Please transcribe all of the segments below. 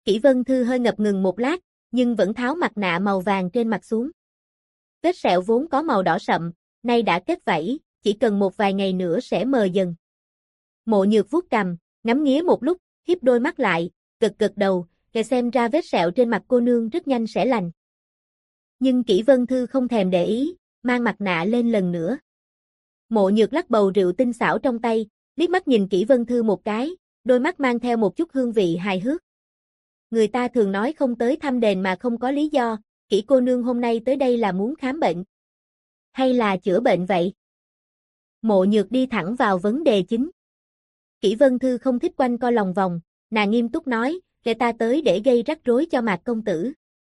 Kỷ Vân Thư hơi ngập ngừng một lát, nhưng vẫn tháo mặt nạ màu vàng trên mặt xuống. Vết sẹo vốn có màu đỏ sậm, nay đã kết vảy, chỉ cần một vài ngày nữa sẽ mờ dần. Mộ Nhược vuốt cằm, ngắm nghía một lúc, híp đôi mắt lại, gật gật đầu, kể xem ra vết sẹo trên mặt cô nương rất nhanh sẽ lành. Nhưng Kỷ Vân Thư không thèm để ý, mang mặt nạ lên lần nữa. Mộ Nhược lắc bầu rượu tinh xảo trong tay, liếc mắt nhìn Kỷ Vân Thư một cái, đôi mắt mang theo một chút hương vị hài hước. Người ta thường nói không tới thăm đền mà không có lý do, Kỷ cô nương hôm nay tới đây là muốn khám bệnh. Hay là chữa bệnh vậy? Mộ Nhược đi thẳng vào vấn đề chính. Kỷ Vân Thư không thích quanh co lòng vòng, nàng nghiêm túc nói, kẻ ta tới để gây rắc rối cho Mạc công tử.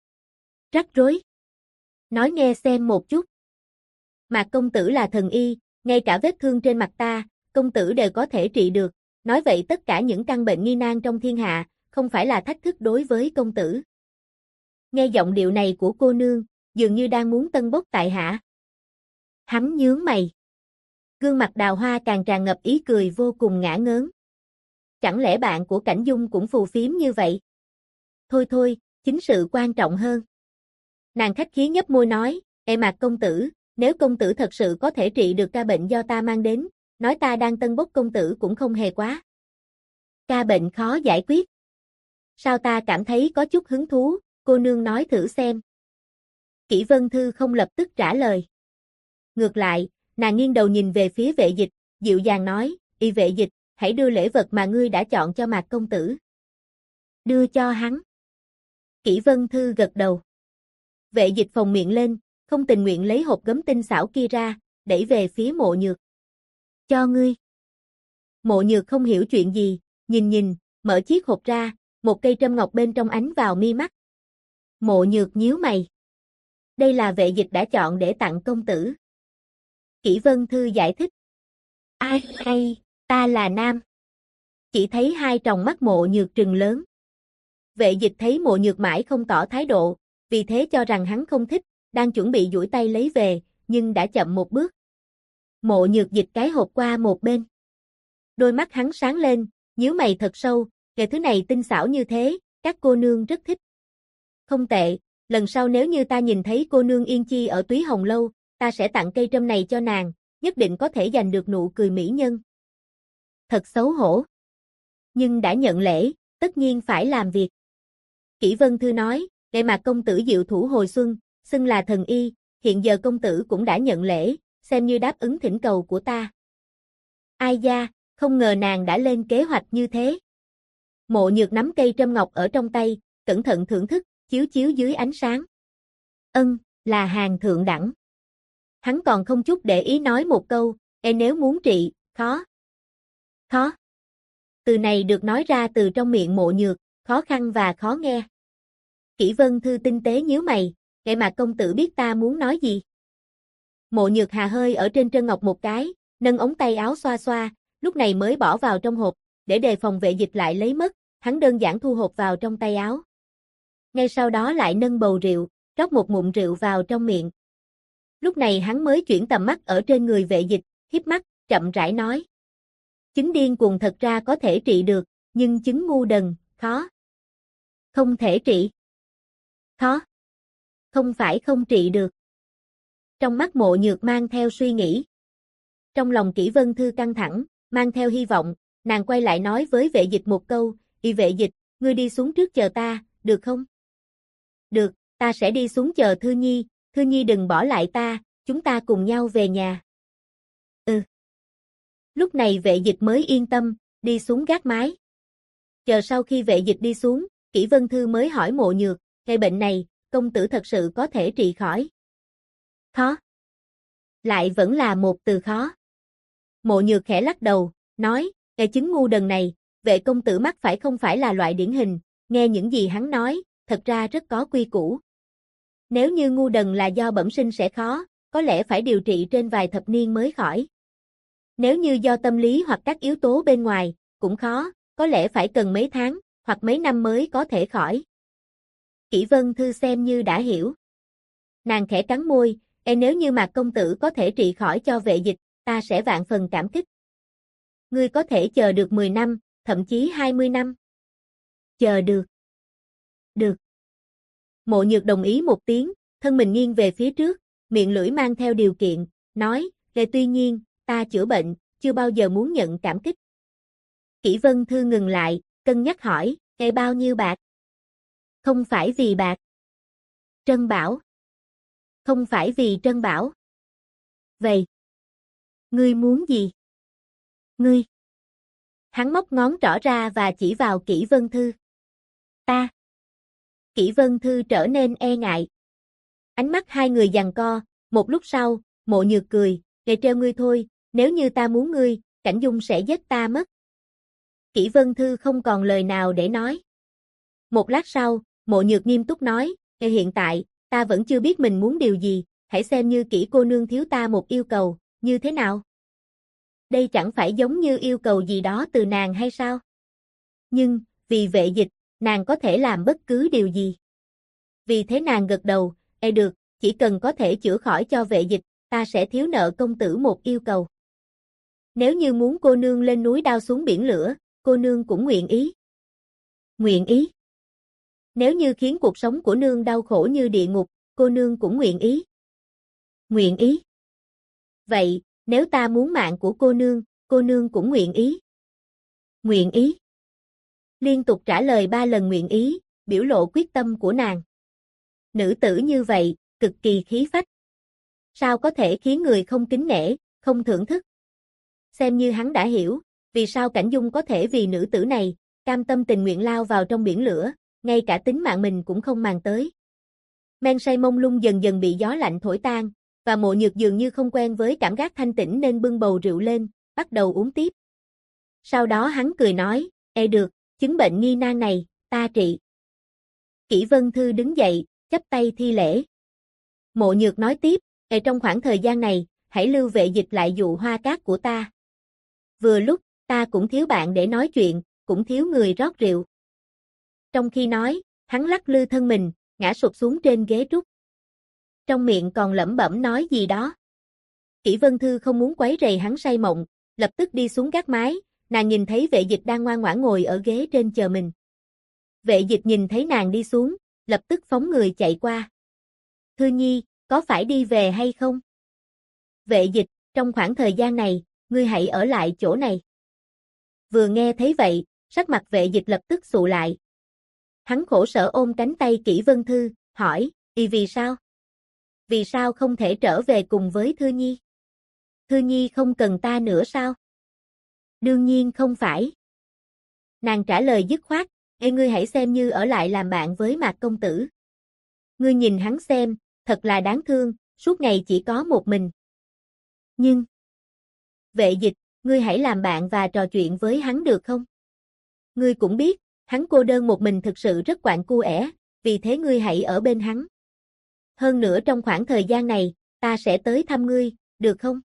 Rắc rối? Nói nghe xem một chút. Mạc công tử là thần y, ngay cả vết thương trên mặt ta, công tử đều có thể trị được. Nói vậy tất cả những căn bệnh nghi nan trong thiên hạ, không phải là thách thức đối với công tử. Nghe giọng điệu này của cô nương, dường như đang muốn tân bốc tại hạ. Hắn nhướng mày. Gương mặt Đào Hoa càng tràn ngập ý cười vô cùng ngả ngớn. Chẳng lẽ bạn của Cảnh Dung cũng phù phiếm như vậy? Thôi thôi, chính sự quan trọng hơn. Nàng khách khí nhấp môi nói, Ê Mạc công tử, nếu công tử thật sự có thể trị được ca bệnh do ta mang đến, nói ta đang tân bốc công tử cũng không hề quá. Ca bệnh khó giải quyết. Sao ta cảm thấy có chút hứng thú, cô nương nói thử xem. Kỷ Vân Thư không lập tức trả lời. Ngược lại, nàng nghiêng đầu nhìn về phía Vệ Dịch, dịu dàng nói, Y Vệ Dịch, hãy đưa lễ vật mà ngươi đã chọn cho Mạc công tử. Đưa cho hắn. Kỷ Vân Thư gật đầu. Vệ Dịch phồng miệng lên, không tình nguyện lấy hộp gấm tinh xảo kia ra, đẩy về phía Mộ Nhược. Cho ngươi. Mộ Nhược không hiểu chuyện gì, nhìn, mở chiếc hộp ra, một cây trâm ngọc bên trong ánh vào mi mắt. Mộ Nhược nhíu mày. Đây là Vệ Dịch đã chọn để tặng công tử. Kỷ Vân Thư giải thích. Ai, ta là nam. Chỉ thấy hai tròng mắt Mộ Nhược trừng lớn. Vệ Dịch thấy Mộ Nhược mãi không tỏ thái độ, vì thế cho rằng hắn không thích, đang chuẩn bị duỗi tay lấy về, nhưng đã chậm một bước. Mộ Nhược dịch cái hộp qua một bên. Đôi mắt hắn sáng lên, nhíu mày thật sâu, cái thứ này tinh xảo như thế, các cô nương rất thích. Không tệ, lần sau nếu như ta nhìn thấy cô nương Yên Chi ở Túy Hồng Lâu, ta sẽ tặng cây trâm này cho nàng, nhất định có thể giành được nụ cười mỹ nhân. Thật xấu hổ. Nhưng đã nhận lễ, tất nhiên phải làm việc. Kỷ Vân Thư nói, để mà công tử diệu thủ hồi xuân, xưng là thần y, hiện giờ công tử cũng đã nhận lễ, xem như đáp ứng thỉnh cầu của ta. Ai da, không ngờ nàng đã lên kế hoạch như thế. Mộ Nhược nắm cây trâm ngọc ở trong tay, cẩn thận thưởng thức, chiếu chiếu dưới ánh sáng. Là hàng thượng đẳng. Hắn còn không chút để ý nói một câu, nếu muốn trị, khó. Khó. Từ này được nói ra từ trong miệng Mộ Nhược, khó khăn và khó nghe. Kỷ Vân Thư tinh tế nhíu mày, vậy mà công tử biết ta muốn nói gì? Mộ Nhược hà hơi ở trên trân ngọc một cái, nâng ống tay áo xoa xoa, lúc này mới bỏ vào trong hộp, để đề phòng Vệ Dịch lại lấy mất, hắn đơn giản thu hộp vào trong tay áo. Ngay sau đó lại nâng bầu rượu, rót một ngụm rượu vào trong miệng. Lúc này hắn mới chuyển tầm mắt ở trên người Vệ Dịch, híp mắt, chậm rãi nói. Chứng điên cuồng thật ra có thể trị được, nhưng chứng ngu đần, khó. Không thể trị. Khó. Không phải không trị được. Trong mắt Mộ Nhược mang theo suy nghĩ. Trong lòng Kỷ Vân Thư căng thẳng, mang theo hy vọng, nàng quay lại nói với Vệ Dịch một câu, Y Vệ Dịch, ngươi đi xuống trước chờ ta, được không? Được, ta sẽ đi xuống chờ Thư Nhi đừng bỏ lại ta, chúng ta cùng nhau về nhà. Lúc này Vệ Dịch mới yên tâm, đi xuống gác mái. Chờ sau khi Vệ Dịch đi xuống, Kỷ Vân Thư mới hỏi Mộ Nhược, cái bệnh này, công tử thật sự có thể trị khỏi? Khó. Lại vẫn là một từ khó. Mộ Nhược khẽ lắc đầu, nói, cái chứng ngu đần này, Vệ công tử mắc phải không phải là loại điển hình, nghe những gì hắn nói, thật ra rất có quy củ. Nếu như ngu đần là do bẩm sinh sẽ khó, có lẽ phải điều trị trên vài thập niên mới khỏi. Nếu như do tâm lý hoặc các yếu tố bên ngoài, cũng khó, có lẽ phải cần mấy tháng, hoặc mấy năm mới có thể khỏi. Kỷ Vân Thư xem như đã hiểu. Nàng khẽ cắn môi, nếu như Mạc công tử có thể trị khỏi cho Vệ Dịch, ta sẽ vạn phần cảm kích. Ngươi có thể chờ được 10 năm, thậm chí 20 năm. Chờ được. Được. Mộ Nhược đồng ý một tiếng, thân mình nghiêng về phía trước, miệng lưỡi mang theo điều kiện, nói, tuy nhiên, ta chữa bệnh, chưa bao giờ muốn nhận cảm kích. Kỷ Vân Thư ngừng lại, cân nhắc hỏi, bao nhiêu bạc? Không phải vì bạc. Trân Bảo. Không phải vì Trân Bảo. Vậy. Ngươi muốn gì? Ngươi. Hắn móc ngón trỏ ra và chỉ vào Kỷ Vân Thư. Ta. Kỷ Vân Thư trở nên e ngại. Ánh mắt hai người giằng co, một lúc sau, Mộ Nhược cười, treo ngươi thôi, nếu như ta muốn ngươi, Cảnh Dung sẽ giết ta mất. Kỷ Vân Thư không còn lời nào để nói. Một lát sau, Mộ Nhược nghiêm túc nói, hiện tại, ta vẫn chưa biết mình muốn điều gì, hãy xem như Kỷ cô nương thiếu ta một yêu cầu, như thế nào? Đây chẳng phải giống như yêu cầu gì đó từ nàng hay sao? Nhưng, vì Vệ Dịch, nàng có thể làm bất cứ điều gì. Vì thế nàng gật đầu, được, chỉ cần có thể chữa khỏi cho Vệ Dịch, ta sẽ thiếu nợ công tử một yêu cầu. Nếu như muốn cô nương lên núi đao xuống biển lửa, cô nương cũng nguyện ý. Nguyện ý. Nếu như khiến cuộc sống của nương đau khổ như địa ngục, cô nương cũng nguyện ý. Nguyện ý. Vậy, nếu ta muốn mạng của cô nương cũng nguyện ý. Nguyện ý. Liên tục trả lời 3 lần nguyện ý, biểu lộ quyết tâm của nàng. Nữ tử như vậy, cực kỳ khí phách. Sao có thể khiến người không kính nể, không thưởng thức? Xem như hắn đã hiểu, vì sao Cảnh Dung có thể vì nữ tử này, cam tâm tình nguyện lao vào trong biển lửa, ngay cả tính mạng mình cũng không màng tới. Men say mông lung dần dần bị gió lạnh thổi tan, và Mộ Nhược dường như không quen với cảm giác thanh tĩnh nên bưng bầu rượu lên, bắt đầu uống tiếp. Sau đó hắn cười nói, được, chứng bệnh nghi nan này, ta trị. Kỷ Vân Thư đứng dậy, chắp tay thi lễ. Mộ Nhược nói tiếp, trong khoảng thời gian này, hãy lưu Vệ Dịch lại dụ Hoa Cát của ta. Vừa lúc, ta cũng thiếu bạn để nói chuyện, cũng thiếu người rót rượu. Trong khi nói, hắn lắc lư thân mình, ngã sụp xuống trên ghế trúc. Trong miệng còn lẩm bẩm nói gì đó. Kỷ Vân Thư không muốn quấy rầy hắn say mộng, lập tức đi xuống gác mái, nàng nhìn thấy Vệ Dịch đang ngoan ngoãn ngồi ở ghế trên chờ mình. Vệ Dịch nhìn thấy nàng đi xuống, lập tức phóng người chạy qua. Thư Nhi, có phải đi về hay không? Vệ Dịch, trong khoảng thời gian này, ngươi hãy ở lại chỗ này. Vừa nghe thấy vậy, sắc mặt Vệ Dịch lập tức xụ lại. Hắn khổ sở ôm cánh tay Kỷ Vân Thư, hỏi, vì sao? Vì sao không thể trở về cùng với Thư Nhi? Thư Nhi không cần ta nữa sao? Đương nhiên không phải. Nàng trả lời dứt khoát, ngươi hãy xem như ở lại làm bạn với Mạc công tử. Ngươi nhìn hắn xem, thật là đáng thương, suốt ngày chỉ có một mình. Nhưng, Vệ Dịch, ngươi hãy làm bạn và trò chuyện với hắn được không? Ngươi cũng biết, hắn cô đơn một mình thực sự rất quạnh cu ẻ, vì thế ngươi hãy ở bên hắn. Hơn nữa trong khoảng thời gian này, ta sẽ tới thăm ngươi, được không?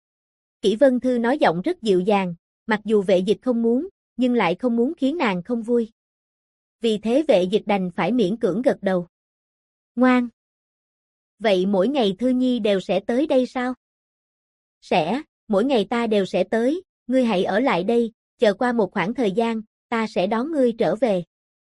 Kỷ Vân Thư nói giọng rất dịu dàng, mặc dù Vệ Dịch không muốn, nhưng lại không muốn khiến nàng không vui. Vì thế Vệ Dịch đành phải miễn cưỡng gật đầu. Ngoan. Vậy mỗi ngày Thư Nhi đều sẽ tới đây sao? Sẽ, mỗi ngày ta đều sẽ tới, ngươi hãy ở lại đây, chờ qua một khoảng thời gian, ta sẽ đón ngươi trở về.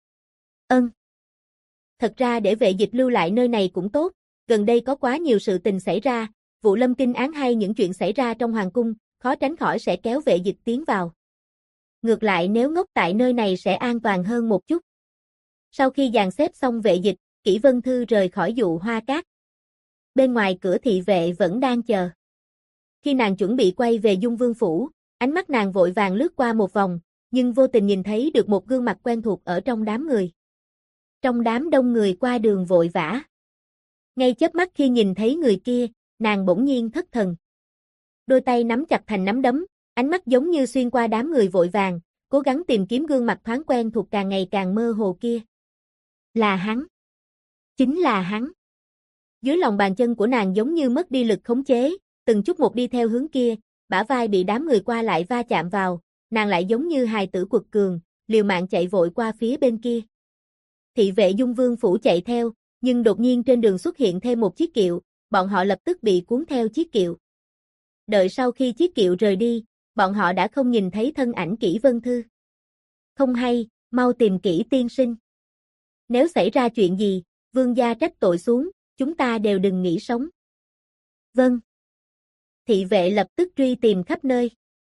Ân. Thật ra để Vệ Dịch lưu lại nơi này cũng tốt, gần đây có quá nhiều sự tình xảy ra, vụ Lâm Kinh án hay những chuyện xảy ra trong hoàng cung, khó tránh khỏi sẽ kéo Vệ Dịch tiến vào. Ngược lại nếu ngốc tại nơi này sẽ an toàn hơn một chút. Sau khi dàn xếp xong Vệ Dịch, Kỷ Vân Thư rời khỏi dụ Hoa Cát. Bên ngoài cửa thị vệ vẫn đang chờ. Khi nàng chuẩn bị quay về Dung Vương phủ, ánh mắt nàng vội vàng lướt qua một vòng, nhưng vô tình nhìn thấy được một gương mặt quen thuộc ở trong đám người. Trong đám đông người qua đường vội vã. Ngay chớp mắt khi nhìn thấy người kia, nàng bỗng nhiên thất thần. Đôi tay nắm chặt thành nắm đấm, ánh mắt giống như xuyên qua đám người vội vàng, cố gắng tìm kiếm gương mặt thoáng quen thuộc càng ngày càng mơ hồ kia. Là hắn. Chính là hắn. Dưới lòng bàn chân của nàng giống như mất đi lực khống chế, từng chút một đi theo hướng kia, bả vai bị đám người qua lại va chạm vào, nàng lại giống như hài tử quật cường, liều mạng chạy vội qua phía bên kia. Thị vệ Dung Vương phủ chạy theo, nhưng đột nhiên trên đường xuất hiện thêm một chiếc kiệu, bọn họ lập tức bị cuốn theo chiếc kiệu. Đợi sau khi chiếc kiệu rời đi, bọn họ đã không nhìn thấy thân ảnh Kỷ Vân Thư. Không hay, mau tìm Kỷ tiên sinh. Nếu xảy ra chuyện gì, vương gia trách tội xuống, chúng ta đều đừng nghĩ sống. Vâng. Thị vệ lập tức truy tìm khắp nơi.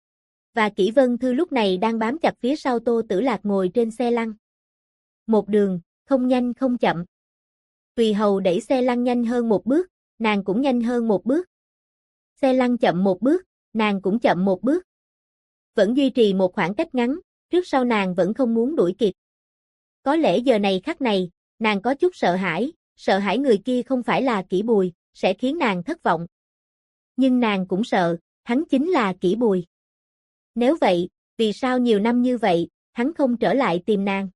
Và Kỷ Vân Thư lúc này đang bám chặt phía sau Tô Tử Lạc ngồi trên xe lăn. Một đường, không nhanh không chậm. Tùy hầu đẩy xe lăn nhanh hơn một bước, nàng cũng nhanh hơn một bước. Xe lăn chậm một bước, nàng cũng chậm một bước. Vẫn duy trì một khoảng cách ngắn, trước sau nàng vẫn không muốn đuổi kịp. Có lẽ giờ này khắc này, nàng có chút sợ hãi người kia không phải là Kỷ Bùi, sẽ khiến nàng thất vọng. Nhưng nàng cũng sợ, hắn chính là Kỷ Bùi. Nếu vậy, vì sao nhiều năm như vậy, hắn không trở lại tìm nàng?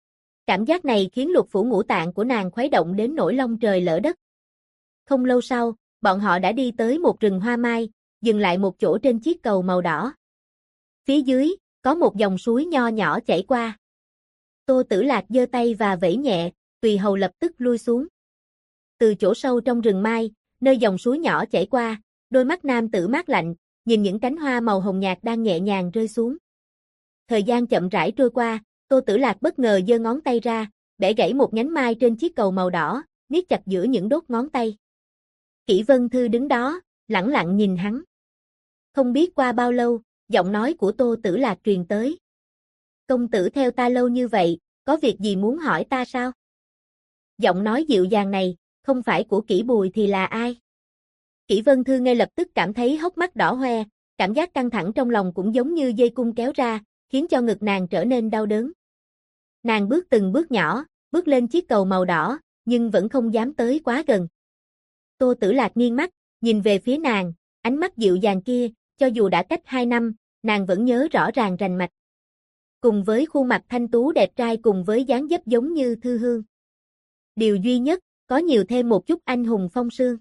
Cảm giác này khiến lục phủ ngũ tạng của nàng khuấy động đến nỗi long trời lỡ đất. Không lâu sau, bọn họ đã đi tới một rừng hoa mai, dừng lại một chỗ trên chiếc cầu màu đỏ. Phía dưới, có một dòng suối nho nhỏ chảy qua. Tô Tử Lạc giơ tay và vẫy nhẹ, tùy hầu lập tức lui xuống. Từ chỗ sâu trong rừng mai, nơi dòng suối nhỏ chảy qua, đôi mắt nam tử mát lạnh, nhìn những cánh hoa màu hồng nhạt đang nhẹ nhàng rơi xuống. Thời gian chậm rãi trôi qua, Tô Tử Lạc bất ngờ giơ ngón tay ra, bẻ gãy một nhánh mai trên chiếc cầu màu đỏ, niết chặt giữa những đốt ngón tay. Kỷ Vân Thư đứng đó, lẳng lặng nhìn hắn. Không biết qua bao lâu, giọng nói của Tô Tử Lạc truyền tới. Công tử theo ta lâu như vậy, có việc gì muốn hỏi ta sao? Giọng nói dịu dàng này, không phải của Kỷ Bùi thì là ai? Kỷ Vân Thư ngay lập tức cảm thấy hốc mắt đỏ hoe, cảm giác căng thẳng trong lòng cũng giống như dây cung kéo ra, khiến cho ngực nàng trở nên đau đớn. Nàng bước từng bước nhỏ, bước lên chiếc cầu màu đỏ, nhưng vẫn không dám tới quá gần. Tô Tử Lạc nghiêng mắt, nhìn về phía nàng, ánh mắt dịu dàng kia, cho dù đã cách 2 năm, nàng vẫn nhớ rõ ràng rành mạch. Cùng với khuôn mặt thanh tú đẹp trai cùng với dáng dấp giống như Thư Hương. Điều duy nhất, có nhiều thêm một chút anh hùng phong sương.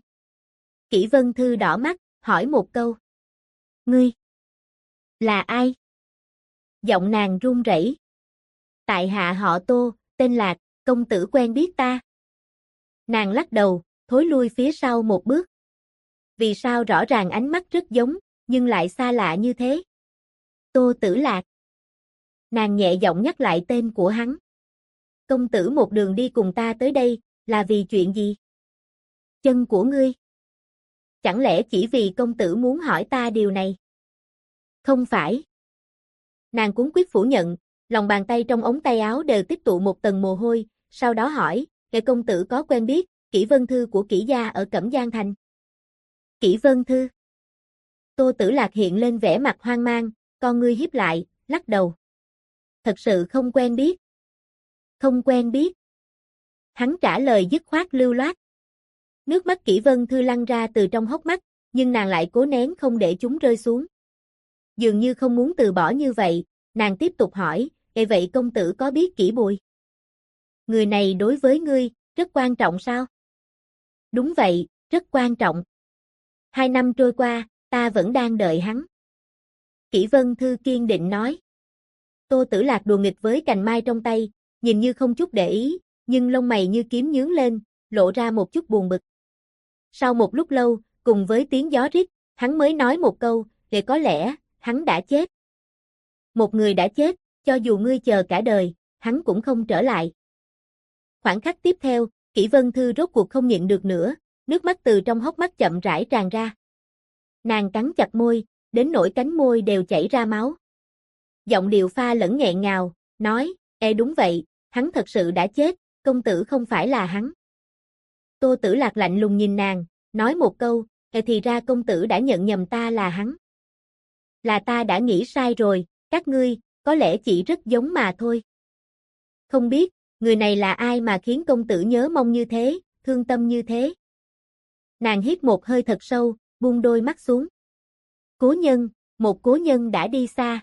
Kỷ Vân Thư đỏ mắt, hỏi một câu. Ngươi là ai? Giọng nàng run rẩy. Tại hạ họ Tô, tên Lạc, công tử quen biết ta. Nàng lắc đầu, thối lui phía sau một bước. Vì sao rõ ràng ánh mắt rất giống, nhưng lại xa lạ như thế? Tô Tử Lạc. Nàng nhẹ giọng nhắc lại tên của hắn. Công tử một đường đi cùng ta tới đây, là vì chuyện gì? Chân của ngươi. Chẳng lẽ chỉ vì công tử muốn hỏi ta điều này? Không phải. Nàng cuống quyết phủ nhận, lòng bàn tay trong ống tay áo đều tích tụ một tầng mồ hôi, sau đó hỏi, "Kẻ công tử có quen biết Kỷ Vân Thư của Kỷ gia ở Cẩm Giang thành?" Kỷ Vân Thư. Tô Tử Lạc hiện lên vẻ mặt hoang mang, con ngươi híp lại, lắc đầu. Thật sự không quen biết. Không quen biết. Hắn trả lời dứt khoát lưu loát. Nước mắt Kỷ Vân Thư lăn ra từ trong hốc mắt, nhưng nàng lại cố nén không để chúng rơi xuống. Dường như không muốn từ bỏ như vậy, nàng tiếp tục hỏi, vậy công tử có biết Kỷ Bùi? Người này đối với ngươi, rất quan trọng sao? Đúng vậy, rất quan trọng. 2 năm trôi qua, ta vẫn đang đợi hắn. Kỷ Vân Thư kiên định nói. Tô Tử Lạc đùa nghịch với cành mai trong tay, nhìn như không chút để ý, nhưng lông mày như kiếm nhướng lên, lộ ra một chút buồn bực. Sau một lúc lâu, cùng với tiếng gió rít, hắn mới nói một câu, để có lẽ, hắn đã chết. Một người đã chết, cho dù ngươi chờ cả đời, hắn cũng không trở lại. Khoảnh khắc tiếp theo, Kỷ Vân Thư rốt cuộc không nhịn được nữa, nước mắt từ trong hốc mắt chậm rãi tràn ra. Nàng cắn chặt môi, đến nỗi cánh môi đều chảy ra máu. Giọng điệu pha lẫn nghẹn ngào, nói, đúng vậy, hắn thật sự đã chết, công tử không phải là hắn. Tô Tử Lạc lạnh lùng nhìn nàng, nói một câu, thì ra công tử đã nhận nhầm ta là hắn. Là ta đã nghĩ sai rồi, các ngươi, có lẽ chỉ rất giống mà thôi. Không biết, người này là ai mà khiến công tử nhớ mong như thế, thương tâm như thế. Nàng hít một hơi thật sâu, buông đôi mắt xuống. Cố nhân, một cố nhân đã đi xa.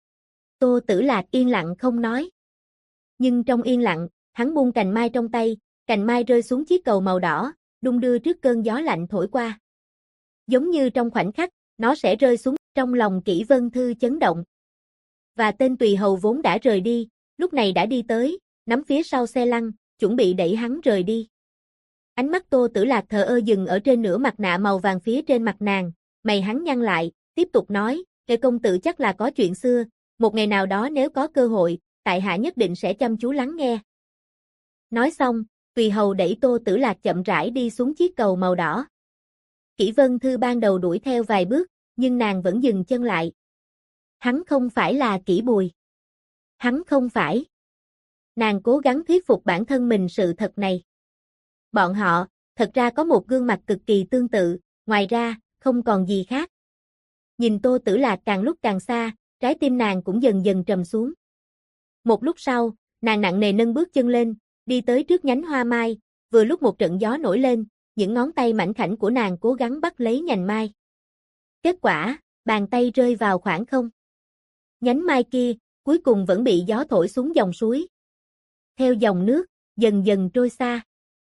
Tô Tử Lạc yên lặng không nói. Nhưng trong yên lặng, hắn buông cành mai trong tay, cành mai rơi xuống chiếc cầu màu đỏ, đung đưa trước cơn gió lạnh thổi qua. Giống như trong khoảnh khắc, nó sẽ rơi xuống, trong lòng Kỷ Vân Thư chấn động. Và tên tùy hầu vốn đã rời đi, lúc này đã đi tới, nắm phía sau xe lăn, chuẩn bị đẩy hắn rời đi. Ánh mắt Tô Tử Lạc thờ ơ dừng ở trên nửa mặt nạ màu vàng phía trên mặt nàng, mày hắn nhăn lại, tiếp tục nói, công tử chắc là có chuyện xưa, một ngày nào đó nếu có cơ hội, tại hạ nhất định sẽ chăm chú lắng nghe. Nói xong, tùy hầu đẩy Tô Tử Lạc chậm rãi đi xuống chiếc cầu màu đỏ. Kỷ Vân Thư ban đầu đuổi theo vài bước, nhưng nàng vẫn dừng chân lại. Hắn không phải là Kỷ Bùi. Hắn không phải. Nàng cố gắng thuyết phục bản thân mình sự thật này. Bọn họ, thật ra có một gương mặt cực kỳ tương tự, ngoài ra, không còn gì khác. Nhìn Tô Tử Lạc càng lúc càng xa, trái tim nàng cũng dần dần trầm xuống. Một lúc sau, nàng nặng nề nâng bước chân lên, đi tới trước nhánh hoa mai, vừa lúc một trận gió nổi lên, những ngón tay mảnh khảnh của nàng cố gắng bắt lấy nhành mai. Kết quả, bàn tay rơi vào khoảng không. Nhánh mai kia, cuối cùng vẫn bị gió thổi xuống dòng suối. Theo dòng nước, dần dần trôi xa.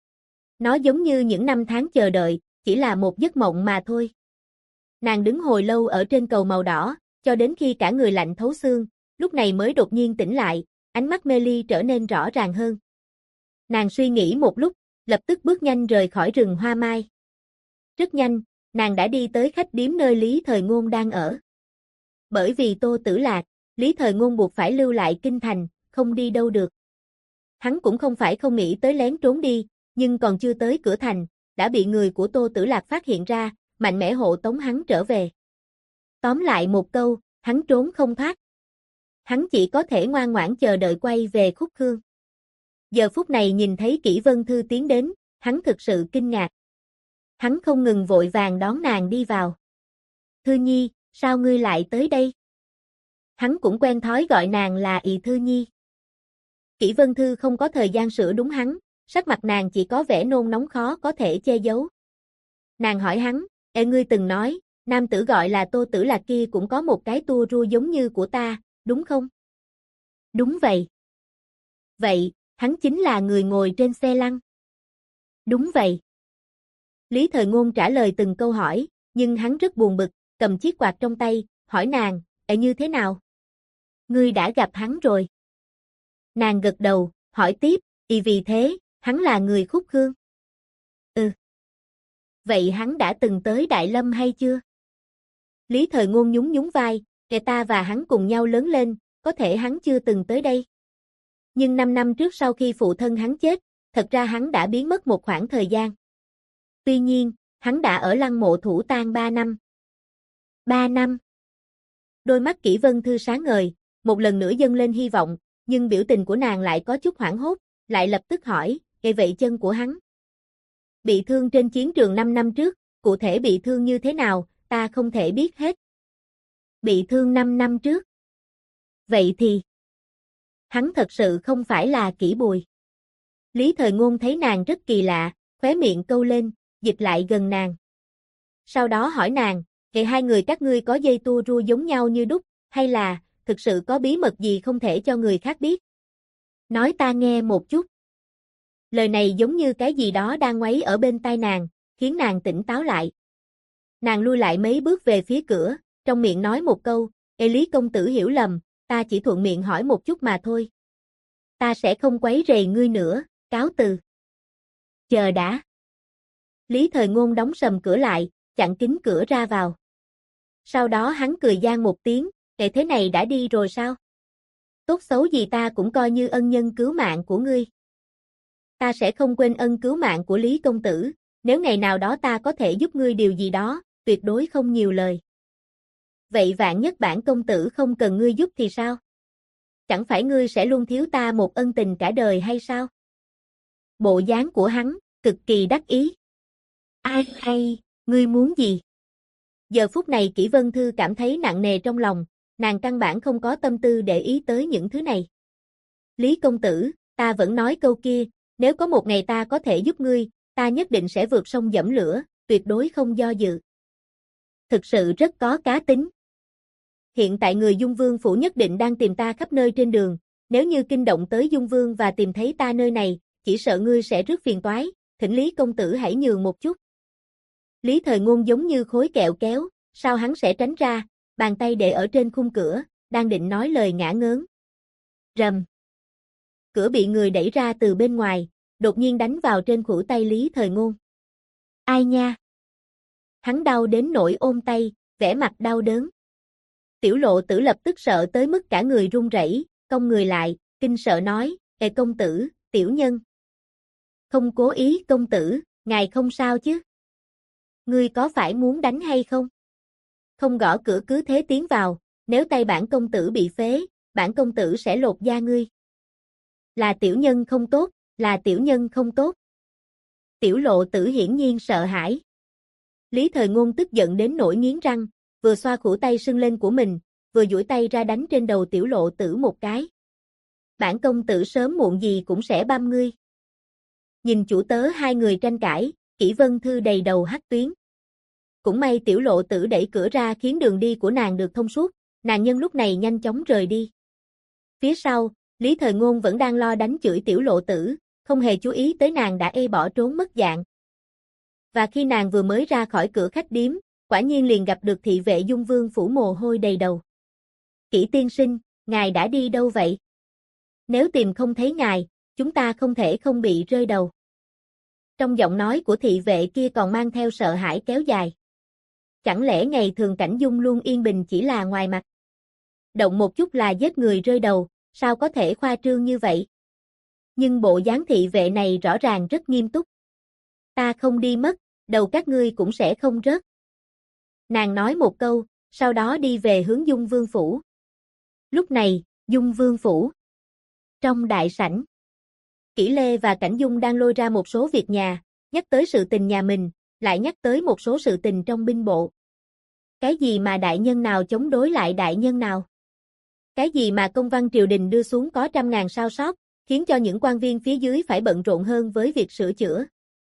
Nó giống như những năm tháng chờ đợi, chỉ là một giấc mộng mà thôi. Nàng đứng hồi lâu ở trên cầu màu đỏ, cho đến khi cả người lạnh thấu xương, lúc này mới đột nhiên tỉnh lại, ánh mắt mê ly trở nên rõ ràng hơn. Nàng suy nghĩ một lúc, lập tức bước nhanh rời khỏi rừng hoa mai. Rất nhanh, nàng đã đi tới khách điếm nơi Lý Thời Ngôn đang ở. Bởi vì Tô Tử Lạc, Lý Thời Ngôn buộc phải lưu lại kinh thành, không đi đâu được. Hắn cũng không phải không nghĩ tới lén trốn đi, nhưng còn chưa tới cửa thành, đã bị người của Tô Tử Lạc phát hiện ra, mạnh mẽ hộ tống hắn trở về. Tóm lại một câu, hắn trốn không thoát. Hắn chỉ có thể ngoan ngoãn chờ đợi quay về Khúc Khương. Giờ phút này nhìn thấy Kỷ Vân Thư tiến đến, hắn thực sự kinh ngạc. Hắn không ngừng vội vàng đón nàng đi vào. Thư Nhi, sao ngươi lại tới đây? Hắn cũng quen thói gọi nàng là Ị Thư Nhi. Kỷ Vân Thư không có thời gian sửa đúng hắn, sắc mặt nàng chỉ có vẻ nôn nóng khó có thể che giấu. Nàng hỏi hắn, ngươi từng nói, nam tử gọi là Tô Tử Lạc kia cũng có một cái tua rua giống như của ta, đúng không? Đúng vậy. Vậy, hắn chính là người ngồi trên xe lăn. Đúng vậy. Lý Thời Ngôn trả lời từng câu hỏi, nhưng hắn rất buồn bực, cầm chiếc quạt trong tay, hỏi nàng, như thế nào? Ngươi đã gặp hắn rồi. Nàng gật đầu, hỏi tiếp, vì thế, hắn là người Khúc Khương. Ừ. Vậy hắn đã từng tới Đại Lâm hay chưa? Lý Thời Ngôn nhún nhún vai, ta và hắn cùng nhau lớn lên, có thể hắn chưa từng tới đây. Nhưng 5 năm trước sau khi phụ thân hắn chết, thật ra hắn đã biến mất một khoảng thời gian. Tuy nhiên, hắn đã ở lăng mộ thủ tang 3 năm. 3 năm. Đôi mắt Kỷ Vân Thư sáng ngời, một lần nữa dâng lên hy vọng, nhưng biểu tình của nàng lại có chút hoảng hốt, lại lập tức hỏi, vậy chân của hắn? Bị thương trên chiến trường 5 năm trước, cụ thể bị thương như thế nào, ta không thể biết hết. Bị thương 5 năm trước. Vậy thì, hắn thật sự không phải là Kỷ Bùi. Lý Thời Ngôn thấy nàng rất kỳ lạ, khóe miệng câu lên, dịch lại gần nàng. Sau đó hỏi nàng, hai người các ngươi có dây tua rua giống nhau như đúc, hay là, thực sự có bí mật gì không thể cho người khác biết? Nói ta nghe một chút. Lời này giống như cái gì đó đang ngoáy ở bên tai nàng, khiến nàng tỉnh táo lại. Nàng lui lại mấy bước về phía cửa, trong miệng nói một câu, Lý công tử hiểu lầm, ta chỉ thuận miệng hỏi một chút mà thôi. Ta sẽ không quấy rầy ngươi nữa, cáo từ. Chờ đã. Lý Thời Ngôn đóng sầm cửa lại, chặn kín cửa ra vào. Sau đó hắn cười gian một tiếng, thế này đã đi rồi sao? Tốt xấu gì ta cũng coi như ân nhân cứu mạng của ngươi. Ta sẽ không quên ân cứu mạng của Lý công tử, nếu ngày nào đó ta có thể giúp ngươi điều gì đó, tuyệt đối không nhiều lời. Vậy vạn nhất bản công tử không cần ngươi giúp thì sao? Chẳng phải ngươi sẽ luôn thiếu ta một ân tình cả đời hay sao? Bộ dáng của hắn, cực kỳ đắc ý. Ai hay, ngươi muốn gì? Giờ phút này Kỷ Vân Thư cảm thấy nặng nề trong lòng, nàng căn bản không có tâm tư để ý tới những thứ này. Lý công tử, ta vẫn nói câu kia, nếu có một ngày ta có thể giúp ngươi, ta nhất định sẽ vượt sông dẫm lửa, tuyệt đối không do dự. Thực sự rất có cá tính. Hiện tại người Dung Vương phủ nhất định đang tìm ta khắp nơi trên đường, nếu như kinh động tới Dung Vương và tìm thấy ta nơi này, chỉ sợ ngươi sẽ rước phiền toái, thỉnh Lý công tử hãy nhường một chút. Lý Thời Ngôn giống như khối kẹo kéo, sao hắn sẽ tránh ra, bàn tay để ở trên khung cửa, đang định nói lời ngả ngớn. Rầm. Cửa bị người đẩy ra từ bên ngoài, đột nhiên đánh vào trên khuỷu tay Lý Thời Ngôn. Ai nha? Hắn đau đến nỗi ôm tay, vẻ mặt đau đớn. Tiểu Lộ Tử lập tức sợ tới mức cả người run rẩy, cong người lại, kinh sợ nói, công tử, tiểu nhân. Không cố ý công tử, ngài không sao chứ? Ngươi có phải muốn đánh hay không? Không gõ cửa cứ thế tiến vào, nếu tay bản công tử bị phế, bản công tử sẽ lột da ngươi. Là tiểu nhân không tốt, là tiểu nhân không tốt. Tiểu Lộ Tử hiển nhiên sợ hãi. Lý Thời Ngôn tức giận đến nỗi nghiến răng, vừa xoa khuỷu tay sưng lên của mình, vừa duỗi tay ra đánh trên đầu Tiểu Lộ Tử một cái. Bản công tử sớm muộn gì cũng sẽ băm ngươi. Nhìn chủ tớ hai người tranh cãi, Kỷ Vân Thư đầy đầu hắc tuyến. Cũng may Tiểu Lộ Tử đẩy cửa ra khiến đường đi của nàng được thông suốt, nàng nhân lúc này nhanh chóng rời đi. Phía sau, Lý Thời Ngôn vẫn đang lo đánh chửi Tiểu Lộ Tử, không hề chú ý tới nàng đã bỏ trốn mất dạng. Và khi nàng vừa mới ra khỏi cửa khách điếm, quả nhiên liền gặp được thị vệ Dung Vương phủ mồ hôi đầy đầu. Kỷ tiên sinh, ngài đã đi đâu vậy? Nếu tìm không thấy ngài, chúng ta không thể không bị rơi đầu. Trong giọng nói của thị vệ kia còn mang theo sợ hãi kéo dài. Chẳng lẽ ngày thường Cảnh Dung luôn yên bình chỉ là ngoài mặt? Động một chút là giết người rơi đầu, sao có thể khoa trương như vậy? Nhưng bộ dáng thị vệ này rõ ràng rất nghiêm túc. Ta không đi mất, đầu các ngươi cũng sẽ không rớt. Nàng nói một câu, sau đó đi về hướng Dung Vương phủ. Lúc này, Dung Vương phủ. Trong đại sảnh, Kỷ Lê và Cảnh Dung đang lôi ra một số việc nhà, nhắc tới sự tình nhà mình, lại nhắc tới một số sự tình trong binh bộ. Cái gì mà đại nhân nào chống đối lại đại nhân nào? Cái gì mà công văn triều đình đưa xuống có trăm ngàn sao sót, khiến cho những quan viên phía dưới phải bận rộn hơn với việc sửa chữa.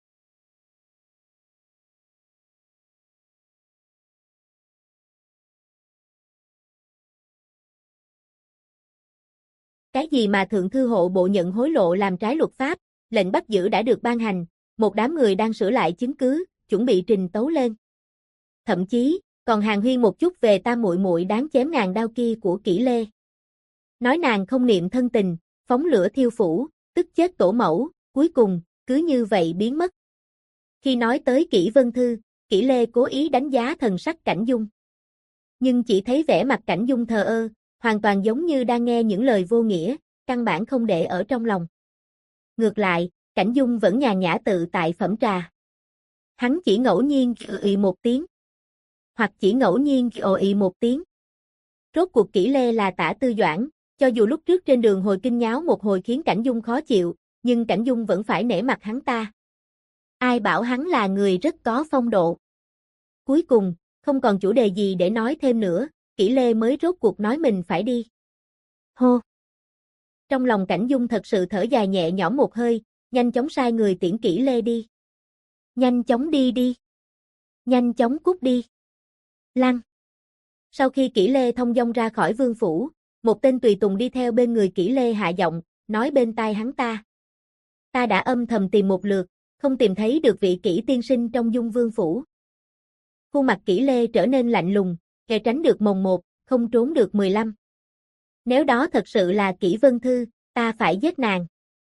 Cái gì mà thượng thư hộ bộ nhận hối lộ làm trái luật pháp, lệnh bắt giữ đã được ban hành, một đám người đang sửa lại chứng cứ, chuẩn bị trình tấu lên. Thậm chí, còn hàn huyên một chút về tam muội muội đáng chém ngàn đao kia của Kỷ Lê. Nói nàng không niệm thân tình, phóng lửa thiêu phủ, tức chết tổ mẫu, cuối cùng, cứ như vậy biến mất. Khi nói tới Kỷ Vân Thư, Kỷ Lê cố ý đánh giá thần sắc Cảnh Dung. Nhưng chỉ thấy vẻ mặt Cảnh Dung thờ ơ, hoàn toàn giống như đang nghe những lời vô nghĩa, căn bản không để ở trong lòng. Ngược lại, Cảnh Dung vẫn nhàn nhã tự tại phẩm trà. Hắn chỉ ngẫu nhiên ị một tiếng, hoặc chỉ ngẫu nhiên ị một tiếng. Rốt cuộc Kỷ Lê là Tả Tư Doãn, cho dù lúc trước trên đường hồi kinh nháo một hồi khiến Cảnh Dung khó chịu, nhưng Cảnh Dung vẫn phải nể mặt hắn ta. Ai bảo hắn là người rất có phong độ. Cuối cùng, không còn chủ đề gì để nói thêm nữa, Kỷ Lê mới rốt cuộc nói mình phải đi. Hô! Trong lòng Cảnh Dung thật sự thở dài nhẹ nhõm một hơi, nhanh chóng sai người tiễn Kỷ Lê đi. Nhanh chóng đi đi. Nhanh chóng cút đi. Lăng! Sau khi Kỷ Lê thông dong ra khỏi vương phủ, một tên tùy tùng đi theo bên người Kỷ Lê hạ giọng, nói bên tai hắn ta. Ta đã âm thầm tìm một lượt, không tìm thấy được vị Kỷ tiên sinh trong Dung Vương phủ. Khuôn mặt Kỷ Lê trở nên lạnh lùng, kẻ tránh được mồng 1, không trốn được 15. Nếu đó thật sự là Kỷ Vân Thư, ta phải giết nàng.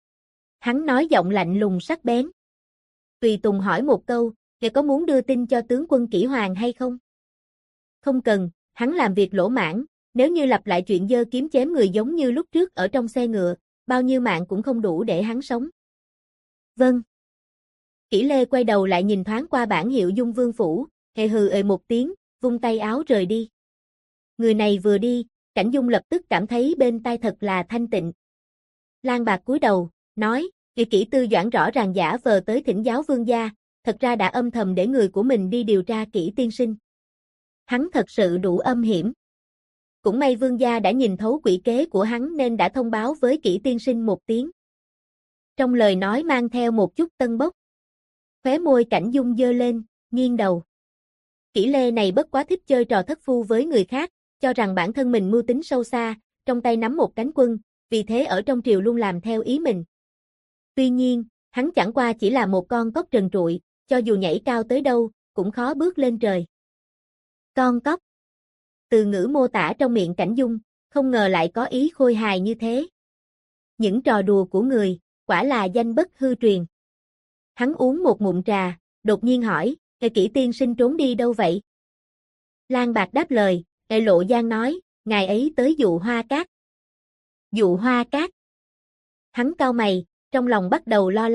Hắn nói giọng lạnh lùng sắc bén. Tùy tùng hỏi một câu, kẻ có muốn đưa tin cho tướng quân Kỷ Hoàng hay không? Không cần, hắn làm việc lỗ mãng, nếu như lặp lại chuyện dơ kiếm chém người giống như lúc trước ở trong xe ngựa, bao nhiêu mạng cũng không đủ để hắn sống. Vâng. Kỷ Lê quay đầu lại nhìn thoáng qua bảng hiệu Dung Vương phủ, hề hừ một tiếng, vung tay áo rời đi. Người này vừa đi, Cảnh Dung lập tức cảm thấy bên tai thật là thanh tịnh. Lan Bạc cúi đầu, nói, Kỷ Tư Doãn rõ ràng giả vờ tới thỉnh giáo vương gia, thật ra đã âm thầm để người của mình đi điều tra Kỷ tiên sinh. Hắn thật sự đủ âm hiểm. Cũng may vương gia đã nhìn thấu quỷ kế của hắn nên đã thông báo với Kỷ tiên sinh một tiếng. Trong lời nói mang theo một chút tân bốc. Khóe môi Cảnh Dung dơ lên, nghiêng đầu. Kỷ Lê này bất quá thích chơi trò thất phu với người khác, cho rằng bản thân mình mưu tính sâu xa, trong tay nắm một cánh quân, vì thế ở trong triều luôn làm theo ý mình. Tuy nhiên, hắn chẳng qua chỉ là một con cóc trần trụi, cho dù nhảy cao tới đâu, cũng khó bước lên trời. Con cóc. Từ ngữ mô tả trong miệng Cảnh Dung, không ngờ lại có ý khôi hài như thế. Những trò đùa của người, quả là danh bất hư truyền. Hắn uống một ngụm trà, đột nhiên hỏi, Kỷ tiên sinh trốn đi đâu vậy? Lan Bạc đáp lời, Lộ Giang nói, ngài ấy tới dụ Hoa Cát. Dụ Hoa Cát. Hắn cau mày, trong lòng bắt đầu lo lắng,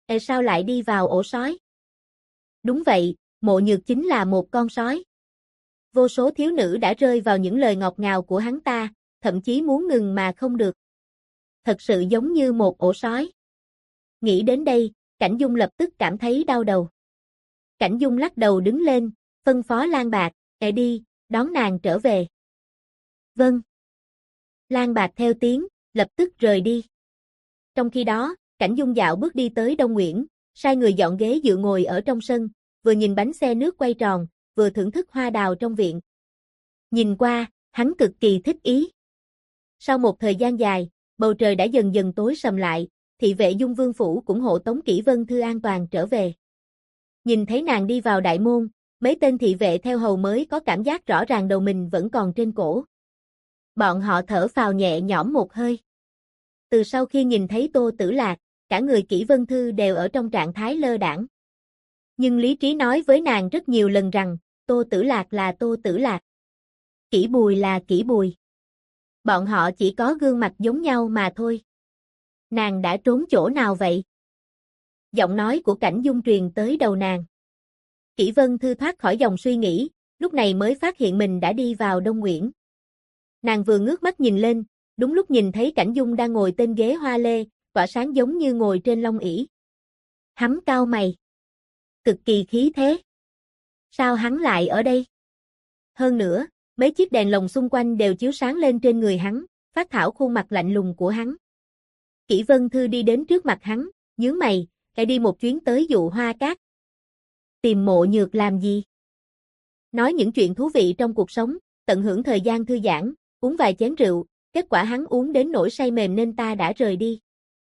Sao lại đi vào ổ sói? Đúng vậy, Mộ Nhược chính là một con sói. Vô số thiếu nữ đã rơi vào những lời ngọt ngào của hắn ta, thậm chí muốn ngừng mà không được. Thật sự giống như một ổ sói. Nghĩ đến đây, Cảnh Dung lập tức cảm thấy đau đầu. Cảnh Dung lắc đầu đứng lên, phân phó Lan Bạc, đi, đón nàng trở về. Vâng. Lan Bạc theo tiếng, lập tức rời đi. Trong khi đó, Cảnh Dung dạo bước đi tới Đông Nguyễn, sai người dọn ghế dựa ngồi ở trong sân, vừa nhìn bánh xe nước quay tròn, vừa thưởng thức hoa đào trong viện. Nhìn qua, hắn cực kỳ thích ý. Sau một thời gian dài, bầu trời đã dần dần tối sầm lại, thị vệ Dung Vương phủ cũng hộ tống Kỷ Vân Thư an toàn trở về. Nhìn thấy nàng đi vào đại môn, mấy tên thị vệ theo hầu mới có cảm giác rõ ràng đầu mình vẫn còn trên cổ. Bọn họ thở phào nhẹ nhõm một hơi. Từ sau khi nhìn thấy Tô Tử Lạc, cả người Kỷ Vân Thư đều ở trong trạng thái lơ đãng. Nhưng lý trí nói với nàng rất nhiều lần rằng, Tô Tử Lạc là Tô Tử Lạc. Kỷ Bùi là Kỷ Bùi. Bọn họ chỉ có gương mặt giống nhau mà thôi. Nàng đã trốn chỗ nào vậy? Giọng nói của Cảnh Dung truyền tới đầu nàng. Kỷ Vân Thư thoát khỏi dòng suy nghĩ, lúc này mới phát hiện mình đã đi vào Đông Nguyễn. Nàng vừa ngước mắt nhìn lên, đúng lúc nhìn thấy Cảnh Dung đang ngồi trên ghế hoa lê, tỏa sáng giống như ngồi trên long ỷ. Hắn cau mày. Cực kỳ khí thế. Sao hắn lại ở đây? Hơn nữa, mấy chiếc đèn lồng xung quanh đều chiếu sáng lên trên người hắn, phát thảo khuôn mặt lạnh lùng của hắn. Kỷ Vân Thư đi đến trước mặt hắn, nhướng mày, đi một chuyến tới Dụ Hoa Cát. Tìm Mộ Nhược làm gì? Nói những chuyện thú vị trong cuộc sống, tận hưởng thời gian thư giãn, uống vài chén rượu, kết quả hắn uống đến nỗi say mềm nên ta đã rời đi.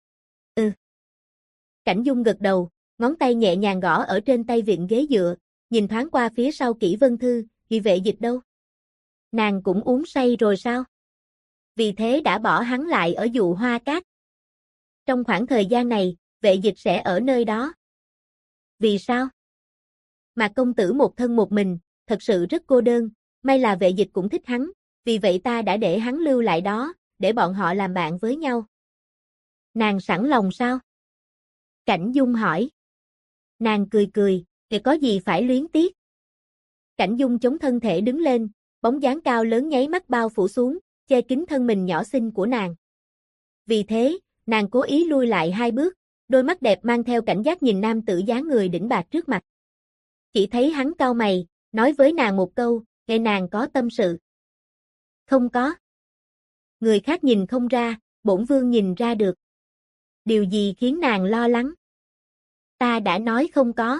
Cảnh Dung gật đầu, ngón tay nhẹ nhàng gõ ở trên tay vịn ghế dựa, nhìn thoáng qua phía sau Kỷ Vân Thư, Kỷ Vệ Dịch đâu? Nàng cũng uống say rồi sao? Vì thế đã bỏ hắn lại ở Dụ Hoa Cát. Trong khoảng thời gian này, Vệ Dịch sẽ ở nơi đó. Vì sao? Mạc công tử một thân một mình, thật sự rất cô đơn, may là Vệ Dịch cũng thích hắn, vì vậy ta đã để hắn lưu lại đó, để bọn họ làm bạn với nhau. Nàng sẵn lòng sao? Cảnh Dung hỏi. Nàng cười cười, thì có gì phải luyến tiếc. Cảnh Dung chống thân thể đứng lên, bóng dáng cao lớn nháy mắt bao phủ xuống, che kín thân mình nhỏ xinh của nàng. Vì thế, nàng cố ý lui lại 2 bước, đôi mắt đẹp mang theo cảnh giác nhìn nam tử dáng người đĩnh bạt trước mặt. Chỉ thấy hắn cau mày, nói với nàng một câu, nghe nàng có tâm sự. Không có. Người khác nhìn không ra, bổn vương nhìn ra được. Điều gì khiến nàng lo lắng? Ta đã nói không có.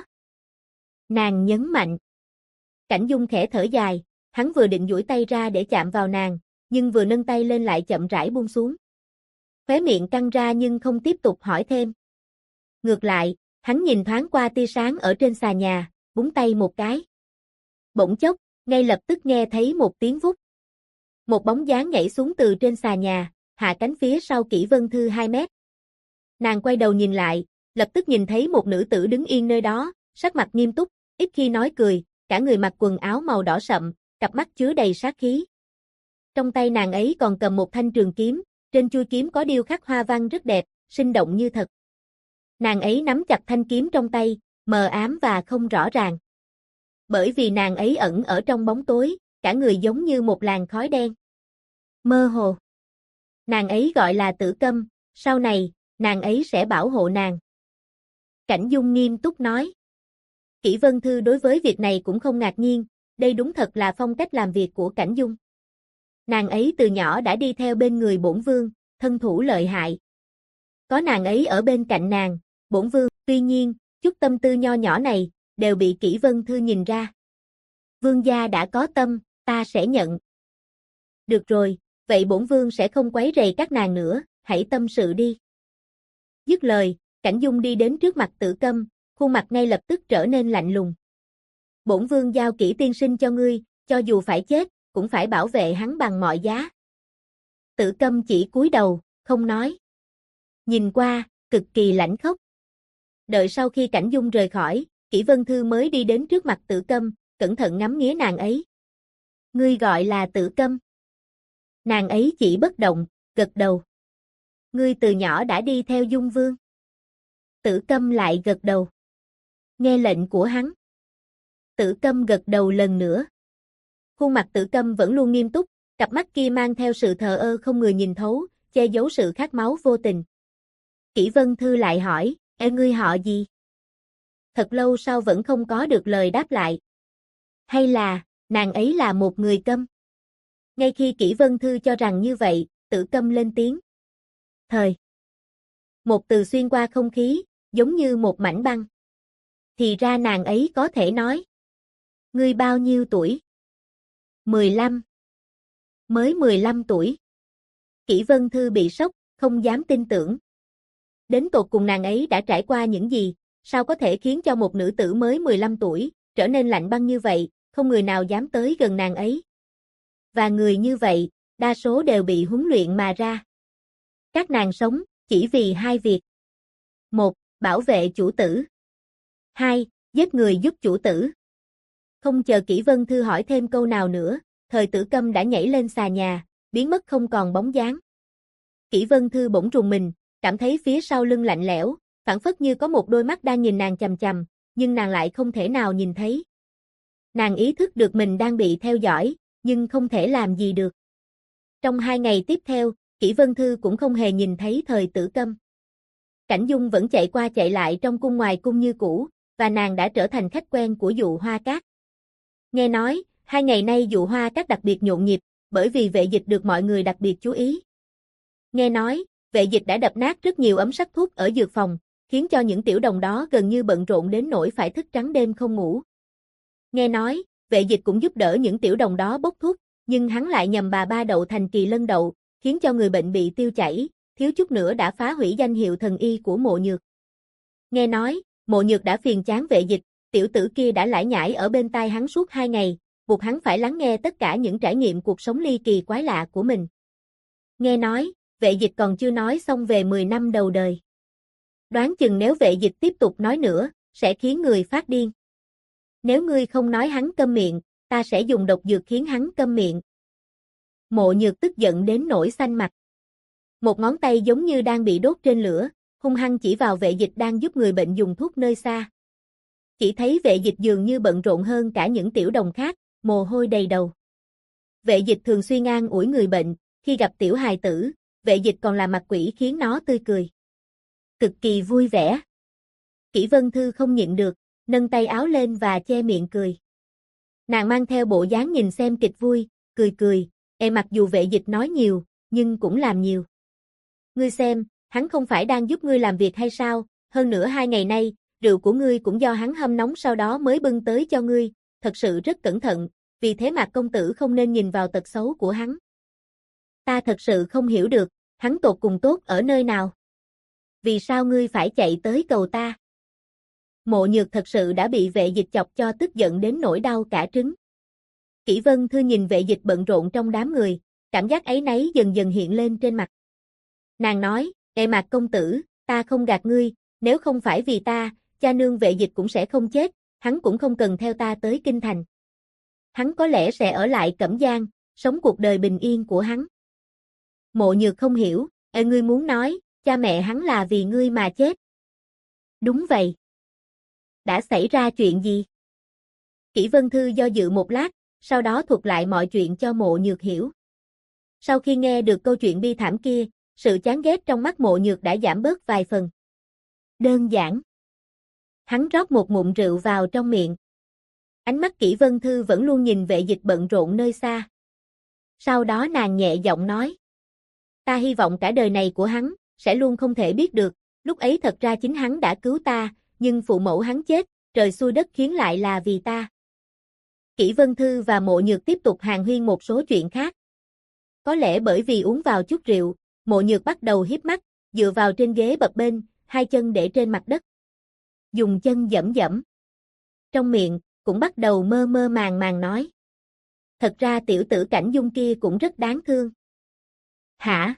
Nàng nhấn mạnh. Cảnh Dung khẽ thở dài, hắn vừa định duỗi tay ra để chạm vào nàng, nhưng vừa nâng tay lên lại chậm rãi buông xuống. Khóe miệng căng ra nhưng không tiếp tục hỏi thêm. Ngược lại, hắn nhìn thoáng qua tia sáng ở trên xà nhà, búng tay một cái. Bỗng chốc, ngay lập tức nghe thấy một tiếng vút. Một bóng dáng nhảy xuống từ trên xà nhà, hạ cánh phía sau Kỷ Vân Thư 2 mét. Nàng quay đầu nhìn lại, lập tức nhìn thấy một nữ tử đứng yên nơi đó, sắc mặt nghiêm túc, ít khi nói cười, cả người mặc quần áo màu đỏ sậm, cặp mắt chứa đầy sát khí. Trong tay nàng ấy còn cầm một thanh trường kiếm, trên chuôi kiếm có điêu khắc hoa văn rất đẹp, sinh động như thật. Nàng ấy nắm chặt thanh kiếm trong tay, mờ ám và không rõ ràng. Bởi vì nàng ấy ẩn ở trong bóng tối, cả người giống như một làn khói đen. Mơ hồ. Nàng ấy gọi là Tử Câm, sau này, nàng ấy sẽ bảo hộ nàng. Cảnh Dung nghiêm túc nói. Kỷ Vân Thư đối với việc này cũng không ngạc nhiên, đây đúng thật là phong cách làm việc của Cảnh Dung. Nàng ấy từ nhỏ đã đi theo bên người bổn vương, thân thủ lợi hại. Có nàng ấy ở bên cạnh nàng, bổn vương, tuy nhiên, chút tâm tư nho nhỏ này, đều bị Kỷ Vân Thư nhìn ra. Vương gia đã có tâm, ta sẽ nhận. Được rồi, vậy bổn vương sẽ không quấy rầy các nàng nữa, hãy tâm sự đi. Dứt lời, Cảnh Dung đi đến trước mặt Tử Câm, khuôn mặt ngay lập tức trở nên lạnh lùng. Bổn vương giao Kỷ tiên sinh cho ngươi, cho dù phải chết, cũng phải bảo vệ hắn bằng mọi giá. Tử Câm chỉ cúi đầu, không nói. Nhìn qua, cực kỳ lãnh khốc. Đợi sau khi Cảnh Dung rời khỏi, Kỷ Vân Thư mới đi đến trước mặt Tử Câm, cẩn thận ngắm nghía nàng ấy. Ngươi gọi là Tử Câm. Nàng ấy chỉ bất động, gật đầu. Ngươi từ nhỏ đã đi theo Dung Vương. Tử Câm lại gật đầu. Nghe lệnh của hắn. Tử Câm gật đầu lần nữa. Khuôn mặt Tử Câm vẫn luôn nghiêm túc, cặp mắt kia mang theo sự thờ ơ không người nhìn thấu, che giấu sự khát máu vô tình. Kỷ Vân Thư lại hỏi, ngươi họ gì? Thật lâu sau vẫn không có được lời đáp lại. Hay là, nàng ấy là một người câm? Ngay khi Kỷ Vân Thư cho rằng như vậy, Tử Câm lên tiếng. Thời. Một từ xuyên qua không khí, giống như một mảnh băng. Thì ra nàng ấy có thể nói. Ngươi bao nhiêu tuổi? 15. Mới 15 tuổi. Kỷ Vân Thư bị sốc, không dám tin tưởng. Đến tột cùng nàng ấy đã trải qua những gì, sao có thể khiến cho một nữ tử mới 15 tuổi, trở nên lạnh băng như vậy, không người nào dám tới gần nàng ấy. Và người như vậy, đa số đều bị huấn luyện mà ra. Các nàng sống, chỉ vì hai việc. 1. Bảo vệ chủ tử. 2. Giết người giúp chủ tử. Không chờ Kỷ Vân Thư hỏi thêm câu nào nữa, Thời Tử Câm đã nhảy lên xà nhà, biến mất không còn bóng dáng. Kỷ Vân Thư bỗng rùng mình, cảm thấy phía sau lưng lạnh lẽo, phảng phất như có một đôi mắt đang nhìn nàng chằm chằm, nhưng nàng lại không thể nào nhìn thấy. Nàng ý thức được mình đang bị theo dõi, nhưng không thể làm gì được. Trong 2 ngày tiếp theo, Kỷ Vân Thư cũng không hề nhìn thấy Thời Tử Câm. Cảnh Dung vẫn chạy qua chạy lại trong cung ngoài cung như cũ, và nàng đã trở thành khách quen của Dụ Hoa Các. Nghe nói, 2 ngày nay Dụ Hoa Các đặc biệt nhộn nhịp, bởi vì Vệ Dịch được mọi người đặc biệt chú ý. Nghe nói, Vệ Dịch đã đập nát rất nhiều ấm sắc thuốc ở dược phòng, khiến cho những tiểu đồng đó gần như bận rộn đến nỗi phải thức trắng đêm không ngủ. Nghe nói, Vệ Dịch cũng giúp đỡ những tiểu đồng đó bốc thuốc, nhưng hắn lại nhầm bà ba đậu thành Kỳ Lân đậu, khiến cho người bệnh bị tiêu chảy, thiếu chút nữa đã phá hủy danh hiệu thần y của Mộ Nhược. Nghe nói, Mộ Nhược đã phiền chán Vệ Dịch, tiểu tử kia đã lải nhải ở bên tai hắn suốt 2 ngày, buộc hắn phải lắng nghe tất cả những trải nghiệm cuộc sống ly kỳ quái lạ của mình. Nghe nói, Vệ Dịch còn chưa nói xong về 10 năm đầu đời. Đoán chừng nếu Vệ Dịch tiếp tục nói nữa, sẽ khiến người phát điên. Nếu ngươi không nói hắn câm miệng, ta sẽ dùng độc dược khiến hắn câm miệng. Mộ Nhược tức giận đến nỗi xanh mặt. Một ngón tay giống như đang bị đốt trên lửa, hung hăng chỉ vào Vệ Dịch đang giúp người bệnh dùng thuốc nơi xa. Chỉ thấy Vệ Dịch dường như bận rộn hơn cả những tiểu đồng khác, mồ hôi đầy đầu. Vệ Dịch thường xuyên an ủi người bệnh, khi gặp tiểu hài tử, Vệ Dịch còn làm mặt quỷ khiến nó tươi cười. Cực kỳ vui vẻ. Kỷ Vân Thư không nhịn được, nâng tay áo lên và che miệng cười. Nàng mang theo bộ dáng nhìn xem kịch vui, cười cười, mặc dù Vệ Dịch nói nhiều, nhưng cũng làm nhiều. Ngươi xem, hắn không phải đang giúp ngươi làm việc hay sao, hơn nữa 2 ngày nay, rượu của ngươi cũng do hắn hâm nóng sau đó mới bưng tới cho ngươi, thật sự rất cẩn thận, vì thế Mạc công tử không nên nhìn vào tật xấu của hắn. Ta thật sự không hiểu được, hắn tột cùng tốt ở nơi nào? Vì sao ngươi phải chạy tới cầu ta? Mộ Nhược thật sự đã bị Vệ Dịch chọc cho tức giận đến nỗi đau cả trứng. Kỷ Vân Thư nhìn Vệ Dịch bận rộn trong đám người, cảm giác áy náy dần dần hiện lên trên mặt. Nàng nói, Mạc công tử, ta không gạt ngươi, nếu không phải vì ta, cha nương Vệ Dịch cũng sẽ không chết, hắn cũng không cần theo ta tới kinh thành. Hắn có lẽ sẽ ở lại Cẩm Giang, sống cuộc đời bình yên của hắn. Mộ Nhược không hiểu, ngươi muốn nói, cha mẹ hắn là vì ngươi mà chết. Đúng vậy. Đã xảy ra chuyện gì? Kỷ Vân Thư do dự một lát, sau đó thuật lại mọi chuyện cho Mộ Nhược hiểu. Sau khi nghe được câu chuyện bi thảm kia, sự chán ghét trong mắt Mộ Nhược đã giảm bớt vài phần. Đơn giản. Hắn rót một ngụm rượu vào trong miệng. Ánh mắt Kỷ Vân Thư vẫn luôn nhìn Vệ Dịch bận rộn nơi xa. Sau đó nàng nhẹ giọng nói. Ta hy vọng cả đời này của hắn, sẽ luôn không thể biết được, lúc ấy thật ra chính hắn đã cứu ta, nhưng phụ mẫu hắn chết, trời xui đất khiến lại là vì ta. Kỷ Vân Thư và Mộ Nhược tiếp tục hàn huyên một số chuyện khác. Có lẽ bởi vì uống vào chút rượu, Mộ Nhược bắt đầu híp mắt, dựa vào trên ghế bập bênh, 2 chân để trên mặt đất. Dùng chân giẫm giẫm. Trong miệng, cũng bắt đầu mơ mơ màng màng nói. Thật ra tiểu tử Cảnh Dung kia cũng rất đáng thương. Hả?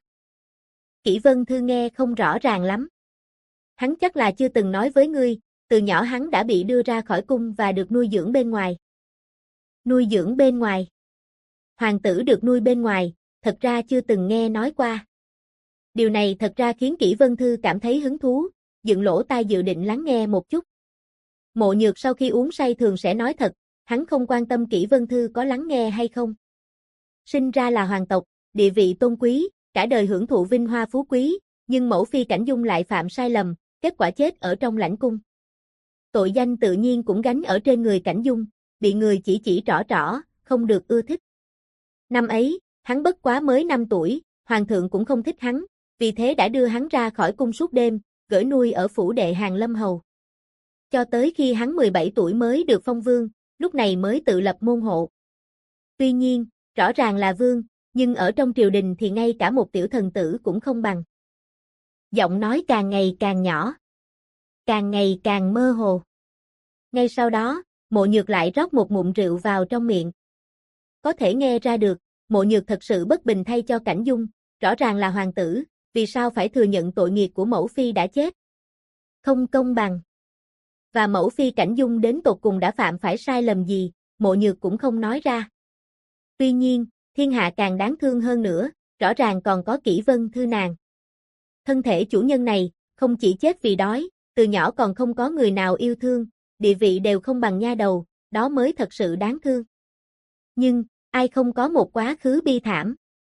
Kỷ Vân Thư nghe không rõ ràng lắm. Hắn chắc là chưa từng nói với ngươi, từ nhỏ hắn đã bị đưa ra khỏi cung và được nuôi dưỡng bên ngoài. Nuôi dưỡng bên ngoài? Hoàng tử được nuôi bên ngoài, thật ra chưa từng nghe nói qua. Điều này thật ra khiến Kỷ Vân Thư cảm thấy hứng thú, dựng lỗ tai dự định lắng nghe một chút. Mộ Nhược sau khi uống say thường sẽ nói thật, hắn không quan tâm Kỷ Vân Thư có lắng nghe hay không. Sinh ra là hoàng tộc, địa vị tôn quý, cả đời hưởng thụ vinh hoa phú quý, nhưng mẫu phi Cảnh Dung lại phạm sai lầm, kết quả chết ở trong lãnh cung. Tội danh tự nhiên cũng gánh ở trên người Cảnh Dung, bị người chỉ trỏ, không được ưa thích. Năm ấy, hắn bất quá mới 5 tuổi, hoàng thượng cũng không thích hắn, vì thế đã đưa hắn ra khỏi cung suốt đêm, gửi nuôi ở phủ đệ Hàng Lâm Hầu. Cho tới khi hắn 17 tuổi mới được phong vương, lúc này mới tự lập môn hộ. Tuy nhiên, rõ ràng là vương, nhưng ở trong triều đình thì ngay cả một tiểu thần tử cũng không bằng. Giọng nói càng ngày càng nhỏ, càng ngày càng mơ hồ. Ngay sau đó, Mộ Nhược lại rót một ngụm rượu vào trong miệng. Có thể nghe ra được, Mộ Nhược thật sự bất bình thay cho Cảnh Dung, rõ ràng là hoàng tử, vì sao phải thừa nhận tội nghiệp của mẫu phi đã chết? Không công bằng. Và mẫu phi Cảnh Dung đến tột cùng đã phạm phải sai lầm gì, Mộ Nhược cũng không nói ra. Tuy nhiên, thiên hạ càng đáng thương hơn nữa, rõ ràng còn có Kỷ Vân Thư nàng. Thân thể chủ nhân này, không chỉ chết vì đói, từ nhỏ còn không có người nào yêu thương, địa vị đều không bằng nha đầu, đó mới thật sự đáng thương. Nhưng, ai không có một quá khứ bi thảm?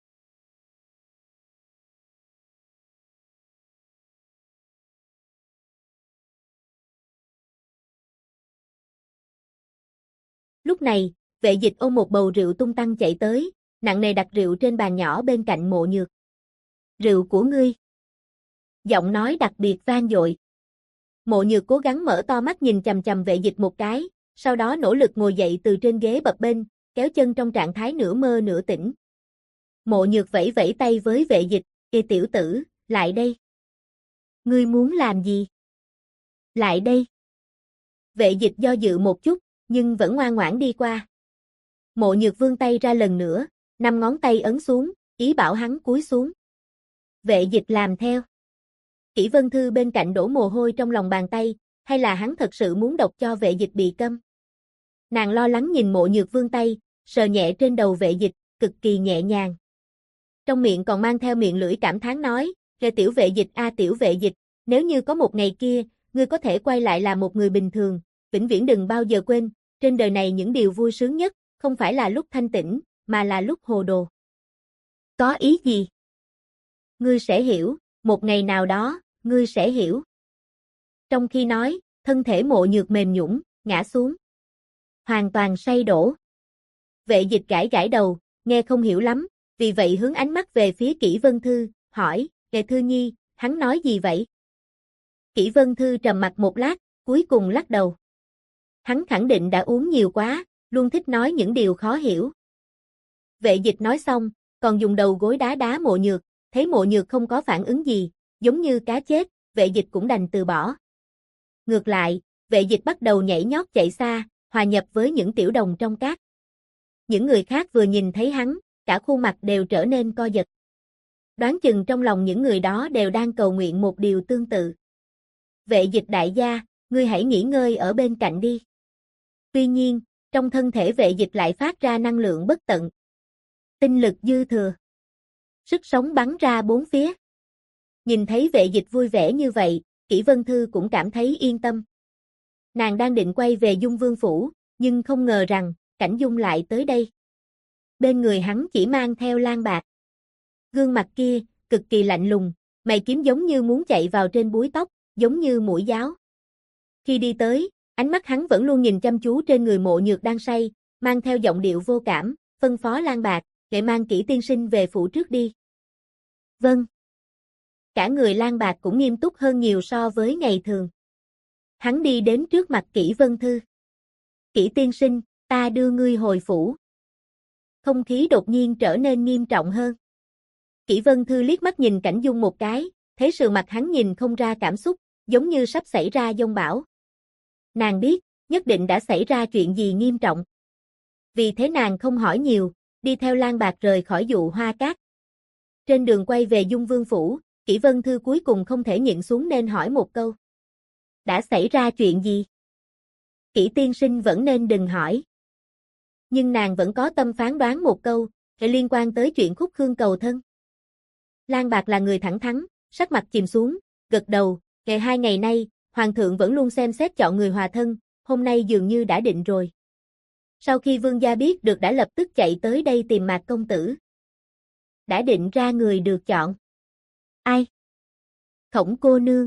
Lúc này, Vệ Dịch ôm một bầu rượu tung tăng chạy tới, nặng nề đặt rượu trên bàn nhỏ bên cạnh Mộ Nhược. Rượu của ngươi. Giọng nói đặc biệt vang dội. Mộ Nhược cố gắng mở to mắt nhìn chằm chằm Vệ Dịch một cái, sau đó nỗ lực ngồi dậy từ trên ghế bập bênh, kéo chân trong trạng thái nửa mơ nửa tỉnh. Mộ Nhược vẫy vẫy tay với Vệ Dịch, "Ê tiểu tử, lại đây." "Ngươi muốn làm gì?" "Lại đây." Vệ Dịch do dự một chút, nhưng vẫn ngoan ngoãn đi qua. Mộ Nhược vươn tay ra lần nữa, 5 ngón tay ấn xuống, ý bảo hắn cúi xuống. Vệ Dịch làm theo. Kỷ Vân Thư bên cạnh đổ mồ hôi trong lòng bàn tay, hay là hắn thật sự muốn độc cho Vệ Dịch bị câm? Nàng lo lắng nhìn Mộ Nhược vươn tay, sờ nhẹ trên đầu Vệ Dịch, cực kỳ nhẹ nhàng. Trong miệng còn mang theo miệng lưỡi cảm thán nói, "Kìa tiểu Vệ Dịch a tiểu Vệ Dịch, nếu như có một ngày kia, ngươi có thể quay lại là một người bình thường, vĩnh viễn đừng bao giờ quên, trên đời này những điều vui sướng nhất, không phải là lúc thanh tĩnh, mà là lúc hồ đồ." Có ý gì? Ngươi sẽ hiểu, một ngày nào đó, ngươi sẽ hiểu. Trong khi nói, thân thể Mộ Nhược mềm nhũn, ngã xuống. Hoàn toàn say đổ. Vệ Dịch gãi gãi đầu, nghe không hiểu lắm, vì vậy hướng ánh mắt về phía Kỷ Vân Thư, hỏi, "Kìa Thư Nhi, hắn nói gì vậy?" Kỷ Vân Thư trầm mặc một lát, cuối cùng lắc đầu. Hắn khẳng định đã uống nhiều quá, luôn thích nói những điều khó hiểu. Vệ Dịch nói xong, còn dùng đầu gối đá đá Mộ Nhược, thấy Mộ Nhược không có phản ứng gì, giống như cá chết, Vệ Dịch cũng đành từ bỏ. Ngược lại, Vệ Dịch bắt đầu nhảy nhót chạy xa, hòa nhập với những tiểu đồng trong cát. Những người khác vừa nhìn thấy hắn, cả khuôn mặt đều trở nên co giật. Đoán chừng trong lòng những người đó đều đang cầu nguyện một điều tương tự. "Vệ Dịch đại gia, ngươi hãy nghỉ ngơi ở bên cạnh đi." Tuy nhiên, trong thân thể Vệ Dịch lại phát ra năng lượng bất tận. Tinh lực dư thừa. Sức sống bắn ra bốn phía. Nhìn thấy Vệ Dịch vui vẻ như vậy, Kỷ Vân Thư cũng cảm thấy yên tâm. Nàng đang định quay về Dung Vương phủ, nhưng không ngờ rằng, Cảnh Dung lại tới đây. Bên người hắn chỉ mang theo Lan Bạc. Gương mặt kia, cực kỳ lạnh lùng, mày kiếm giống như muốn chạy vào trên búi tóc, giống như mũi giáo. Khi đi tới, ánh mắt hắn vẫn luôn nhìn chăm chú trên người Mộ Nhược đang say, mang theo giọng điệu vô cảm, phân phó Lan Bạc, "Để mang Kỷ tiên sinh về phủ trước đi." "Vâng." Cả người Lan Bạc cũng nghiêm túc hơn nhiều so với ngày thường. Hắn đi đến trước mặt Kỷ Vân Thư. "Kỷ tiên sinh, ta đưa ngươi hồi phủ." Không khí đột nhiên trở nên nghiêm trọng hơn. Kỷ Vân Thư liếc mắt nhìn Cảnh Dung một cái, thấy sự mặt hắn nhìn không ra cảm xúc, giống như sắp xảy ra giông bão. Nàng biết, nhất định đã xảy ra chuyện gì nghiêm trọng. Vì thế nàng không hỏi nhiều, đi theo Lan Bạc rời khỏi dụ hoa cát. Trên đường quay về Dung Vương phủ, Kỷ Vân Thư cuối cùng không thể nhịn xuống nên hỏi một câu. "Đã xảy ra chuyện gì?" Kỷ tiên sinh vẫn nên đừng hỏi. Nhưng nàng vẫn có tâm phán đoán một câu, liên quan tới chuyện Khúc Khương cầu thân. Lan Bạc là người thẳng thắn, sắc mặt chìm xuống, gật đầu, Hai ngày nay, Hoàng thượng vẫn luôn xem xét chọn người hòa thân, hôm nay dường như đã định rồi. Sau khi vương gia biết được đã lập tức chạy tới đây tìm Mạc công tử. Đã định ra người được chọn. Ai? Khổng cô nương.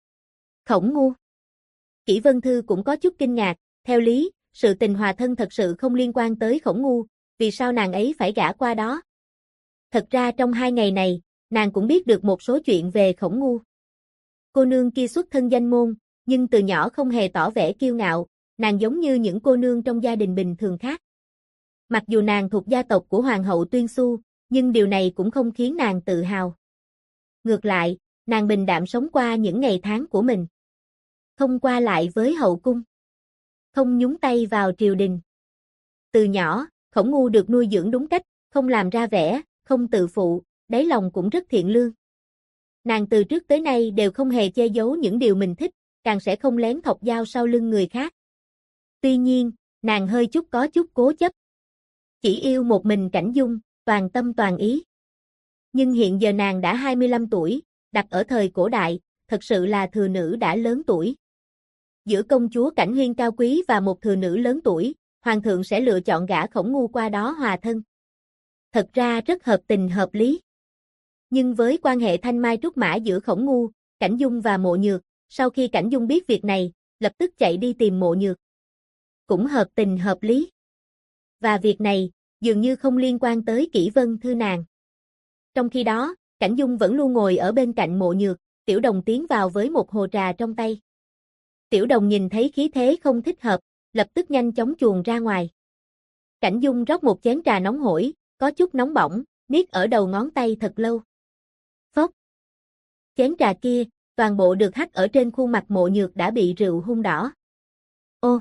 Khổng Ngu. Kỷ Vân Thư cũng có chút kinh ngạc, theo lý, sự tình hòa thân thật sự không liên quan tới Khổng Ngu, vì sao nàng ấy phải gả qua đó? Thật ra trong 2 ngày này, nàng cũng biết được một số chuyện về Khổng Ngu. Cô nương kia xuất thân danh môn, nhưng từ nhỏ không hề tỏ vẻ kiêu ngạo, nàng giống như những cô nương trong gia đình bình thường khác. Mặc dù nàng thuộc gia tộc của Hoàng hậu Tuyên Xu, nhưng điều này cũng không khiến nàng tự hào. Ngược lại, nàng bình đạm sống qua những ngày tháng của mình. Không qua lại với hậu cung. Không nhúng tay vào triều đình. Từ nhỏ, Khổng Ngu được nuôi dưỡng đúng cách, không làm ra vẻ, không tự phụ, đáy lòng cũng rất thiện lương. Nàng từ trước tới nay đều không hề che giấu những điều mình thích, càng sẽ không lén thọc dao sau lưng người khác. Tuy nhiên, nàng hơi có chút cố chấp. Chỉ yêu một mình Cảnh Dung, toàn tâm toàn ý. Nhưng hiện giờ nàng đã 25 tuổi, đặt ở thời cổ đại, thật sự là thừa nữ đã lớn tuổi. Giữa công chúa Cảnh Huyên cao quý và một thừa nữ lớn tuổi, hoàng thượng sẽ lựa chọn gả Khổng Ngu qua đó hòa thân. Thật ra rất hợp tình hợp lý. Nhưng với quan hệ thanh mai trúc mã giữa Khổng Ngu, Cảnh Dung và Mộ Nhược, sau khi Cảnh Dung biết việc này, lập tức chạy đi tìm Mộ Nhược. Cũng hợp tình hợp lý. Và việc này, dường như không liên quan tới Kỷ Vân Thư nàng. Trong khi đó, Cảnh Dung vẫn luôn ngồi ở bên cạnh Mộ Nhược, Tiểu Đồng tiến vào với một hồ trà trong tay. Tiểu Đồng nhìn thấy khí thế không thích hợp, lập tức nhanh chóng chuồn ra ngoài. Cảnh Dung rót một chén trà nóng hổi, có chút nóng bỏng, niết ở đầu ngón tay thật lâu. Phốc. Chén trà kia, toàn bộ được hắt ở trên khuôn mặt Mộ Nhược đã bị rượu hun đỏ. Ô.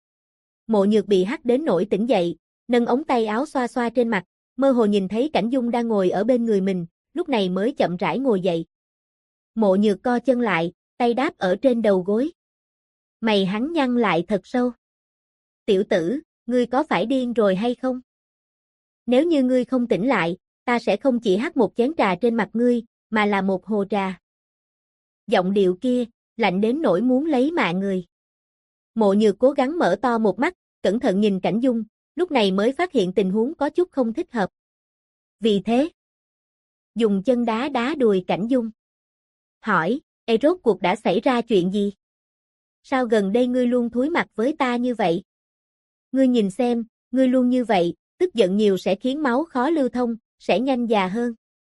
Mộ Nhược bị hắt đến nỗi tỉnh dậy, nâng ống tay áo xoa xoa trên mặt, mơ hồ nhìn thấy Cảnh Dung đang ngồi ở bên người mình, lúc này mới chậm rãi ngồi dậy. Mộ Nhược co chân lại, tay đáp ở trên đầu gối. Mày hắn nhăn lại thật sâu. Tiểu tử, ngươi có phải điên rồi hay không? Nếu như ngươi không tỉnh lại, ta sẽ không chỉ hắt một chén trà trên mặt ngươi, mà là một hồ trà. Giọng điệu kia, lạnh đến nỗi muốn lấy mạng người. Mộ Nhược cố gắng mở to một mắt, cẩn thận nhìn Cảnh Dung, lúc này mới phát hiện tình huống có chút không thích hợp. Vì thế, dùng chân đá đá đùi Cảnh Dung. Hỏi, rốt cuộc đã xảy ra chuyện gì? Sao gần đây ngươi luôn thúi mặt với ta như vậy? Ngươi nhìn xem, ngươi luôn như vậy, tức giận nhiều sẽ khiến máu khó lưu thông, sẽ nhanh già hơn.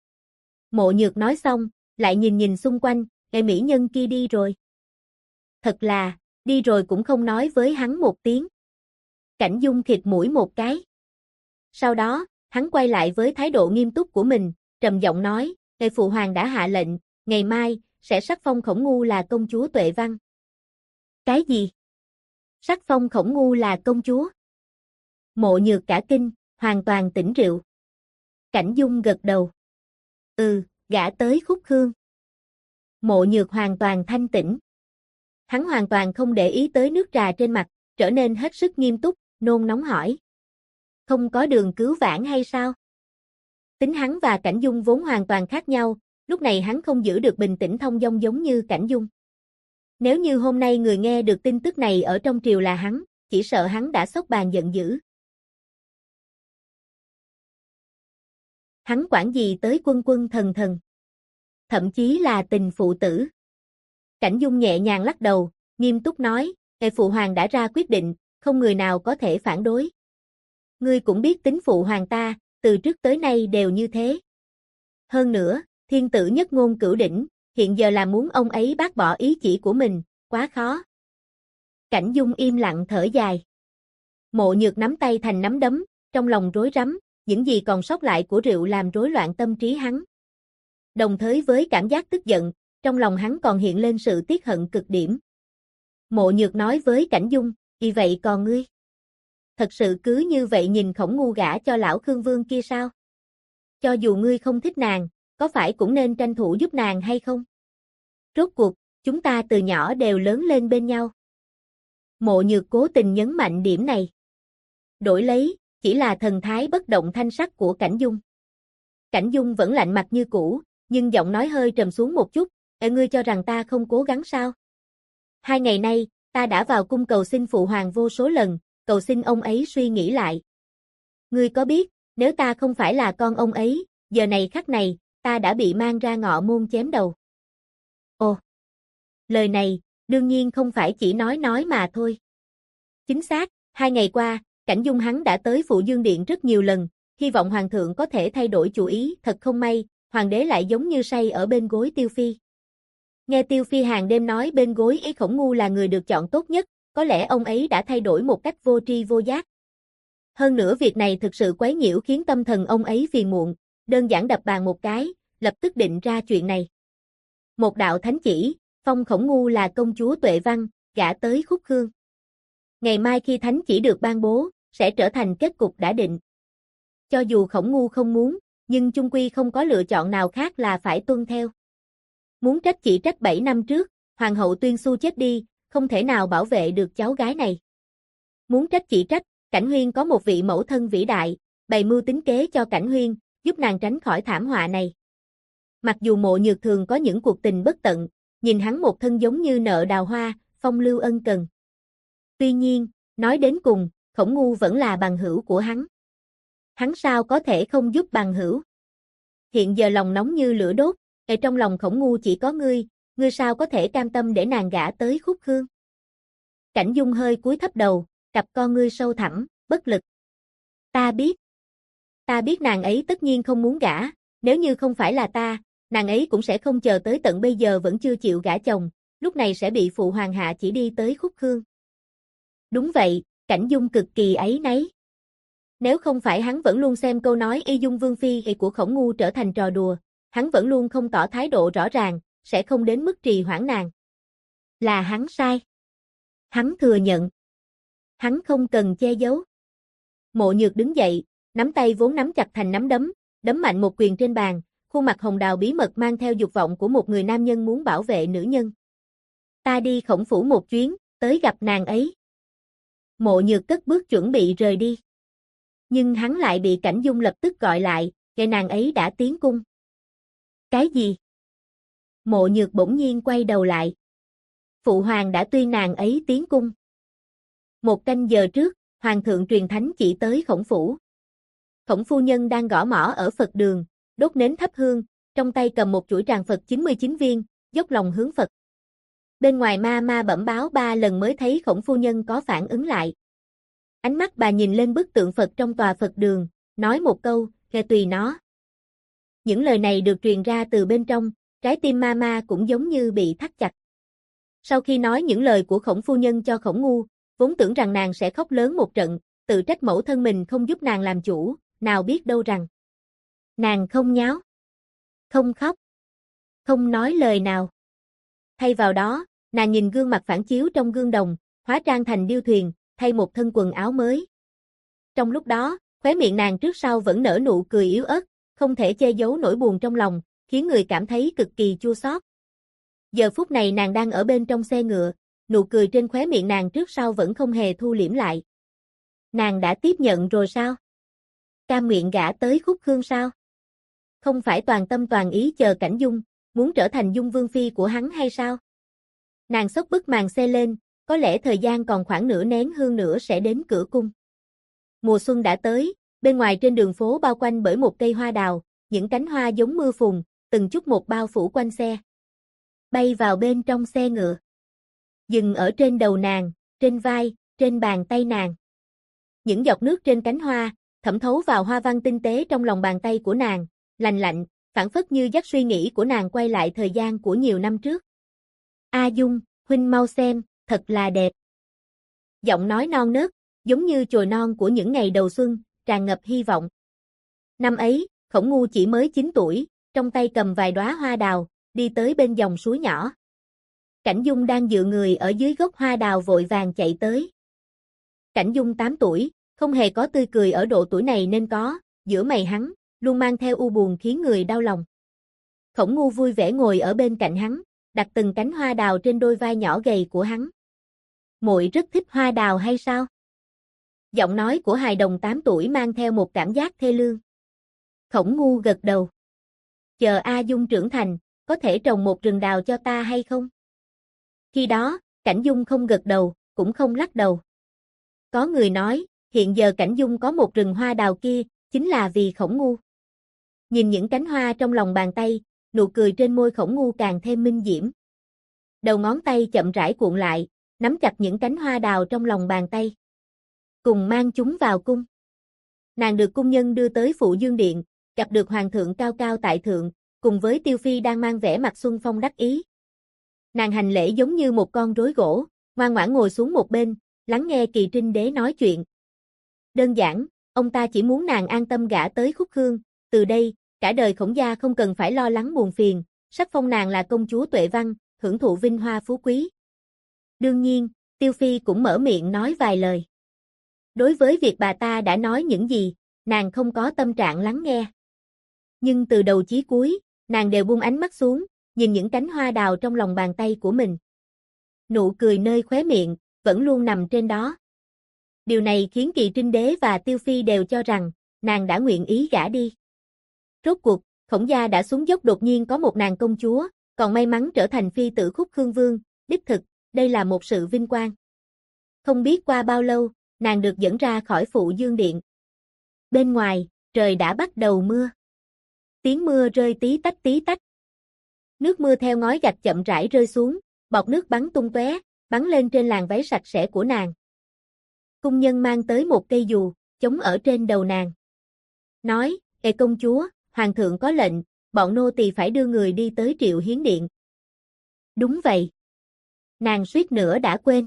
Mộ Nhược nói xong, lại nhìn xung quanh, mỹ nhân kia đi rồi. Thật là, đi rồi cũng không nói với hắn một tiếng. Cảnh Dung khịt mũi một cái. Sau đó, hắn quay lại với thái độ nghiêm túc của mình, trầm giọng nói, phụ hoàng đã hạ lệnh, ngày mai, sẽ sắc phong Khổng Ngu là công chúa Tuệ Văn. Cái gì? Sắc phong Khổng Ngu là công chúa? Mộ Nhược cả kinh, hoàn toàn tỉnh rượu. Cảnh Dung gật đầu. Gả tới Khúc Khương. Mộ Nhược hoàn toàn thanh tỉnh. Hắn hoàn toàn không để ý tới nước trà trên mặt, trở nên hết sức nghiêm túc, nôn nóng hỏi. Không có đường cứu vãn hay sao? Tính hắn và Cảnh Dung vốn hoàn toàn khác nhau, lúc này hắn không giữ được bình tĩnh thông dong giống như Cảnh Dung. Nếu như hôm nay người nghe được tin tức này ở trong triều là hắn, chỉ sợ hắn đã xốc bàn giận dữ. Hắn quản gì tới quân thần thần. Thậm chí là tình phụ tử. Cảnh Dung nhẹ nhàng lắc đầu, nghiêm túc nói, phụ hoàng đã ra quyết định, không người nào có thể phản đối. Ngươi cũng biết tính phụ hoàng ta, từ trước tới nay đều như thế. Hơn nữa, thiên tử nhất ngôn cửu đỉnh, hiện giờ là muốn ông ấy bác bỏ ý chỉ của mình, quá khó. Cảnh Dung im lặng thở dài. Mộ Nhược nắm tay thành nắm đấm, trong lòng rối rắm, những gì còn sót lại của rượu làm rối loạn tâm trí hắn. Đồng thời với cảm giác tức giận, trong lòng hắn còn hiện lên sự tiếc hận cực điểm. Mộ Nhược nói với Cảnh Dung, "Vì vậy còn ngươi? Thật sự cứ như vậy nhìn Khổng Ngu gả cho lão Khương Vương kia sao? Cho dù ngươi không thích nàng, có phải cũng nên tranh thủ giúp nàng hay không? Rốt cuộc, chúng ta từ nhỏ đều lớn lên bên nhau." Mộ Nhược cố tình nhấn mạnh điểm này. Đổi lấy, chỉ là thần thái bất động thanh sắc của Cảnh Dung. Cảnh Dung vẫn lạnh mặt như cũ, nhưng giọng nói hơi trầm xuống một chút, Ngươi cho rằng ta không cố gắng sao? 2 ngày nay, ta đã vào cung cầu xin phụ hoàng vô số lần, cầu xin ông ấy suy nghĩ lại. Ngươi có biết, nếu ta không phải là con ông ấy, giờ này khắc này, ta đã bị mang ra ngọ môn chém đầu. Ồ! Lời này, đương nhiên không phải chỉ nói mà thôi. Chính xác, 2 ngày qua, Cảnh Dung hắn đã tới Phụ Dương Điện rất nhiều lần, hy vọng hoàng thượng có thể thay đổi chủ ý, thật không may, hoàng đế lại giống như say ở bên gối Tiêu Phi. Nghe Tiêu Phi hàng đêm nói bên gối ý Khổng Ngu là người được chọn tốt nhất, có lẽ ông ấy đã thay đổi một cách vô tri vô giác. Hơn nữa việc này thực sự quấy nhiễu khiến tâm thần ông ấy phiền muộn, đơn giản đập bàn một cái, lập tức định ra chuyện này. Một đạo thánh chỉ, phong Khổng Ngu là công chúa Tuệ Văn, gả tới Khúc Khương. Ngày mai khi thánh chỉ được ban bố, sẽ trở thành kết cục đã định. Cho dù Khổng Ngu không muốn, nhưng chung quy không có lựa chọn nào khác là phải tuân theo. Muốn trách chỉ trách 7 năm trước, Hoàng hậu Tuyên Xu chết đi, không thể nào bảo vệ được cháu gái này. Muốn trách chỉ trách, Cảnh Huyên có một vị mẫu thân vĩ đại, bày mưu tính kế cho Cảnh Huyên, giúp nàng tránh khỏi thảm họa này. Mặc dù Mộ Nhược thường có những cuộc tình bất tận, nhìn hắn một thân giống như nợ đào hoa, phong lưu ân cần. Tuy nhiên, nói đến cùng, Khổng Ngu vẫn là bằng hữu của hắn. Hắn sao có thể không giúp bằng hữu? Hiện giờ lòng nóng như lửa đốt, trong lòng Khổng Ngu chỉ có ngươi sao có thể cam tâm để nàng gả tới Khúc Khương? Cảnh Dung hơi cúi thấp đầu, cặp con ngươi sâu thẳm, bất lực. Ta biết nàng ấy tất nhiên không muốn gả, nếu như không phải là ta, nàng ấy cũng sẽ không chờ tới tận bây giờ vẫn chưa chịu gả chồng, lúc này sẽ bị phụ hoàng hạ chỉ đi tới Khúc Khương. Đúng vậy, Cảnh Dung cực kỳ áy náy. Nếu không phải hắn vẫn luôn xem câu nói Y Dung Vương Phi của Khổng Ngu trở thành trò đùa, hắn vẫn luôn không tỏ thái độ rõ ràng, sẽ không đến mức trì hoãn nàng. Là hắn sai. Hắn thừa nhận. Hắn không cần che giấu. Mộ Nhược đứng dậy, nắm tay vốn nắm chặt thành nắm đấm, đấm mạnh một quyền trên bàn, khuôn mặt hồng đào bí mật mang theo dục vọng của một người nam nhân muốn bảo vệ nữ nhân. Ta đi Khổng phủ một chuyến, tới gặp nàng ấy. Mộ Nhược cất bước chuẩn bị rời đi. Nhưng hắn lại bị Cảnh Dung lập tức gọi lại, kể nàng ấy đã tiến cung. Cái gì? Mộ Nhược bỗng nhiên quay đầu lại. Phụ hoàng đã tuyên nàng ấy tiến cung. 1 canh giờ trước, hoàng thượng truyền thánh chỉ tới Khổng phủ. Khổng phu nhân đang gõ mõ ở Phật đường, đốt nến thắp hương, trong tay cầm một chuỗi tràng Phật 99 viên, dốc lòng hướng Phật. Bên ngoài ma bẩm báo 3 lần mới thấy Khổng phu nhân có phản ứng lại. Ánh mắt bà nhìn lên bức tượng Phật trong tòa Phật đường, nói một câu, kệ tùy nó. Những lời này được truyền ra từ bên trong, trái tim ma cũng giống như bị thắt chặt. Sau khi nói những lời của Khổng phu nhân cho Khổng Ngu, vốn tưởng rằng nàng sẽ khóc lớn một trận, tự trách mẫu thân mình không giúp nàng làm chủ, nào biết đâu rằng nàng không nháo, không khóc, không nói lời nào. Thay vào đó, nàng nhìn gương mặt phản chiếu trong gương đồng, hóa trang thành điêu thuyền, thay một thân quần áo mới. Trong lúc đó, khóe miệng nàng trước sau vẫn nở nụ cười yếu ớt, không thể che giấu nỗi buồn trong lòng, khiến người cảm thấy cực kỳ chua xót. Giờ phút này nàng đang ở bên trong xe ngựa, nụ cười trên khóe miệng nàng trước sau vẫn không hề thu liễm lại. Nàng đã tiếp nhận rồi sao? Cam nguyện gả tới Khúc Khương sao? Không phải toàn tâm toàn ý chờ Cảnh Dung, muốn trở thành Dung Vương Phi của hắn hay sao? Nàng xốc bức màn xe lên, có lẽ thời gian còn khoảng nửa nén hương nữa sẽ đến cửa cung. Mùa xuân đã tới, bên ngoài trên đường phố bao quanh bởi một cây hoa đào, những cánh hoa giống mưa phùn, từng chút một bao phủ quanh xe. Bay vào bên trong xe ngựa. Dừng ở trên đầu nàng, trên vai, trên bàn tay nàng. Những giọt nước trên cánh hoa, thẩm thấu vào hoa văn tinh tế trong lòng bàn tay của nàng, lành lạnh, phảng phất như dắt suy nghĩ của nàng quay lại thời gian của nhiều năm trước. A Dung, huynh mau xem, thật là đẹp. Giọng nói non nớt, giống như chồi non của những ngày đầu xuân, tràn ngập hy vọng. Năm ấy, Khổng Ngu chỉ mới 9 tuổi, trong tay cầm vài đóa hoa đào, đi tới bên dòng suối nhỏ. Cảnh Dung đang dựa người ở dưới gốc hoa đào vội vàng chạy tới. Cảnh Dung 8 tuổi, không hề có tươi cười ở độ tuổi này nên có, giữa mày hắn, luôn mang theo u buồn khiến người đau lòng. Khổng Ngu vui vẻ ngồi ở bên cạnh hắn, đặt từng cánh hoa đào trên đôi vai nhỏ gầy của hắn. Muội rất thích hoa đào hay sao? Giọng nói của hài đồng 8 tuổi mang theo một cảm giác thê lương. Khổng Ngu gật đầu. Chờ A Dung trưởng thành, có thể trồng một rừng đào cho ta hay không? Khi đó, Cảnh Dung không gật đầu, cũng không lắc đầu. Có người nói, hiện giờ Cảnh Dung có một rừng hoa đào kia, chính là vì Khổng Ngu. Nhìn những cánh hoa trong lòng bàn tay, nụ cười trên môi Khổng Ngu càng thêm minh diễm. Đầu ngón tay chậm rãi cuộn lại, nắm chặt những cánh hoa đào trong lòng bàn tay. Cùng mang chúng vào cung. Nàng được cung nhân đưa tới Phụ Dương Điện, gặp được hoàng thượng cao cao tại thượng, cùng với Tiêu Phi đang mang vẻ mặt xuân phong đắc ý. Nàng hành lễ giống như một con rối gỗ, ngoan ngoãn ngồi xuống một bên, lắng nghe Kỳ Trinh Đế nói chuyện. Đơn giản, ông ta chỉ muốn nàng an tâm gả tới Khúc Khương, từ đây, cả đời Khổng gia không cần phải lo lắng buồn phiền, sắc phong nàng là công chúa Tuệ Văn, hưởng thụ vinh hoa phú quý. Đương nhiên, Tiêu Phi cũng mở miệng nói vài lời. Đối với việc bà ta đã nói những gì, nàng không có tâm trạng lắng nghe. Nhưng từ đầu chí cuối, nàng đều buông ánh mắt xuống, nhìn những cánh hoa đào trong lòng bàn tay của mình. Nụ cười nơi khóe miệng, vẫn luôn nằm trên đó. Điều này khiến Kỳ Trinh Đế và Tiêu Phi đều cho rằng, nàng đã nguyện ý gả đi. Rốt cuộc, Khổng gia đã xuống dốc đột nhiên có một nàng công chúa, còn may mắn trở thành phi tử Khúc Khương Vương, đích thực, đây là một sự vinh quang. Không biết qua bao lâu, nàng được dẫn ra khỏi Phụ Dương Điện. Bên ngoài, trời đã bắt đầu mưa. Tiếng mưa rơi tí tách tí tách. Nước mưa theo ngói gạch chậm rãi rơi xuống, bọt nước bắn tung tóe, bắn lên trên làn váy sạch sẽ của nàng. Cung nhân mang tới một cây dù, chống ở trên đầu nàng. Nói, Ê công chúa, hoàng thượng có lệnh, bọn nô tỳ phải đưa người đi tới Triệu Hiến Điện. Đúng vậy. Nàng suýt nữa đã quên.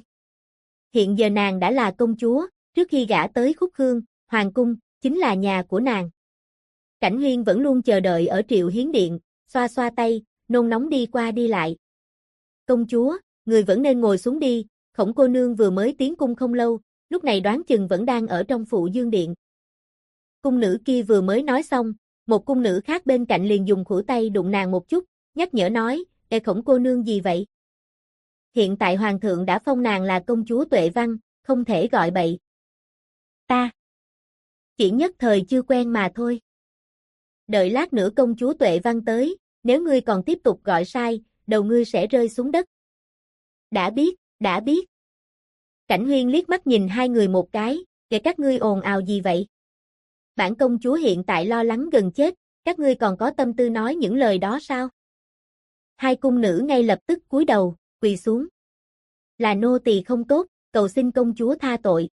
Hiện giờ nàng đã là công chúa, trước khi gả tới Khúc Khương, hoàng cung, chính là nhà của nàng. Cảnh Huyên vẫn luôn chờ đợi ở Triệu Hiến Điện, xoa xoa tay, nôn nóng đi qua đi lại. Công chúa, người vẫn nên ngồi xuống đi, Khổng cô nương vừa mới tiến cung không lâu, lúc này đoán chừng vẫn đang ở trong Phụ Dương Điện. Cung nữ kia vừa mới nói xong, một cung nữ khác bên cạnh liền dùng khuỷu tay đụng nàng một chút, nhắc nhở nói, Ê Khổng cô nương gì vậy? Hiện tại hoàng thượng đã phong nàng là công chúa Tuệ Văn, không thể gọi bậy. Ta chỉ nhất thời chưa quen mà thôi. Đợi lát nữa công chúa Tuệ Văn tới, nếu ngươi còn tiếp tục gọi sai, đầu ngươi sẽ rơi xuống đất. Đã biết, đã biết. Cảnh Huyên liếc mắt nhìn hai người một cái, kể các ngươi ồn ào gì vậy? Bản công chúa hiện tại lo lắng gần chết, các ngươi còn có tâm tư nói những lời đó sao? Hai cung nữ ngay lập tức cúi đầu, quỳ xuống. Là nô tỳ không tốt, cầu xin công chúa tha tội.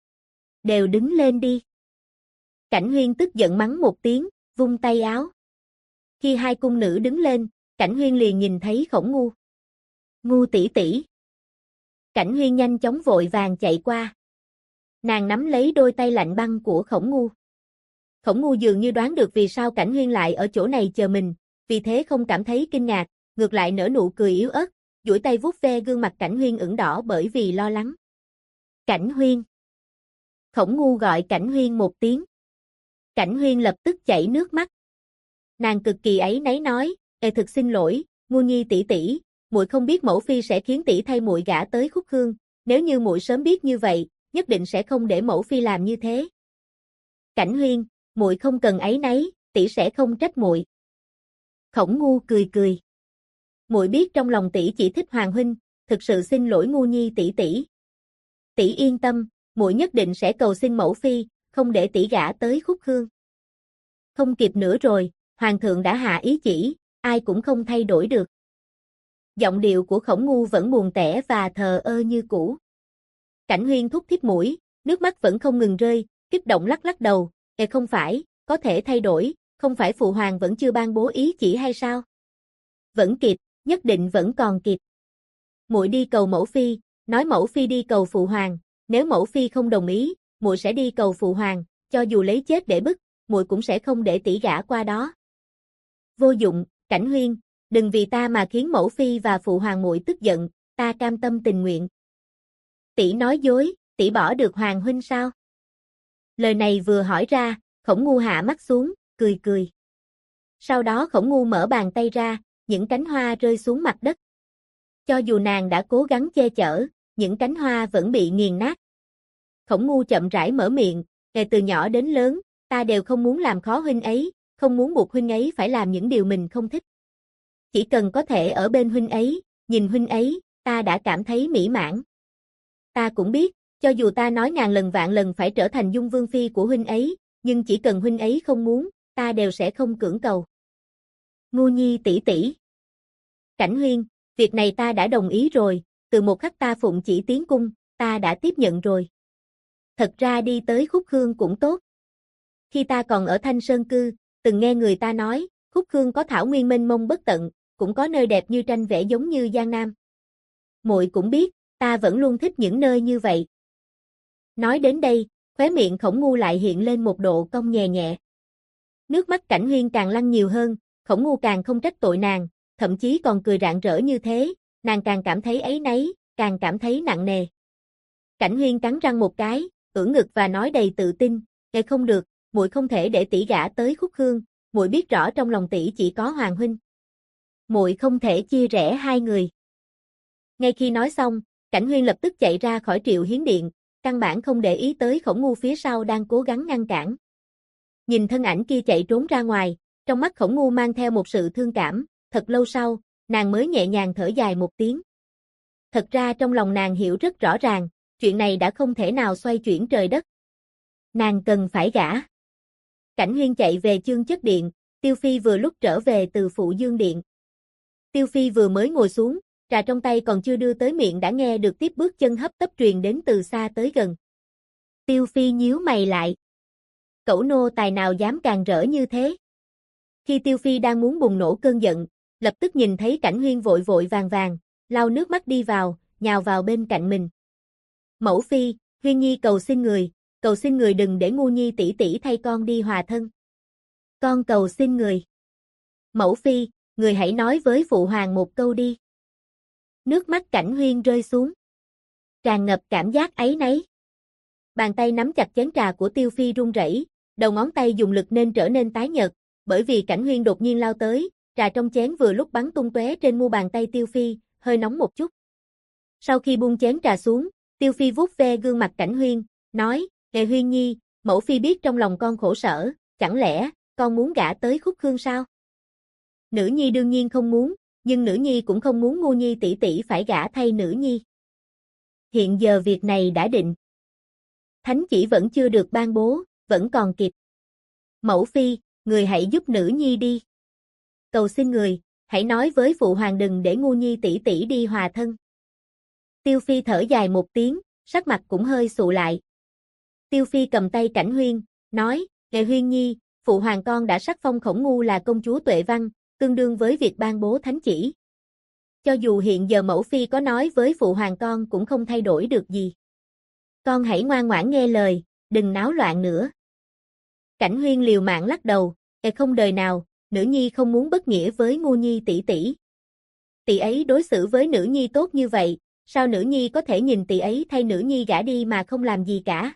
Đều đứng lên đi. Cảnh Huyên tức giận mắng một tiếng, vung tay áo. Khi hai cung nữ đứng lên, Cảnh Huyên liền nhìn thấy Khổng Ngu. Ngu tỷ tỷ. Cảnh Huyên nhanh chóng vội vàng chạy qua. Nàng nắm lấy đôi tay lạnh băng của Khổng Ngu. Khổng Ngu dường như đoán được vì sao Cảnh Huyên lại ở chỗ này chờ mình, vì thế không cảm thấy kinh ngạc, ngược lại nở nụ cười yếu ớt, duỗi tay vuốt ve gương mặt Cảnh Huyên ửng đỏ bởi vì lo lắng. Cảnh Huyên. Khổng Ngu gọi Cảnh Huyên một tiếng. Cảnh Huyên lập tức chảy nước mắt. Nàng cực kỳ áy náy nói, Ê thực xin lỗi, Ngu Nhi tỷ tỷ, muội không biết mẫu phi sẽ khiến tỷ thay muội gả tới Khúc Khương, nếu như muội sớm biết như vậy, nhất định sẽ không để mẫu phi làm như thế. Cảnh Huyên, muội không cần áy náy, tỷ sẽ không trách muội. Khổng Ngu cười cười. Muội biết trong lòng tỷ chỉ thích Hoàng huynh, thực sự xin lỗi Ngu Nhi tỷ tỷ. Tỷ yên tâm, muội nhất định sẽ cầu xin mẫu phi, không để tỷ gả tới Khúc Khương. Không kịp nữa rồi, hoàng thượng đã hạ ý chỉ, ai cũng không thay đổi được. Giọng điệu của Khổng Ngu vẫn buồn tẻ và thờ ơ như cũ. Cảnh Huyên thúc thít mũi, nước mắt vẫn không ngừng rơi, kích động lắc lắc đầu, Ê không phải, có thể thay đổi, không phải phụ hoàng vẫn chưa ban bố ý chỉ hay sao? Vẫn kịp, nhất định vẫn còn kịp. Muội đi cầu mẫu phi, nói mẫu phi đi cầu phụ hoàng, nếu mẫu phi không đồng ý, muội sẽ đi cầu phụ hoàng, cho dù lấy chết để bức, muội cũng sẽ không để tỷ gả qua đó. Vô dụng, Cảnh Huyên, đừng vì ta mà khiến mẫu phi và phụ hoàng muội tức giận, ta cam tâm tình nguyện. Tỷ nói dối, tỷ bỏ được hoàng huynh sao? Lời này vừa hỏi ra, Khổng Ngu hạ mắt xuống, cười cười. Sau đó Khổng Ngu mở bàn tay ra, những cánh hoa rơi xuống mặt đất. Cho dù nàng đã cố gắng che chở, những cánh hoa vẫn bị nghiền nát. Khổng Ngu chậm rãi mở miệng, Kể từ nhỏ đến lớn, ta đều không muốn làm khó huynh ấy, không muốn buộc huynh ấy phải làm những điều mình không thích. chỉ cần có thể ở bên huynh ấy, nhìn huynh ấy, ta đã cảm thấy mỹ mãn. Ta cũng biết, cho dù ta nói ngàn lần vạn lần phải trở thành Dung Vương Phi của huynh ấy, nhưng chỉ cần huynh ấy không muốn, ta đều sẽ không cưỡng cầu. Ngu Nhi tỷ tỷ. Cảnh Huyên, việc này ta đã đồng ý rồi, từ một khắc ta phụng chỉ tiến cung, ta đã tiếp nhận rồi. Thật ra đi tới Khúc Khương cũng tốt. Khi ta còn ở Thanh Sơn Cư, từng nghe người ta nói, Khúc Khương có thảo nguyên mênh mông bất tận, cũng có nơi đẹp như tranh vẽ giống như Giang Nam. Muội cũng biết, ta vẫn luôn thích những nơi như vậy. Nói đến đây, khóe miệng Khổng Ngu lại hiện lên một độ cong nhẹ nhẹ. Nước mắt Cảnh Huyên càng lăn nhiều hơn, Khổng Ngu càng không trách tội nàng, thậm chí còn cười rạng rỡ như thế, nàng càng cảm thấy áy náy, càng cảm thấy nặng nề. Cảnh Huyên cắn răng một cái, ưỡn ngực và nói đầy tự tin, "Ê không được, muội không thể để tỷ gả tới Khúc Khương, muội biết rõ trong lòng tỷ chỉ có Hoàng huynh. Muội không thể chia rẽ hai người." Ngay khi nói xong, Cảnh Huyên lập tức chạy ra khỏi Triệu Hiến Điện, căn bản không để ý tới Khổng Ngu phía sau đang cố gắng ngăn cản. Nhìn thân ảnh kia chạy trốn ra ngoài, trong mắt Khổng Ngu mang theo một sự thương cảm, thật lâu sau, nàng mới nhẹ nhàng thở dài một tiếng. Thật ra trong lòng nàng hiểu rất rõ ràng, chuyện này đã không thể nào xoay chuyển trời đất. Nàng cần phải gả. Cảnh Huyên chạy về Chương Chất Điện, Tiêu Phi vừa lúc trở về từ Phụ Dương Điện. Tiêu Phi vừa mới ngồi xuống, trà trong tay còn chưa đưa tới miệng đã nghe được tiếp bước chân hấp tấp truyền đến từ xa tới gần. Tiêu Phi nhíu mày lại. Cẩu nô tài nào dám càng rỡ như thế? Khi Tiêu Phi đang muốn bùng nổ cơn giận, lập tức nhìn thấy Cảnh Huyên vội vội vàng vàng, lau nước mắt đi vào, nhào vào bên cạnh mình. Mẫu Phi, Huyên Nhi cầu xin người đừng để Ngu Nhi tỷ tỷ thay con đi hòa thân. Con cầu xin người. Mẫu Phi, người hãy nói với Phụ Hoàng một câu đi. Nước mắt Cảnh Huyên rơi xuống. Tràn ngập cảm giác áy náy. Bàn tay nắm chặt chén trà của Tiêu Phi run rẩy, đầu ngón tay dùng lực nên trở nên tái nhợt, bởi vì Cảnh Huyên đột nhiên lao tới, trà trong chén vừa lúc bắn tung tóe trên mu bàn tay Tiêu Phi, hơi nóng một chút. Sau khi buông chén trà xuống, Tiêu Phi vuốt ve gương mặt Cảnh Huyên, nói, "Ê Huyên Nhi, mẫu phi biết trong lòng con khổ sở, chẳng lẽ con muốn gả tới Khúc Khương sao?" Nữ nhi đương nhiên không muốn, nhưng nữ nhi cũng không muốn Ngu Nhi tỷ tỷ phải gả thay nữ nhi. Hiện giờ việc này đã định. Thánh chỉ vẫn chưa được ban bố, vẫn còn kịp. Mẫu phi, người hãy giúp nữ nhi đi. Cầu xin người, hãy nói với Phụ Hoàng đừng để Ngu Nhi tỷ tỷ đi hòa thân. Tiêu Phi thở dài một tiếng, sắc mặt cũng hơi xụ lại. Tiêu Phi cầm tay Cảnh Huyên, nói, "Ê Huyên Nhi, Phụ Hoàng con đã sắc phong Khổng Ngu là công chúa Tuệ Văn, tương đương với việc ban bố thánh chỉ. Cho dù hiện giờ mẫu phi có nói với Phụ Hoàng con cũng không thay đổi được gì. Con hãy ngoan ngoãn nghe lời, đừng náo loạn nữa." Cảnh Huyên liều mạng lắc đầu, "Ê không đời nào, nữ nhi không muốn bất nghĩa với Ngu Nhi tỷ tỷ. Tỷ ấy đối xử với nữ nhi tốt như vậy, sao nữ nhi có thể nhìn tỷ ấy thay nữ nhi gả đi mà không làm gì cả?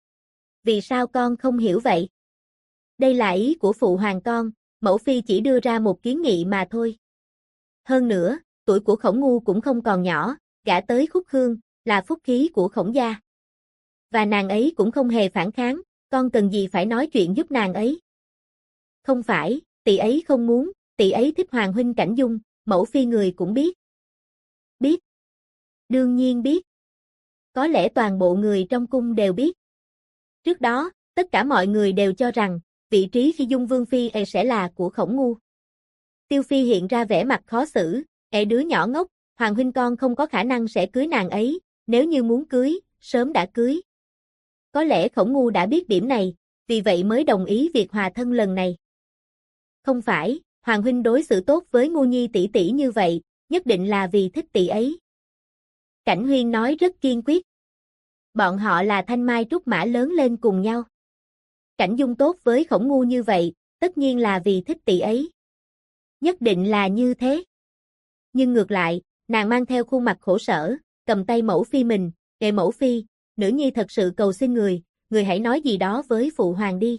Vì sao con không hiểu vậy? Đây là ý của Phụ Hoàng con, mẫu phi chỉ đưa ra một kiến nghị mà thôi. Hơn nữa, tuổi của Khổng Ngu cũng không còn nhỏ, gả tới Khúc Khương, là phúc khí của Khổng gia. Và nàng ấy cũng không hề phản kháng, con cần gì phải nói chuyện giúp nàng ấy? Không phải, tỷ ấy không muốn, tỷ ấy thích Hoàng huynh Cảnh Dung, mẫu phi người cũng biết." Biết. Đương nhiên biết. Có lẽ toàn bộ người trong cung đều biết. Trước đó, tất cả mọi người đều cho rằng, vị trí khi Dung Vương Phi sẽ là của Khổng Ngu. Tiêu Phi hiện ra vẻ mặt khó xử, đứa nhỏ ngốc, Hoàng huynh con không có khả năng sẽ cưới nàng ấy, nếu như muốn cưới, sớm đã cưới. Có lẽ Khổng Ngu đã biết điểm này, vì vậy mới đồng ý việc hòa thân lần này. Không phải, Hoàng huynh đối xử tốt với Ngu Nhi tỷ tỷ như vậy, nhất định là vì thích tỷ ấy. Cảnh Huyên nói rất kiên quyết. Bọn họ là thanh mai trúc mã lớn lên cùng nhau. Cảnh Dung tốt với Khổng Ngu như vậy, tất nhiên là vì thích tỷ ấy. Nhất định là như thế. Nhưng ngược lại, nàng mang theo khuôn mặt khổ sở, cầm tay mẫu phi mình, "Kệ mẫu phi, nữ nhi thật sự cầu xin người hãy nói gì đó với Phụ Hoàng đi.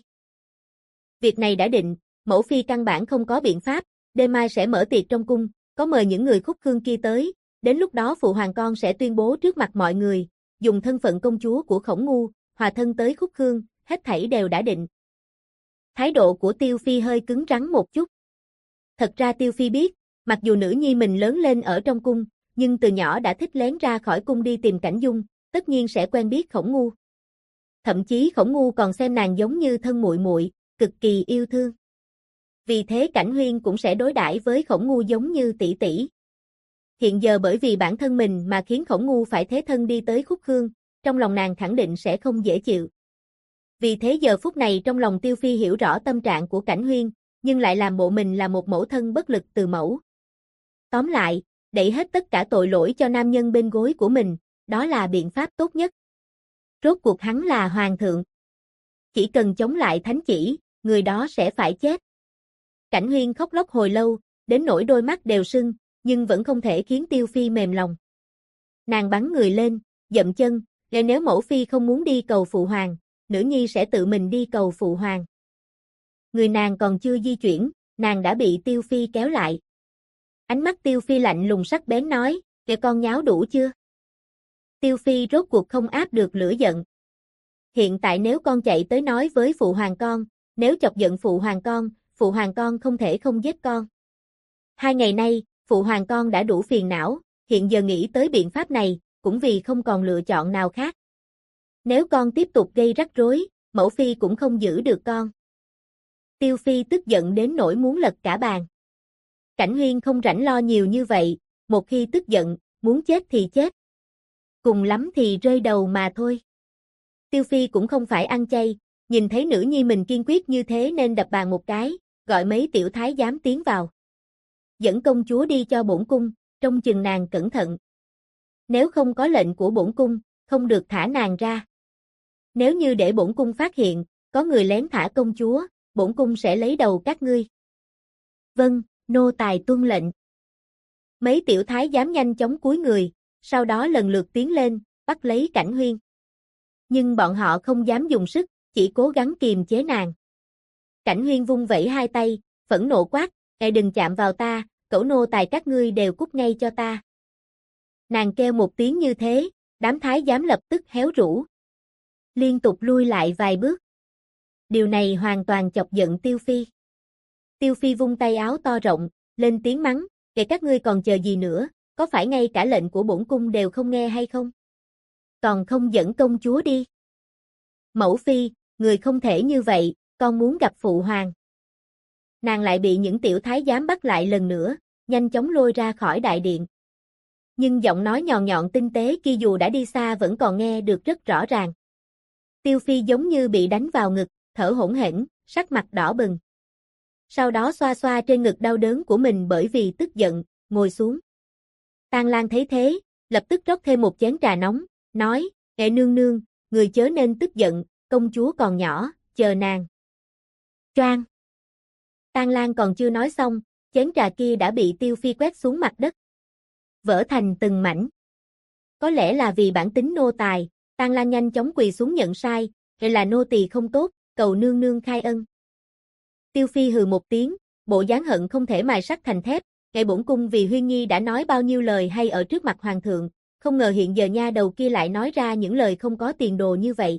Việc này đã định, mẫu phi căn bản không có biện pháp, đêm mai sẽ mở tiệc trong cung, có mời những người Khúc Khương kia tới, đến lúc đó Phụ Hoàng con sẽ tuyên bố trước mặt mọi người, dùng thân phận công chúa của Khổng Ngu, hòa thân tới Khúc Khương, hết thảy đều đã định." Thái độ của Tiêu Phi hơi cứng rắn một chút. Thật ra Tiêu Phi biết, Mặc dù nữ nhi mình lớn lên ở trong cung, nhưng từ nhỏ đã thích lén ra khỏi cung đi tìm Cảnh Dung, tất nhiên sẽ quen biết Khổng Ngu. Thậm chí Khổng Ngu còn xem nàng giống như thân muội muội, cực kỳ yêu thương. Vì thế Cảnh Huyên cũng sẽ đối đãi với Khổng Ngu giống như tỷ tỷ. Hiện giờ bởi vì bản thân mình mà khiến Khổng Ngu phải thế thân đi tới Khúc Khương, trong lòng nàng khẳng định sẽ không dễ chịu. Vì thế giờ phút này trong lòng Tiêu Phi hiểu rõ tâm trạng của Cảnh Huyên, nhưng lại làm bộ mình là một mẫu thân bất lực từ mẫu. Tóm lại, đẩy hết tất cả tội lỗi cho nam nhân bên gối của mình, đó là biện pháp tốt nhất. Rốt cuộc hắn là hoàng thượng. Chỉ cần chống lại thánh chỉ, người đó sẽ phải chết. Cảnh Huyên khóc lóc hồi lâu, đến nỗi đôi mắt đều sưng, nhưng vẫn không thể khiến Tiêu Phi mềm lòng. Nàng bắn người lên, dậm chân, nếu mẫu phi không muốn đi cầu phụ hoàng, nữ nhi sẽ tự mình đi cầu phụ hoàng. Người nàng còn chưa di chuyển, nàng đã bị Tiêu Phi kéo lại. Ánh mắt Tiêu Phi lạnh lùng sắc bén nói, kìa con nháo đủ chưa? Tiêu Phi rốt cuộc không áp được lửa giận. Hiện tại nếu con chạy tới nói với phụ hoàng con, nếu chọc giận phụ hoàng con không thể không giết con. 2 ngày nay, phụ hoàng con đã đủ phiền não, hiện giờ nghĩ tới biện pháp này, cũng vì không còn lựa chọn nào khác. Nếu con tiếp tục gây rắc rối, mẫu phi cũng không giữ được con. Tiêu Phi tức giận đến nỗi muốn lật cả bàn. Cảnh Huyên không rảnh lo nhiều như vậy, một khi tức giận, muốn chết thì chết. Cùng lắm thì rơi đầu mà thôi. Tiêu Phi cũng không phải ăn chay, nhìn thấy nữ nhi mình kiên quyết như thế nên đập bàn một cái, gọi mấy tiểu thái giám tiến vào. Dẫn công chúa đi cho bổn cung, trông chừng nàng cẩn thận. Nếu không có lệnh của bổn cung, không được thả nàng ra. Nếu như để bổn cung phát hiện, có người lén thả công chúa, bổn cung sẽ lấy đầu các ngươi. Vâng, nô tài tuân lệnh. Mấy tiểu thái giám nhanh chóng cúi người, sau đó lần lượt tiến lên, bắt lấy Cảnh Huyên. Nhưng bọn họ không dám dùng sức, chỉ cố gắng kiềm chế nàng. Cảnh Huyên vung vẩy hai tay, phẫn nộ quát, đừng chạm vào ta, cẩu nô tài các ngươi đều cút ngay cho ta. Nàng kêu một tiếng như thế, đám thái giám lập tức héo rũ. Liên tục lui lại vài bước. Điều này hoàn toàn chọc giận Tiêu Phi. Tiêu Phi vung tay áo to rộng, lên tiếng mắng, kể các ngươi còn chờ gì nữa, có phải ngay cả lệnh của bổn cung đều không nghe hay không? Còn không dẫn công chúa đi. Mẫu phi, người không thể như vậy, con muốn gặp phụ hoàng. Nàng lại bị những tiểu thái giám bắt lại lần nữa, nhanh chóng lôi ra khỏi đại điện. Nhưng giọng nói nhọn nhọn tinh tế kia dù đã đi xa vẫn còn nghe được rất rõ ràng. Tiêu Phi giống như bị đánh vào ngực, thở hổn hển, sắc mặt đỏ bừng. Sau đó xoa xoa trên ngực đau đớn của mình bởi vì tức giận, ngồi xuống. Tang Lang thấy thế, lập tức rót thêm một chén trà nóng, nói, nương nương, người chớ nên tức giận, công chúa còn nhỏ, chờ nàng. Choang. Tang Lang còn chưa nói xong, chén trà kia đã bị Tiêu Phi quét xuống mặt đất. Vỡ thành từng mảnh. Có lẽ là vì bản tính nô tài, Tang Lang nhanh chóng quỳ xuống nhận sai, hay là nô tỳ không tốt, cầu nương nương khai ân. Tiêu Phi hừ một tiếng, bộ dáng hận không thể mài sắt thành thép, ngày bổn cung vì Huyên Nhi đã nói bao nhiêu lời hay ở trước mặt hoàng thượng, không ngờ hiện giờ nha đầu kia lại nói ra những lời không có tiền đồ như vậy.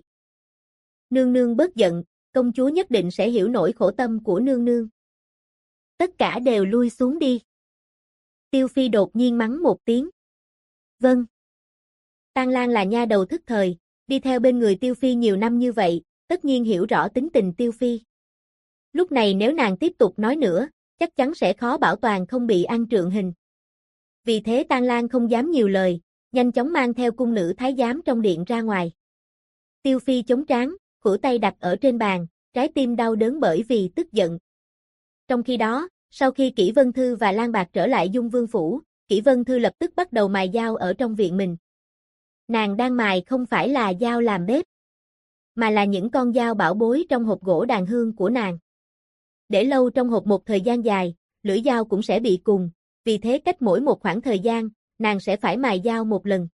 Nương nương bớt giận, công chúa nhất định sẽ hiểu nỗi khổ tâm của nương nương. Tất cả đều lui xuống đi. Tiêu Phi đột nhiên mắng một tiếng. Vâng. Tang Lang là nha đầu thức thời, đi theo bên người Tiêu Phi nhiều năm như vậy, tất nhiên hiểu rõ tính tình Tiêu Phi. Lúc này nếu nàng tiếp tục nói nữa, chắc chắn sẽ khó bảo toàn không bị ăn trượng hình. Vì thế Tang Lang không dám nhiều lời, nhanh chóng mang theo cung nữ thái giám trong điện ra ngoài. Tiêu Phi chống trán, khuỷu tay đặt ở trên bàn, trái tim đau đớn bởi vì tức giận. Trong khi đó, sau khi Kỷ Vân Thư và Lan Bạc trở lại Dung Vương phủ, Kỷ Vân Thư lập tức bắt đầu mài dao ở trong viện mình. Nàng đang mài không phải là dao làm bếp, mà là những con dao bảo bối trong hộp gỗ đàn hương của nàng. Để lâu trong hộp một thời gian dài, lưỡi dao cũng sẽ bị cùng, vì thế cách mỗi một khoảng thời gian, nàng sẽ phải mài dao một lần.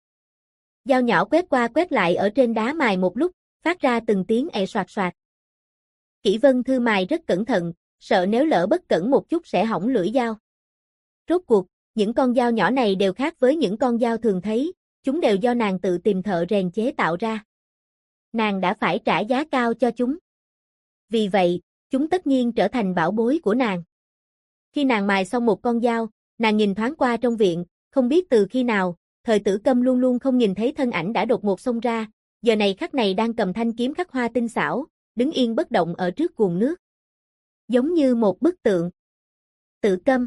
Dao nhỏ quét qua quét lại ở trên đá mài một lúc, phát ra từng tiếng ẹ soạt soạt. Kỷ Vân Thư mài rất cẩn thận, sợ nếu lỡ bất cẩn một chút sẽ hỏng lưỡi dao. Rốt cuộc, những con dao nhỏ này đều khác với những con dao thường thấy, chúng đều do nàng tự tìm thợ rèn chế tạo ra. Nàng đã phải trả giá cao cho chúng. Vì vậy, chúng tất nhiên trở thành bảo bối của nàng. Khi nàng mài xong một con dao, nàng nhìn thoáng qua trong viện, không biết từ khi nào, Thời Tử Câm luôn luôn không nhìn thấy thân ảnh đã đột ngột xông ra, giờ này khắc này đang cầm thanh kiếm khắc hoa tinh xảo, đứng yên bất động ở trước guồng nước. Giống như một bức tượng. Tử Câm.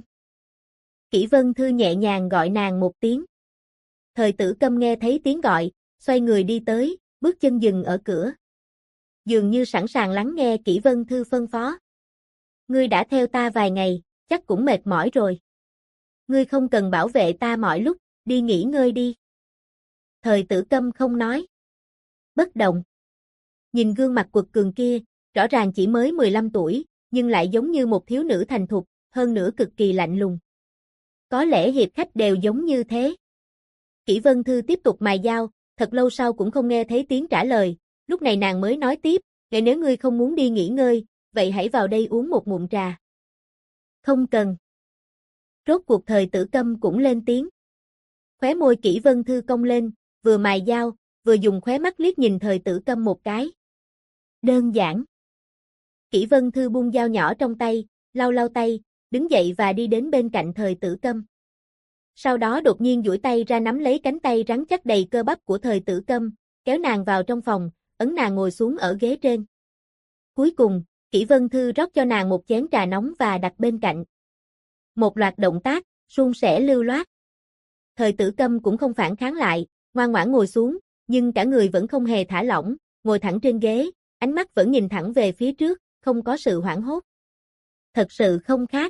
Kỷ Vân Thư nhẹ nhàng gọi nàng một tiếng. Thời Tử Câm nghe thấy tiếng gọi, xoay người đi tới, bước chân dừng ở cửa. Dường như sẵn sàng lắng nghe Kỷ Vân Thư phân phó. Ngươi đã theo ta vài ngày, chắc cũng mệt mỏi rồi. Ngươi không cần bảo vệ ta mọi lúc, đi nghỉ ngơi đi. Thời Tử Câm không nói. Bất động. Nhìn gương mặt quật cường kia, rõ ràng chỉ mới 15 tuổi, nhưng lại giống như một thiếu nữ thành thục, hơn nữa cực kỳ lạnh lùng. Có lẽ hiệp khách đều giống như thế. Kỷ Vân Thư tiếp tục mài dao, thật lâu sau cũng không nghe thấy tiếng trả lời, lúc này nàng mới nói tiếp, "Vậy nếu ngươi không muốn đi nghỉ ngơi, vậy hãy vào đây uống một ngụm trà." Không cần. Rốt cuộc Thời Tử Câm cũng lên tiếng. Khóe môi Kỷ Vân Thư cong lên, vừa mài dao, vừa dùng khóe mắt liếc nhìn Thời Tử Câm một cái. Đơn giản. Kỷ Vân Thư buông dao nhỏ trong tay, lau lau tay, đứng dậy và đi đến bên cạnh Thời Tử Câm. Sau đó đột nhiên duỗi tay ra nắm lấy cánh tay rắn chắc đầy cơ bắp của Thời Tử Câm, kéo nàng vào trong phòng, ấn nàng ngồi xuống ở ghế trên. Cuối cùng, Kỷ Vân Thư rót cho nàng một chén trà nóng và đặt bên cạnh. Một loạt động tác, suôn sẻ lưu loát. Thời Tử Câm cũng không phản kháng lại, ngoan ngoãn ngồi xuống, nhưng cả người vẫn không hề thả lỏng, ngồi thẳng trên ghế, ánh mắt vẫn nhìn thẳng về phía trước, không có sự hoảng hốt. Thật sự không khác.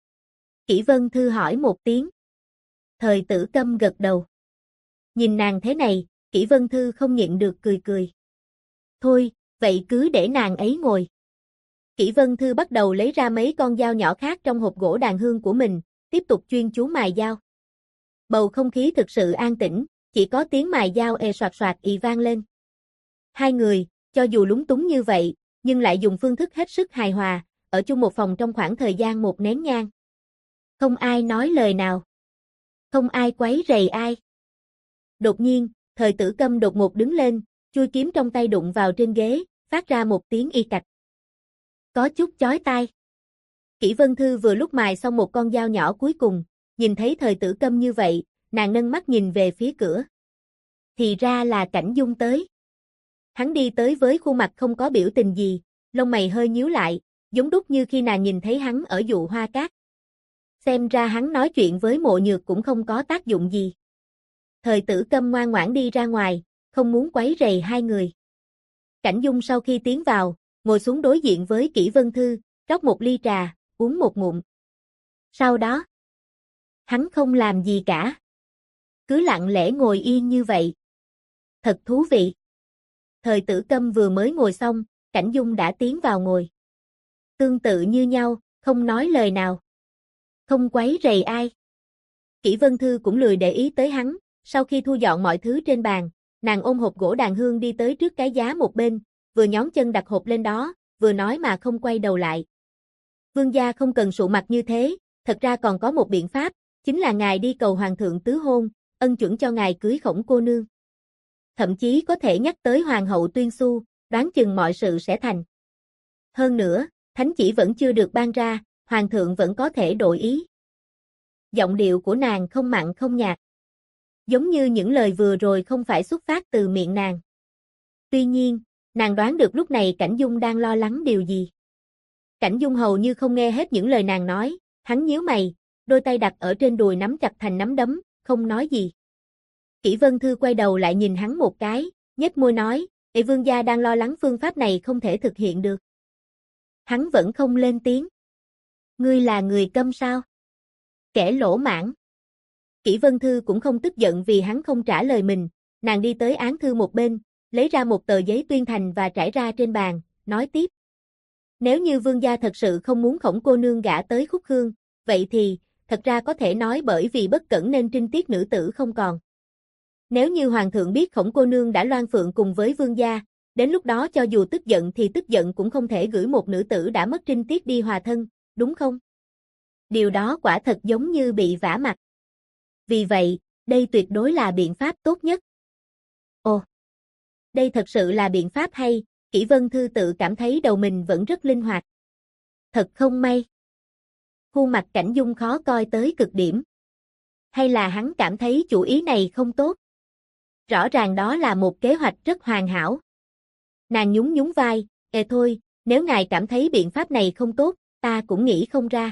Kỷ Vân Thư hỏi một tiếng. Thời Tử Câm gật đầu. Nhìn nàng thế này, Kỷ Vân Thư không nhịn được cười cười. Thôi, vậy cứ để nàng ấy ngồi. Kỷ Vân Thư bắt đầu lấy ra mấy con dao nhỏ khác trong hộp gỗ đàn hương của mình, tiếp tục chuyên chú mài dao. Bầu không khí thực sự an tĩnh, chỉ có tiếng mài dao ề soạt soạt ì vang lên. Hai người, cho dù lúng túng như vậy, nhưng lại dùng phương thức hết sức hài hòa, ở chung một phòng trong khoảng thời gian một nén nhang. Không ai nói lời nào. Không ai quấy rầy ai. Đột nhiên, Thời Tử Câm đột ngột đứng lên, chuôi kiếm trong tay đụng vào trên ghế, phát ra một tiếng y cạch. Có chút chói tai. Kỷ Vân Thư vừa lúc mài xong một con dao nhỏ cuối cùng, nhìn thấy Thời Tử Câm như vậy, nàng nâng mắt nhìn về phía cửa. Thì ra là Cảnh Dung tới. Hắn đi tới với khuôn mặt không có biểu tình gì, lông mày hơi nhíu lại, giống đúc như khi nàng nhìn thấy hắn ở dụ hoa cát. Xem ra hắn nói chuyện với Mộ Nhược cũng không có tác dụng gì. Thời Tử Câm ngoan ngoãn đi ra ngoài, không muốn quấy rầy hai người. Cảnh Dung sau khi tiến vào, ngồi xuống đối diện với Kỷ Vân Thư, rót một ly trà, uống một ngụm. Sau đó, hắn không làm gì cả. Cứ lặng lẽ ngồi yên như vậy. Thật thú vị. Thời Tử Câm vừa mới ngồi xong, Cảnh Dung đã tiến vào ngồi. Tương tự như nhau, không nói lời nào. Không quấy rầy ai. Kỷ Vân Thư cũng lười để ý tới hắn, sau khi thu dọn mọi thứ trên bàn, nàng ôm hộp gỗ đàn hương đi tới trước cái giá một bên, vừa nhón chân đặt hộp lên đó, vừa nói mà không quay đầu lại. Vương gia không cần sụ mặt như thế, thật ra còn có một biện pháp, chính là ngài đi cầu hoàng thượng tứ hôn, ân chuẩn cho ngài cưới Khổng cô nương. Thậm chí có thể nhắc tới hoàng hậu Tuyên Xu, đoán chừng mọi sự sẽ thành. Hơn nữa, thánh chỉ vẫn chưa được ban ra, hoàng thượng vẫn có thể đổi ý. Giọng điệu của nàng không mặn không nhạt. Giống như những lời vừa rồi không phải xuất phát từ miệng nàng. Tuy nhiên, nàng đoán được lúc này Cảnh Dung đang lo lắng điều gì. Cảnh Dung hầu như không nghe hết những lời nàng nói, hắn nhíu mày, đôi tay đặt ở trên đùi nắm chặt thành nắm đấm, không nói gì. Kỷ Vân Thư quay đầu lại nhìn hắn một cái, nhếch môi nói, vương gia đang lo lắng phương pháp này không thể thực hiện được. Hắn vẫn không lên tiếng. Ngươi là người câm sao? Kẻ lỗ mãng. Kỷ Vân Thư cũng không tức giận vì hắn không trả lời mình, nàng đi tới án thư một bên, lấy ra một tờ giấy tuyên thành và trải ra trên bàn, nói tiếp. Nếu như vương gia thật sự không muốn Khổng cô nương gả tới Khúc Khương, vậy thì, thật ra có thể nói bởi vì bất cẩn nên trinh tiết nữ tử không còn. Nếu như hoàng thượng biết Khổng cô nương đã loan phượng cùng với vương gia, đến lúc đó cho dù tức giận thì tức giận cũng không thể gửi một nữ tử đã mất trinh tiết đi hòa thân, đúng không? Điều đó quả thật giống như bị vả mặt. Vì vậy, đây tuyệt đối là biện pháp tốt nhất. Ồ, đây thật sự là biện pháp hay, Kỷ Vân Thư tự cảm thấy đầu mình vẫn rất linh hoạt. Thật không may. Khuôn mặt Cảnh Dung khó coi tới cực điểm. Hay là hắn cảm thấy chủ ý này không tốt? Rõ ràng đó là một kế hoạch rất hoàn hảo. Nàng nhún nhún vai, thôi, nếu ngài cảm thấy biện pháp này không tốt, ta cũng nghĩ không ra.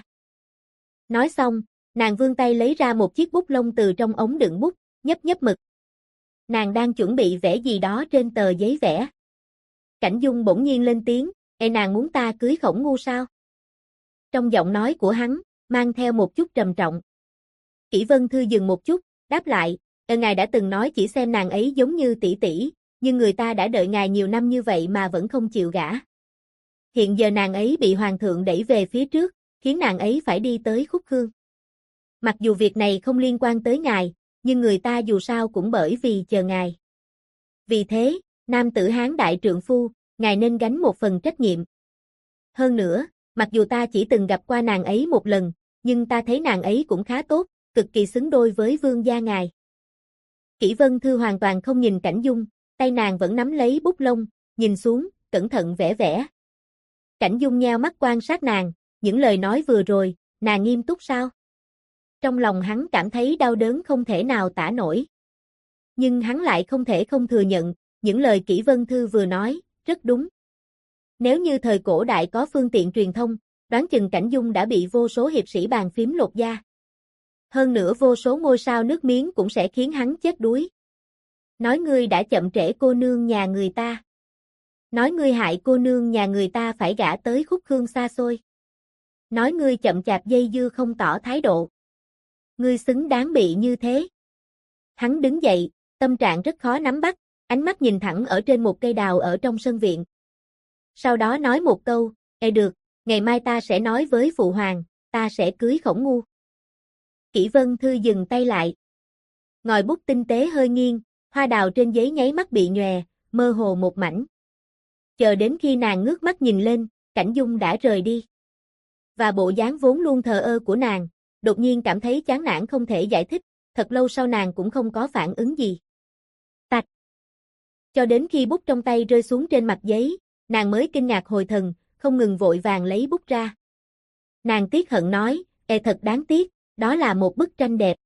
Nói xong, nàng vươn tay lấy ra một chiếc bút lông từ trong ống đựng bút, nhấp nhấp mực. Nàng đang chuẩn bị vẽ gì đó trên tờ giấy vẽ. Cảnh Dung bỗng nhiên lên tiếng, nàng muốn ta cưới Khổng Ngu sao? Trong giọng nói của hắn, mang theo một chút trầm trọng. Kỷ Vân Thư dừng một chút, đáp lại, ngài đã từng nói chỉ xem nàng ấy giống như tỷ tỷ, nhưng người ta đã đợi ngài nhiều năm như vậy mà vẫn không chịu gả. Hiện giờ nàng ấy bị hoàng thượng đẩy về phía trước, khiến nàng ấy phải đi tới Khúc Khương. Mặc dù việc này không liên quan tới ngài, nhưng người ta dù sao cũng bởi vì chờ ngài. Vì thế, nam tử Hán đại trượng phu, ngài nên gánh một phần trách nhiệm. Hơn nữa, mặc dù ta chỉ từng gặp qua nàng ấy một lần, nhưng ta thấy nàng ấy cũng khá tốt, cực kỳ xứng đôi với vương gia ngài. Kỷ Vân Thư hoàn toàn không nhìn Cảnh Dung, tay nàng vẫn nắm lấy bút lông, nhìn xuống, cẩn thận vẽ vẽ. Cảnh Dung nheo mắt quan sát nàng, những lời nói vừa rồi, nàng nghiêm túc sao? Trong lòng hắn cảm thấy đau đớn không thể nào tả nổi. Nhưng hắn lại không thể không thừa nhận, những lời Kỷ Vân Thư vừa nói, rất đúng. Nếu như thời cổ đại có phương tiện truyền thông, đoán chừng Cảnh Dung đã bị vô số hiệp sĩ bàn phím lột da. Hơn nữa vô số ngôi sao nước miếng cũng sẽ khiến hắn chết đuối. Nói ngươi đã chậm trễ cô nương nhà người ta. Nói ngươi hại cô nương nhà người ta phải gả tới Khúc Khương xa xôi. Nói ngươi chậm chạp dây dưa không tỏ thái độ. Ngươi xứng đáng bị như thế. Hắn đứng dậy, tâm trạng rất khó nắm bắt, ánh mắt nhìn thẳng ở trên một cây đào ở trong sân viện. Sau đó nói một câu, được, ngày mai ta sẽ nói với phụ hoàng, ta sẽ cưới Khổng Ngu. Kỷ Vân Thư dừng tay lại. Ngòi bút tinh tế hơi nghiêng, hoa đào trên giấy nháy mắt bị nhòe, mơ hồ một mảnh. Chờ đến khi nàng ngước mắt nhìn lên, Cảnh Dung đã rời đi. Và bộ dáng vốn luôn thờ ơ của nàng, đột nhiên cảm thấy chán nản không thể giải thích, thật lâu sau nàng cũng không có phản ứng gì. Tạch. Cho đến khi bút trong tay rơi xuống trên mặt giấy, nàng mới kinh ngạc hồi thần, không ngừng vội vàng lấy bút ra. Nàng tiếc hận nói, thật đáng tiếc, đó là một bức tranh đẹp.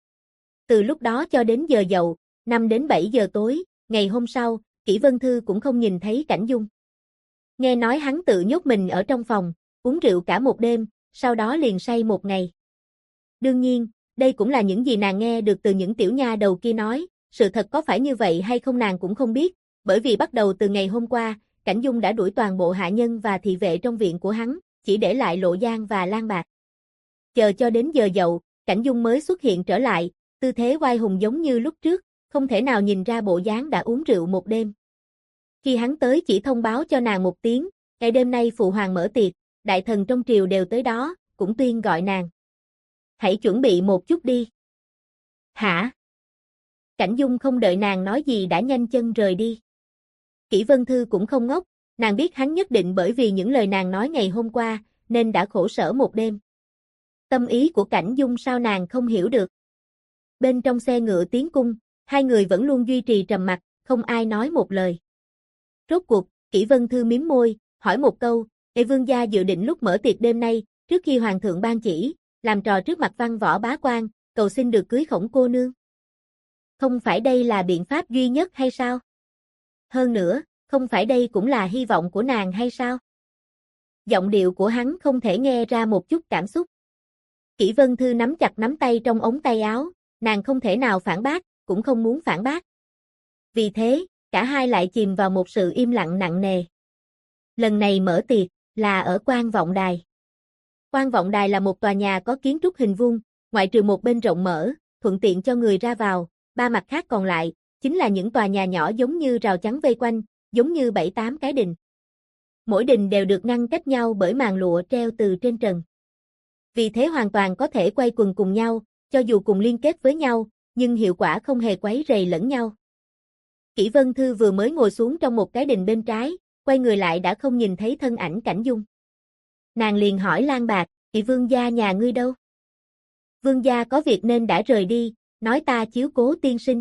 Từ lúc đó cho đến giờ dậu, 5 đến 7 giờ tối, ngày hôm sau, Kỷ Vân Thư cũng không nhìn thấy Cảnh Dung. Nghe nói hắn tự nhốt mình ở trong phòng, uống rượu cả một đêm, sau đó liền say một ngày. Đương nhiên, đây cũng là những gì nàng nghe được từ những tiểu nha đầu kia nói, sự thật có phải như vậy hay không nàng cũng không biết, bởi vì bắt đầu từ ngày hôm qua, Cảnh Dung đã đuổi toàn bộ hạ nhân và thị vệ trong viện của hắn, chỉ để lại Lộ Giang và Lan Bạc. Chờ cho đến giờ dậu, Cảnh Dung mới xuất hiện trở lại, tư thế oai hùng giống như lúc trước, không thể nào nhìn ra bộ dáng đã uống rượu một đêm. Khi hắn tới chỉ thông báo cho nàng một tiếng, ngày đêm nay phụ hoàng mở tiệc, đại thần trong triều đều tới đó, cũng tuyên gọi nàng. Hãy chuẩn bị một chút đi. Hả? Cảnh Dung không đợi nàng nói gì đã nhanh chân rời đi. Kỷ Vân Thư cũng không ngốc, nàng biết hắn nhất định bởi vì những lời nàng nói ngày hôm qua, nên đã khổ sở một đêm. Tâm ý của Cảnh Dung sao nàng không hiểu được. Bên trong xe ngựa tiến cung, hai người vẫn luôn duy trì trầm mặc, không ai nói một lời. Rốt cuộc, Kỷ Vân Thư mím môi, hỏi một câu, vương gia dự định lúc mở tiệc đêm nay, trước khi hoàng thượng ban chỉ, làm trò trước mặt văn võ bá quan, cầu xin được cưới Khổng cô nương. Không phải đây là biện pháp duy nhất hay sao? Hơn nữa, không phải đây cũng là hy vọng của nàng hay sao? Giọng điệu của hắn không thể nghe ra một chút cảm xúc. Kỷ Vân Thư nắm chặt nắm tay trong ống tay áo, nàng không thể nào phản bác, cũng không muốn phản bác. Vì thế, cả hai lại chìm vào một sự im lặng nặng nề. Lần này mở tiệc, là ở Quan Vọng Đài. Quan Vọng Đài là một tòa nhà có kiến trúc hình vuông, ngoại trừ một bên rộng mở, thuận tiện cho người ra vào, ba mặt khác còn lại, chính là những tòa nhà nhỏ giống như rào chắn vây quanh, giống như 7-8 cái đình. Mỗi đình đều được ngăn cách nhau bởi màn lụa treo từ trên trần. Vì thế hoàn toàn có thể quay quần cùng nhau, cho dù cùng liên kết với nhau, nhưng hiệu quả không hề quấy rầy lẫn nhau. Kỷ Vân Thư vừa mới ngồi xuống trong một cái đình bên trái, quay người lại đã không nhìn thấy thân ảnh Cảnh Dung. Nàng liền hỏi Lan Bạc, vương gia nhà ngươi đâu? Vương gia có việc nên đã rời đi, nói ta chiếu cố tiên sinh.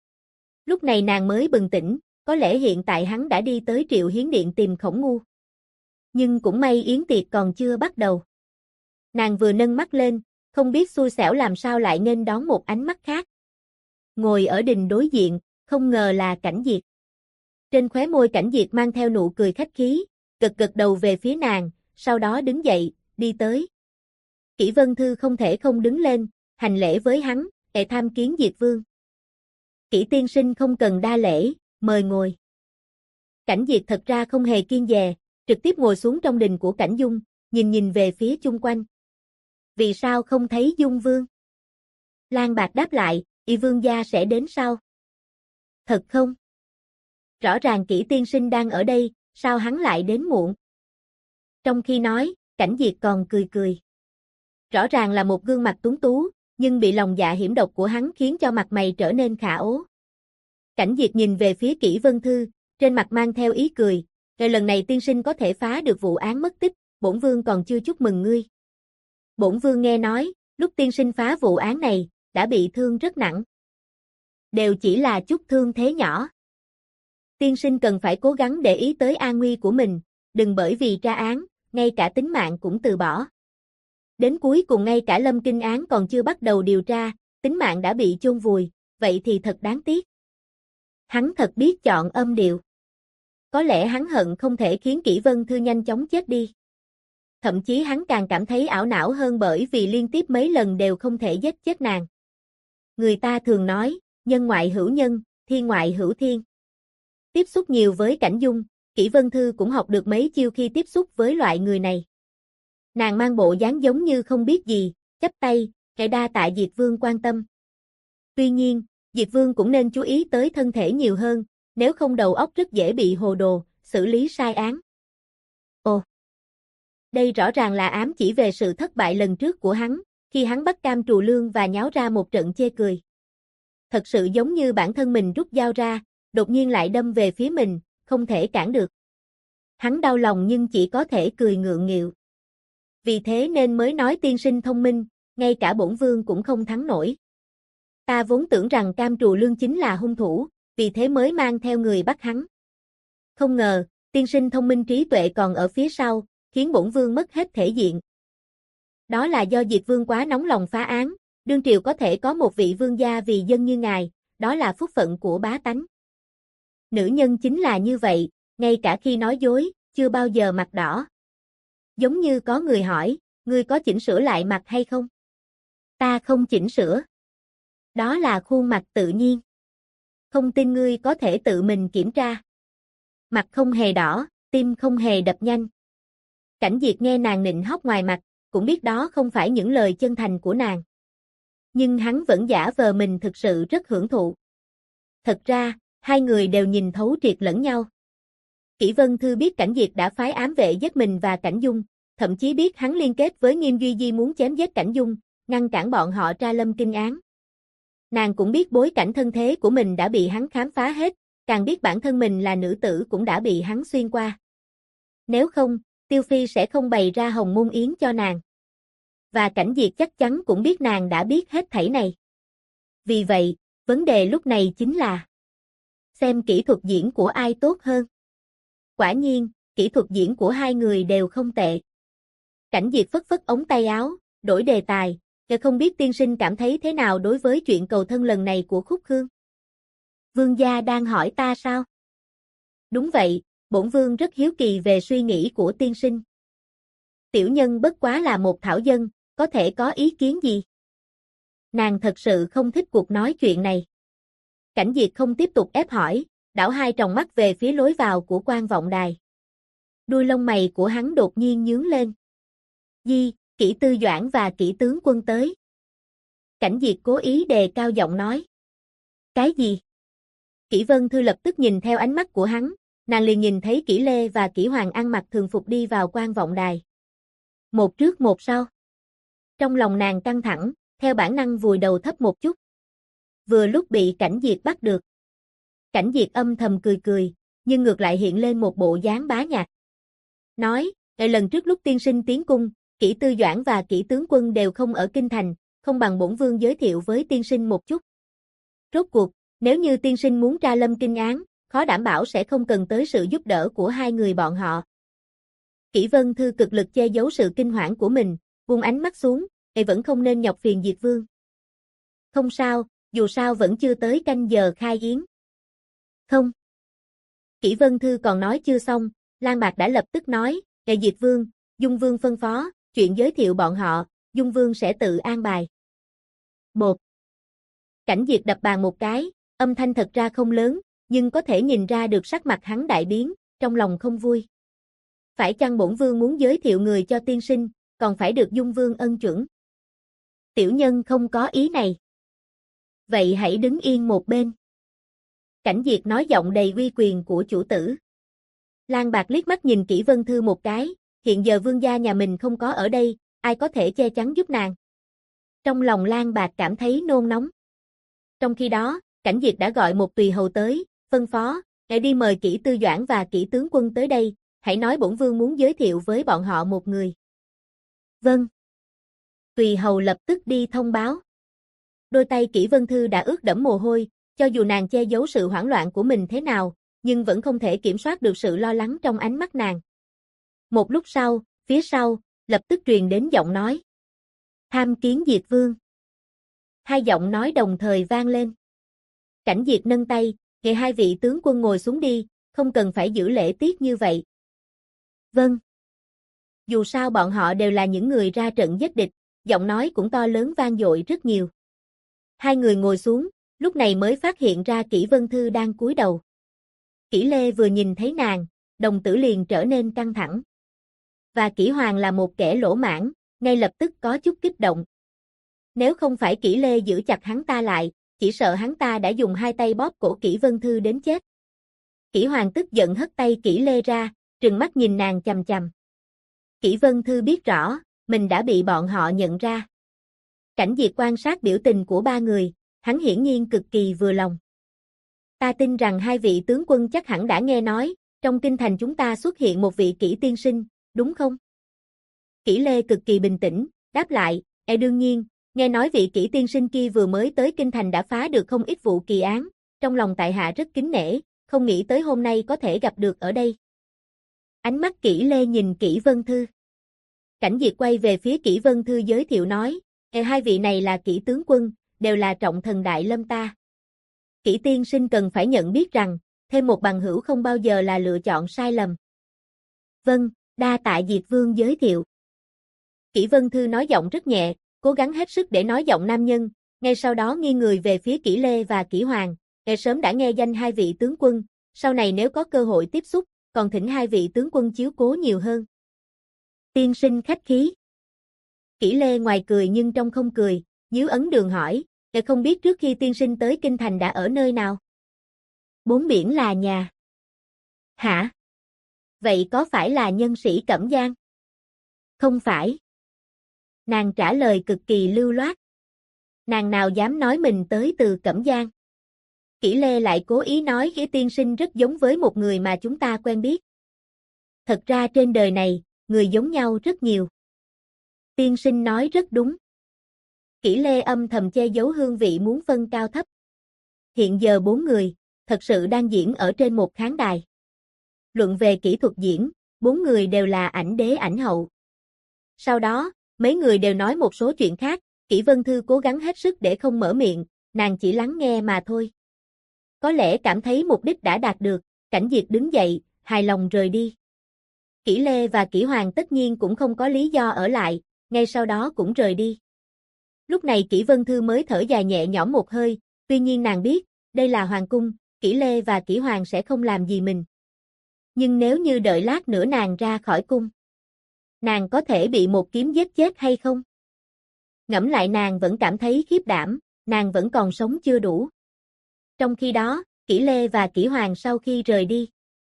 Lúc này nàng mới bừng tỉnh, có lẽ hiện tại hắn đã đi tới Triệu Hiến Điện tìm Khổng Ngu. Nhưng cũng may yến tiệc còn chưa bắt đầu. Nàng vừa nâng mắt lên, không biết xui xẻo làm sao lại nghênh đón một ánh mắt khác. Ngồi ở đình đối diện, không ngờ là Cảnh Diệt. Trên khóe môi Cảnh Diệt mang theo nụ cười khách khí, gật gật đầu về phía nàng, sau đó đứng dậy, đi tới. Kỷ Vân Thư không thể không đứng lên, hành lễ với hắn, tham kiến Diệt Vương. Kỷ tiên sinh không cần đa lễ, mời ngồi. Cảnh Diệt thật ra không hề kiêng dè, trực tiếp ngồi xuống trong đình của Cảnh Dung, nhìn về phía chung quanh. Vì sao không thấy Dung Vương? Lan Bạc đáp lại, Y Vương gia sẽ đến sau. Thật không? Rõ ràng Kỷ tiên sinh đang ở đây, sao hắn lại đến muộn? Trong khi nói, Cảnh Diệt còn cười cười. Rõ ràng là một gương mặt tuấn tú, nhưng bị lòng dạ hiểm độc của hắn khiến cho mặt mày trở nên khả ố. Cảnh Diệt nhìn về phía Kỷ Vân Thư, trên mặt mang theo ý cười, lần này tiên sinh có thể phá được vụ án mất tích, bổn vương còn chưa chúc mừng ngươi. Bổn vương nghe nói, lúc tiên sinh phá vụ án này, đã bị thương rất nặng. Đều chỉ là chút thương thế nhỏ. Tiên sinh cần phải cố gắng để ý tới an nguy của mình, đừng bởi vì tra án, ngay cả tính mạng cũng từ bỏ. Đến cuối cùng ngay cả Lâm Kinh án còn chưa bắt đầu điều tra, tính mạng đã bị chôn vùi, vậy thì thật đáng tiếc. Hắn thật biết chọn âm điệu. Có lẽ hắn hận không thể khiến Kỷ Vân Thư nhanh chóng chết đi. Thậm chí hắn càng cảm thấy ảo não hơn bởi vì liên tiếp mấy lần đều không thể giết chết nàng. Người ta thường nói, nhân ngoại hữu nhân, thiên ngoại hữu thiên. Tiếp xúc nhiều với Cảnh Dung, Kỷ Vân Thư cũng học được mấy chiêu khi tiếp xúc với loại người này. Nàng mang bộ dáng giống như không biết gì, chắp tay, đa tạ Diệt Vương quan tâm. Tuy nhiên, Diệt Vương cũng nên chú ý tới thân thể nhiều hơn, nếu không đầu óc rất dễ bị hồ đồ, xử lý sai án. Ồ! Đây rõ ràng là ám chỉ về sự thất bại lần trước của hắn, khi hắn bắt Cam Trù Lương và nháo ra một trận chê cười. Thật sự giống như bản thân mình rút dao ra, đột nhiên lại đâm về phía mình, không thể cản được. Hắn đau lòng nhưng chỉ có thể cười ngượng nghịu. Vì thế nên mới nói tiên sinh thông minh, ngay cả bổn vương cũng không thắng nổi. Ta vốn tưởng rằng Cam Trù Lương chính là hung thủ, vì thế mới mang theo người bắt hắn. Không ngờ, tiên sinh thông minh trí tuệ còn ở phía sau, khiến bổn vương mất hết thể diện. Đó là do Diệt Vương quá nóng lòng phá án, đương triều có thể có một vị vương gia vì dân như ngài, đó là phúc phận của bá tánh. Nữ nhân chính là như vậy, ngay cả khi nói dối, chưa bao giờ mặt đỏ. Giống như có người hỏi, ngươi có chỉnh sửa lại mặt hay không? Ta không chỉnh sửa. Đó là khuôn mặt tự nhiên. Không tin ngươi có thể tự mình kiểm tra. Mặt không hề đỏ, tim không hề đập nhanh. Cảnh Diệt nghe nàng nịnh hót ngoài mặt, cũng biết đó không phải những lời chân thành của nàng. Nhưng hắn vẫn giả vờ mình thực sự rất hưởng thụ. Thật ra, hai người đều nhìn thấu triệt lẫn nhau. Kỷ Vân Thư biết Cảnh Diệt đã phái ám vệ giết mình và Cảnh Dung, thậm chí biết hắn liên kết với Nghiêm Duy Di muốn chém giết Cảnh Dung, ngăn cản bọn họ tra Lâm Kinh án. Nàng cũng biết bối cảnh thân thế của mình đã bị hắn khám phá hết, càng biết bản thân mình là nữ tử cũng đã bị hắn xuyên qua. Nếu không, Tiêu Phi sẽ không bày ra hồng môn yến cho nàng. Và Cảnh Diệt chắc chắn cũng biết nàng đã biết hết thảy này. Vì vậy, vấn đề lúc này chính là xem kỹ thuật diễn của ai tốt hơn. Quả nhiên, kỹ thuật diễn của hai người đều không tệ. Cảnh Diệt phất phất ống tay áo, đổi đề tài, không biết tiên sinh cảm thấy thế nào đối với chuyện cầu thân lần này của Khúc Khương? Vương gia đang hỏi ta sao? Đúng vậy, bổn vương rất hiếu kỳ về suy nghĩ của tiên sinh. Tiểu nhân bất quá là một thảo dân, có thể có ý kiến gì? Nàng thật sự không thích cuộc nói chuyện này. Cảnh Diệt không tiếp tục ép hỏi, đảo hai tròng mắt về phía lối vào của Quan Vọng Đài. Đuôi lông mày của hắn đột nhiên nhướng lên. Di, Kỷ Tư Doãn và Kỷ tướng quân tới. Cảnh Diệt cố ý đề cao giọng nói. Cái gì? Kỷ Vân Thư lập tức nhìn theo ánh mắt của hắn, nàng liền nhìn thấy Kỷ Lê và Kỷ Hoàng ăn mặc thường phục đi vào Quan Vọng Đài. Một trước một sau. Trong lòng nàng căng thẳng, theo bản năng vùi đầu thấp một chút. Vừa lúc bị Cảnh Diệt bắt được. Cảnh Diệt âm thầm cười cười, nhưng ngược lại hiện lên một bộ dáng bá nhạc. Nói, lần trước lúc tiên sinh tiến cung, Kỷ Tư Doãn và Kỷ tướng quân đều không ở kinh thành, không bằng bổn vương giới thiệu với tiên sinh một chút. Rốt cuộc, nếu như tiên sinh muốn tra Lâm Kinh án, khó đảm bảo sẽ không cần tới sự giúp đỡ của hai người bọn họ. Kỷ Vân Thư cực lực che giấu sự kinh hoảng của mình, buông ánh mắt xuống, vẫn không nên nhọc phiền Diệt Vương. Không sao, dù sao vẫn chưa tới canh giờ khai yến. Không. Kỷ Vân Thư còn nói chưa xong, Lang Bạc đã lập tức nói, Diệt Vương, Dung Vương phân phó, chuyện giới thiệu bọn họ, Dung Vương sẽ tự an bài. Một. Cảnh Diệt đập bàn một cái, âm thanh thật ra không lớn, nhưng có thể nhìn ra được sắc mặt hắn đại biến, trong lòng không vui. Phải chăng bổn vương muốn giới thiệu người cho tiên sinh, còn phải được Dung Vương ân chuẩn? Tiểu nhân không có ý này. Vậy hãy đứng yên một bên. Cảnh Diệt nói giọng đầy uy quyền của chủ tử. Lang Bạc liếc mắt nhìn Kỷ Vân Thư một cái, hiện giờ vương gia nhà mình không có ở đây, ai có thể che chắn giúp nàng. Trong lòng Lang Bạc cảm thấy nôn nóng. Trong khi đó, Cảnh Diệt đã gọi một tùy hầu tới, phân phó, hãy đi mời Kỷ Tư Doãn và Kỷ tướng quân tới đây, hãy nói bổn vương muốn giới thiệu với bọn họ một người. Vâng. Tùy hầu lập tức đi thông báo. Đôi tay Kỷ Vân Thư đã ướt đẫm mồ hôi, cho dù nàng che giấu sự hoảng loạn của mình thế nào, nhưng vẫn không thể kiểm soát được sự lo lắng trong ánh mắt nàng. Một lúc sau, phía sau, lập tức truyền đến giọng nói. Tham kiến Diệt Vương. Hai giọng nói đồng thời vang lên. Cảnh Diệt nâng tay, "Kệ hai vị tướng quân ngồi xuống đi, không cần phải giữ lễ tiết như vậy." Vâng. Dù sao bọn họ đều là những người ra trận giết địch, giọng nói cũng to lớn vang dội rất nhiều. Hai người ngồi xuống, lúc này mới phát hiện ra Kỷ Vân Thư đang cúi đầu. Kỷ Lê vừa nhìn thấy nàng, đồng tử liền trở nên căng thẳng. Và Kỷ Hoàng là một kẻ lỗ mãng, ngay lập tức có chút kích động. Nếu không phải Kỷ Lê giữ chặt hắn ta lại, chỉ sợ hắn ta đã dùng hai tay bóp cổ Kỷ Vân Thư đến chết. Kỷ Hoàng tức giận hất tay Kỷ Lê ra, trừng mắt nhìn nàng chằm chằm. Kỷ Vân Thư biết rõ, mình đã bị bọn họ nhận ra. Cảnh Diệt quan sát biểu tình của ba người, hắn hiển nhiên cực kỳ vừa lòng. Ta tin rằng hai vị tướng quân chắc hẳn đã nghe nói, trong kinh thành chúng ta xuất hiện một vị Kỷ tiên sinh, đúng không? Kỷ Lê cực kỳ bình tĩnh, đáp lại, đương nhiên, nghe nói vị Kỷ tiên sinh kia vừa mới tới kinh thành đã phá được không ít vụ kỳ án, trong lòng tại hạ rất kính nể, không nghĩ tới hôm nay có thể gặp được ở đây. Ánh mắt Kỷ Lê nhìn Kỷ Vân Thư. Cảnh Diệt quay về phía Kỷ Vân Thư giới thiệu nói, hai vị này là Kỷ tướng quân, đều là trọng thần đại lâm ta. Kỷ tiên sinh cần phải nhận biết rằng, thêm một bằng hữu không bao giờ là lựa chọn sai lầm. Vâng, đa tạ Diệt Vương giới thiệu. Kỷ Vân Thư nói giọng rất nhẹ, cố gắng hết sức để nói giọng nam nhân, ngay sau đó nghiêng người về phía Kỷ Lê và Kỷ Hoàng, sớm đã nghe danh hai vị tướng quân, sau này nếu có cơ hội tiếp xúc, còn thỉnh hai vị tướng quân chiếu cố nhiều hơn. Tiên sinh khách khí. Kỷ Lê ngoài cười nhưng trong không cười, nhíu ấn đường hỏi, không biết trước khi tiên sinh tới kinh thành đã ở nơi nào? Bốn biển là nhà. Hả? Vậy có phải là nhân sĩ Cẩm Giang? Không phải. Nàng trả lời cực kỳ lưu loát. Nàng nào dám nói mình tới từ Cẩm Giang? Kỷ Lê lại cố ý nói Kỷ tiên sinh rất giống với một người mà chúng ta quen biết. Thật ra trên đời này, người giống nhau rất nhiều. Tiên sinh nói rất đúng. Kỷ Lê âm thầm che giấu hương vị muốn phân cao thấp. Hiện giờ bốn người, thật sự đang diễn ở trên một khán đài. Luận về kỹ thuật diễn, bốn người đều là ảnh đế ảnh hậu. Sau đó, mấy người đều nói một số chuyện khác, Kỷ Vân Thư cố gắng hết sức để không mở miệng, nàng chỉ lắng nghe mà thôi. Có lẽ cảm thấy mục đích đã đạt được, Cảnh Diệt đứng dậy, hài lòng rời đi. Kỷ Lê và Kỷ Hoàng tất nhiên cũng không có lý do ở lại, ngay sau đó cũng rời đi. Lúc này Kỷ Vân Thư mới thở dài nhẹ nhõm một hơi, tuy nhiên nàng biết, đây là hoàng cung, Kỷ Lê và Kỷ Hoàng sẽ không làm gì mình. Nhưng nếu như đợi lát nữa nàng ra khỏi cung, nàng có thể bị một kiếm giết chết hay không? Ngẫm lại nàng vẫn cảm thấy khiếp đảm, nàng vẫn còn sống chưa đủ. Trong khi đó, Kỷ Lê và Kỷ Hoàng sau khi rời đi.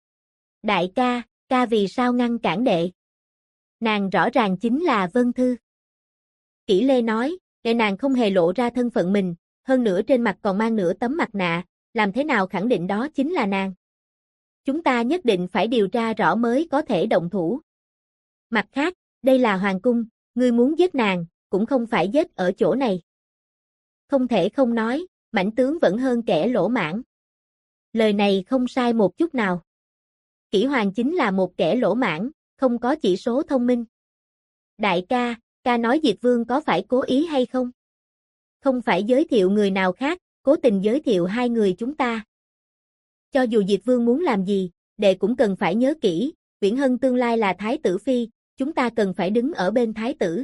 Đại ca, ca vì sao ngăn cản đệ? Nàng rõ ràng chính là Vân Thư. Kỷ Lê nói, để nàng không hề lộ ra thân phận mình, hơn nữa trên mặt còn mang nửa tấm mặt nạ, làm thế nào khẳng định đó chính là nàng. Chúng ta nhất định phải điều tra rõ mới có thể động thủ. Mặt khác, đây là hoàng cung, ngươi muốn giết nàng, cũng không phải giết ở chỗ này. Không thể không nói, mãnh tướng vẫn hơn kẻ lỗ mãng. Lời này không sai một chút nào. Kỷ Hoàng chính là một kẻ lỗ mãng, không có chỉ số thông minh. Đại ca, Ca nói Diệt Vương có phải cố ý hay không? Không phải giới thiệu người nào khác, cố tình giới thiệu hai người chúng ta. Cho dù Diệt Vương muốn làm gì, đệ cũng cần phải nhớ kỹ, Viễn Hân tương lai là Thái tử Phi, chúng ta cần phải đứng ở bên Thái tử.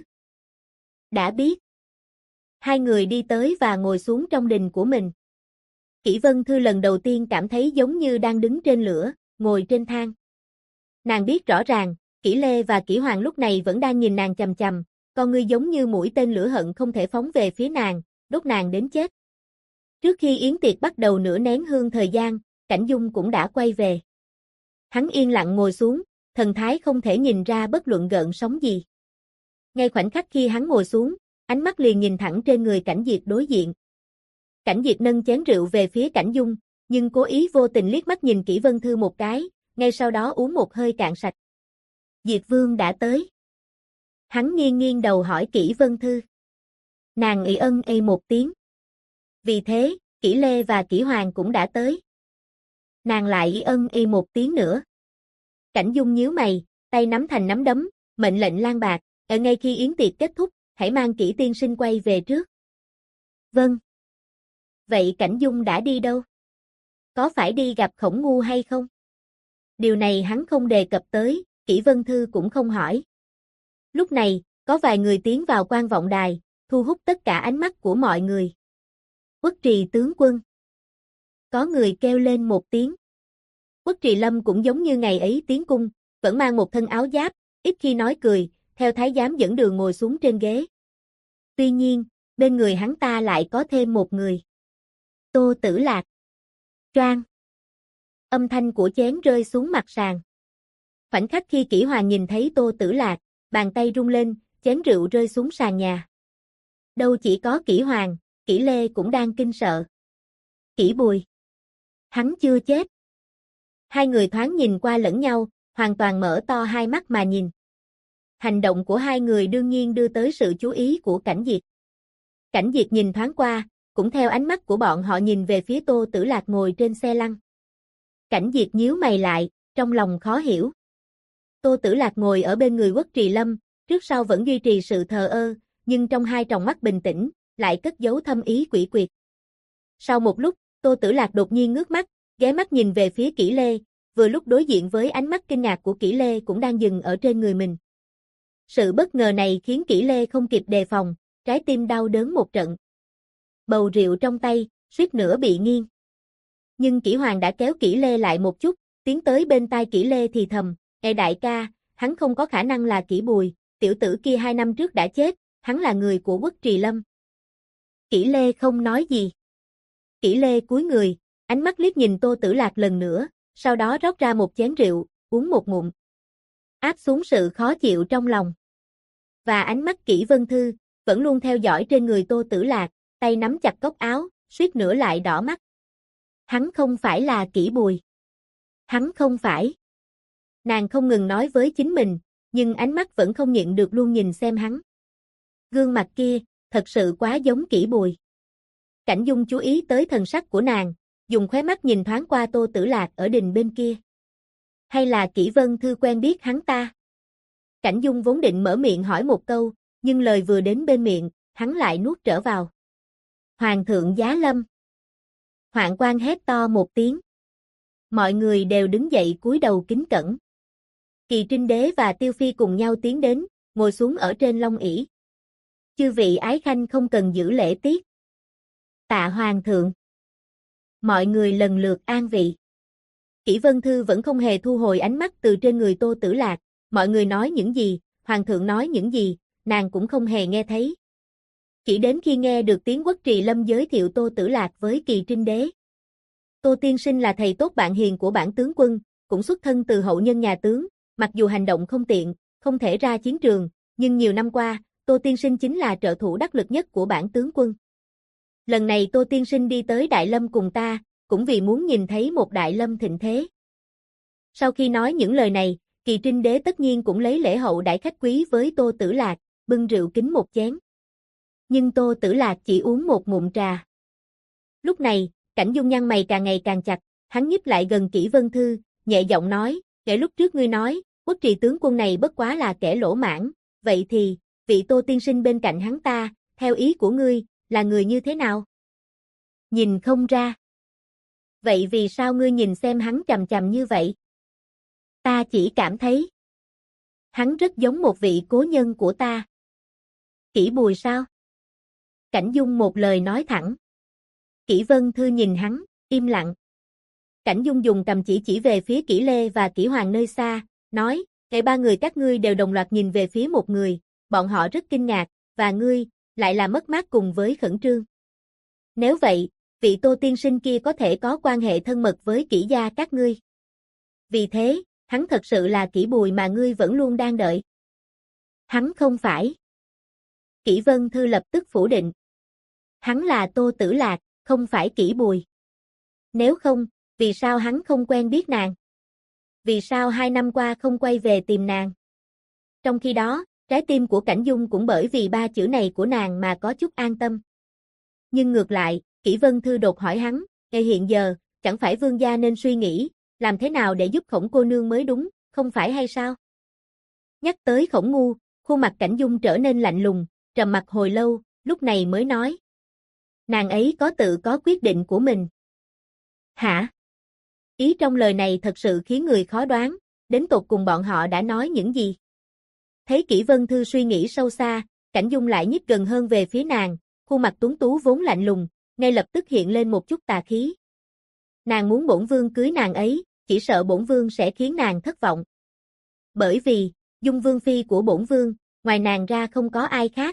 Đã biết. Hai người đi tới và ngồi xuống trong đình của mình. Kỷ Vân Thư lần đầu tiên cảm thấy giống như đang đứng trên lửa, ngồi trên than. Nàng biết rõ ràng, Kỷ Lê và Kỷ Hoàng lúc này vẫn đang nhìn nàng chằm chằm, con ngươi giống như mũi tên lửa hận không thể phóng về phía nàng, đốt nàng đến chết. Trước khi yến tiệc bắt đầu nửa nén hương thời gian, Cảnh Dung cũng đã quay về. Hắn yên lặng ngồi xuống, thần thái không thể nhìn ra bất luận gợn sóng gì. Ngay khoảnh khắc khi hắn ngồi xuống, ánh mắt liền nhìn thẳng trên người Cảnh Diệt đối diện. Cảnh Diệt nâng chén rượu về phía Cảnh Dung, nhưng cố ý vô tình liếc mắt nhìn Kỷ Vân Thư một cái, ngay sau đó uống một hơi cạn sạch. Diệt Vương đã tới. Hắn nghiêng nghiêng đầu hỏi Kỷ Vân Thư. Nàng ỷ ân một tiếng. Vì thế, Kỷ Lê và Kỷ Hoàng cũng đã tới. Nàng lại ỷ ân một tiếng nữa. Cảnh Dung nhíu mày, tay nắm thành nắm đấm, mệnh lệnh Lan Bạc, ở ngay khi yến tiệc kết thúc, hãy mang Kỷ tiên sinh quay về trước. Vâng. Vậy Cảnh Dung đã đi đâu? Có phải đi gặp Khổng Ngu hay không? Điều này hắn không đề cập tới, Kỷ Vân Thư cũng không hỏi. Lúc này, có vài người tiến vào quan vọng đài, thu hút tất cả ánh mắt của mọi người. Uất Trì tướng quân. Có người kêu lên một tiếng. Uất Trì Lâm cũng giống như ngày ấy tiến cung, vẫn mang một thân áo giáp, ít khi nói cười, theo thái giám dẫn đường ngồi xuống trên ghế. Tuy nhiên, bên người hắn ta lại có thêm một người. Tô Tử Lạc. Choang. Âm thanh của chén rơi xuống mặt sàn. Khoảnh khắc khi Kỷ Hoàng nhìn thấy Tô Tử Lạc, bàn tay rung lên, chén rượu rơi xuống sàn nhà. Đâu chỉ có Kỷ Hoàng, Kỷ Lê cũng đang kinh sợ. Kỷ Bùi. Hắn chưa chết. Hai người thoáng nhìn qua lẫn nhau, hoàn toàn mở to hai mắt mà nhìn. Hành động của hai người đương nhiên đưa tới sự chú ý của Cảnh Diệt. Cảnh Diệt nhìn thoáng qua, cũng theo ánh mắt của bọn họ nhìn về phía Tô Tử Lạc ngồi trên xe lăn. Cảnh Diệt nhíu mày lại, trong lòng khó hiểu. Tô Tử Lạc ngồi ở bên người Uất Trì Lâm, trước sau vẫn duy trì sự thờ ơ, nhưng trong hai tròng mắt bình tĩnh, lại cất giấu thâm ý quỷ quyệt. Sau một lúc, Tô Tử Lạc đột nhiên ngước mắt, ghé mắt nhìn về phía Kỷ Lê, vừa lúc đối diện với ánh mắt kinh ngạc của Kỷ Lê cũng đang dừng ở trên người mình. Sự bất ngờ này khiến Kỷ Lê không kịp đề phòng, trái tim đau đớn một trận. Bầu rượu trong tay, suýt nữa bị nghiêng. Nhưng Kỷ Hoàng đã kéo Kỷ Lê lại một chút, tiến tới bên tai Kỷ Lê thì thầm, đại ca, hắn không có khả năng là Kỷ Bùi, tiểu tử kia 2 năm trước đã chết, hắn là người của Uất Trì Lâm. Kỷ Lê không nói gì. Kỷ Lê cúi người, ánh mắt liếc nhìn Tô Tử Lạc lần nữa, sau đó rót ra một chén rượu, uống một ngụm. Áp xuống sự khó chịu trong lòng. Và ánh mắt Kỷ Vân Thư, vẫn luôn theo dõi trên người Tô Tử Lạc, tay nắm chặt cốc áo, suýt nữa lại đỏ mắt. Hắn không phải là Kỷ Bùi. Hắn không phải. Nàng không ngừng nói với chính mình, nhưng ánh mắt vẫn không nhịn được luôn nhìn xem hắn. Gương mặt kia, thật sự quá giống Kỷ Bùi. Cảnh Dung chú ý tới thần sắc của nàng, dùng khóe mắt nhìn thoáng qua Tô Tử Lạc ở đình bên kia. Hay là Kỷ Vân Thư quen biết hắn ta? Cảnh Dung vốn định mở miệng hỏi một câu, nhưng lời vừa đến bên miệng, hắn lại nuốt trở vào. Hoàng thượng giá lâm. Hoạn quan hét to một tiếng. Mọi người đều đứng dậy cúi đầu kính cẩn. Kỳ Trinh Đế và Tiêu Phi cùng nhau tiến đến, ngồi xuống ở trên long ỷ. Chư vị ái khanh không cần giữ lễ tiết. Tạ Hoàng thượng. Mọi người lần lượt an vị. Kỷ Vân Thư vẫn không hề thu hồi ánh mắt từ trên người Tô Tử Lạc, mọi người nói những gì, Hoàng thượng nói những gì, nàng cũng không hề nghe thấy. Chỉ đến khi nghe được tiếng Uất Trì Lâm giới thiệu Tô Tử Lạc với Kỳ Trinh Đế. Tô tiên sinh là thầy tốt bạn hiền của bản tướng quân, cũng xuất thân từ hậu nhân nhà tướng, mặc dù hành động không tiện, không thể ra chiến trường, nhưng nhiều năm qua, Tô tiên sinh chính là trợ thủ đắc lực nhất của bản tướng quân. Lần này Tô tiên sinh đi tới Đại Lâm cùng ta, cũng vì muốn nhìn thấy một Đại Lâm thịnh thế. Sau khi nói những lời này, Kỳ Trinh Đế tất nhiên cũng lấy lễ hậu đãi khách quý với Tô Tử Lạc, bưng rượu kính một chén. Nhưng Tô Tử Lạc chỉ uống một ngụm trà. Lúc này, Cảnh Dung nhăn mày càng ngày càng chặt, hắn nhích lại gần Kỷ Vân Thư, nhẹ giọng nói, kể lúc trước ngươi nói, Uất Trì tướng quân này bất quá là kẻ lỗ mãng, vậy thì, vị Tô tiên sinh bên cạnh hắn ta, theo ý của ngươi, là người như thế nào? Nhìn không ra. Vậy vì sao ngươi nhìn xem hắn chằm chằm như vậy? Ta chỉ cảm thấy hắn rất giống một vị cố nhân của ta. Kỷ Bùi sao? Cảnh Dung một lời nói thẳng. Kỷ Vân Thư nhìn hắn, im lặng. Cảnh Dung dùng cầm chỉ về phía Kỷ Lê và Kỷ Hoàng nơi xa, nói, ngày ba người các ngươi đều đồng loạt nhìn về phía một người, bọn họ rất kinh ngạc, và ngươi, lại là mất mát cùng với khẩn trương. Nếu vậy, vị Tô tiên sinh kia có thể có quan hệ thân mật với Kỷ gia các ngươi. Vì thế, hắn thật sự là Kỷ Bùi mà ngươi vẫn luôn đang đợi. Hắn không phải. Kỷ Vân Thư lập tức phủ định. Hắn là Tô Tử Lạc, không phải Kỷ Bùi. Nếu không, vì sao hắn không quen biết nàng? Vì sao 2 năm qua không quay về tìm nàng? Trong khi đó, trái tim của Cảnh Dung cũng bởi vì 3 chữ này của nàng mà có chút an tâm. Nhưng ngược lại, Kỷ Vân Thư đột hỏi hắn, ngay hiện giờ, chẳng phải vương gia nên suy nghĩ, làm thế nào để giúp Khổng cô nương mới đúng, không phải hay sao? Nhắc tới Khổng Ngu, khuôn mặt Cảnh Dung trở nên lạnh lùng, trầm mặc hồi lâu, lúc này mới nói. Nàng ấy có quyết định của mình. Hả? Ý trong lời này thật sự khiến người khó đoán, đến tột cùng bọn họ đã nói những gì? Thấy Kỷ Vân Thư suy nghĩ sâu xa, Cảnh Dung lại nhích gần hơn về phía nàng, khuôn mặt tuấn tú vốn lạnh lùng, ngay lập tức hiện lên một chút tà khí. Nàng muốn bổn vương cưới nàng ấy, chỉ sợ bổn vương sẽ khiến nàng thất vọng. Bởi vì, Dung vương phi của bổn vương, ngoài nàng ra không có ai khác.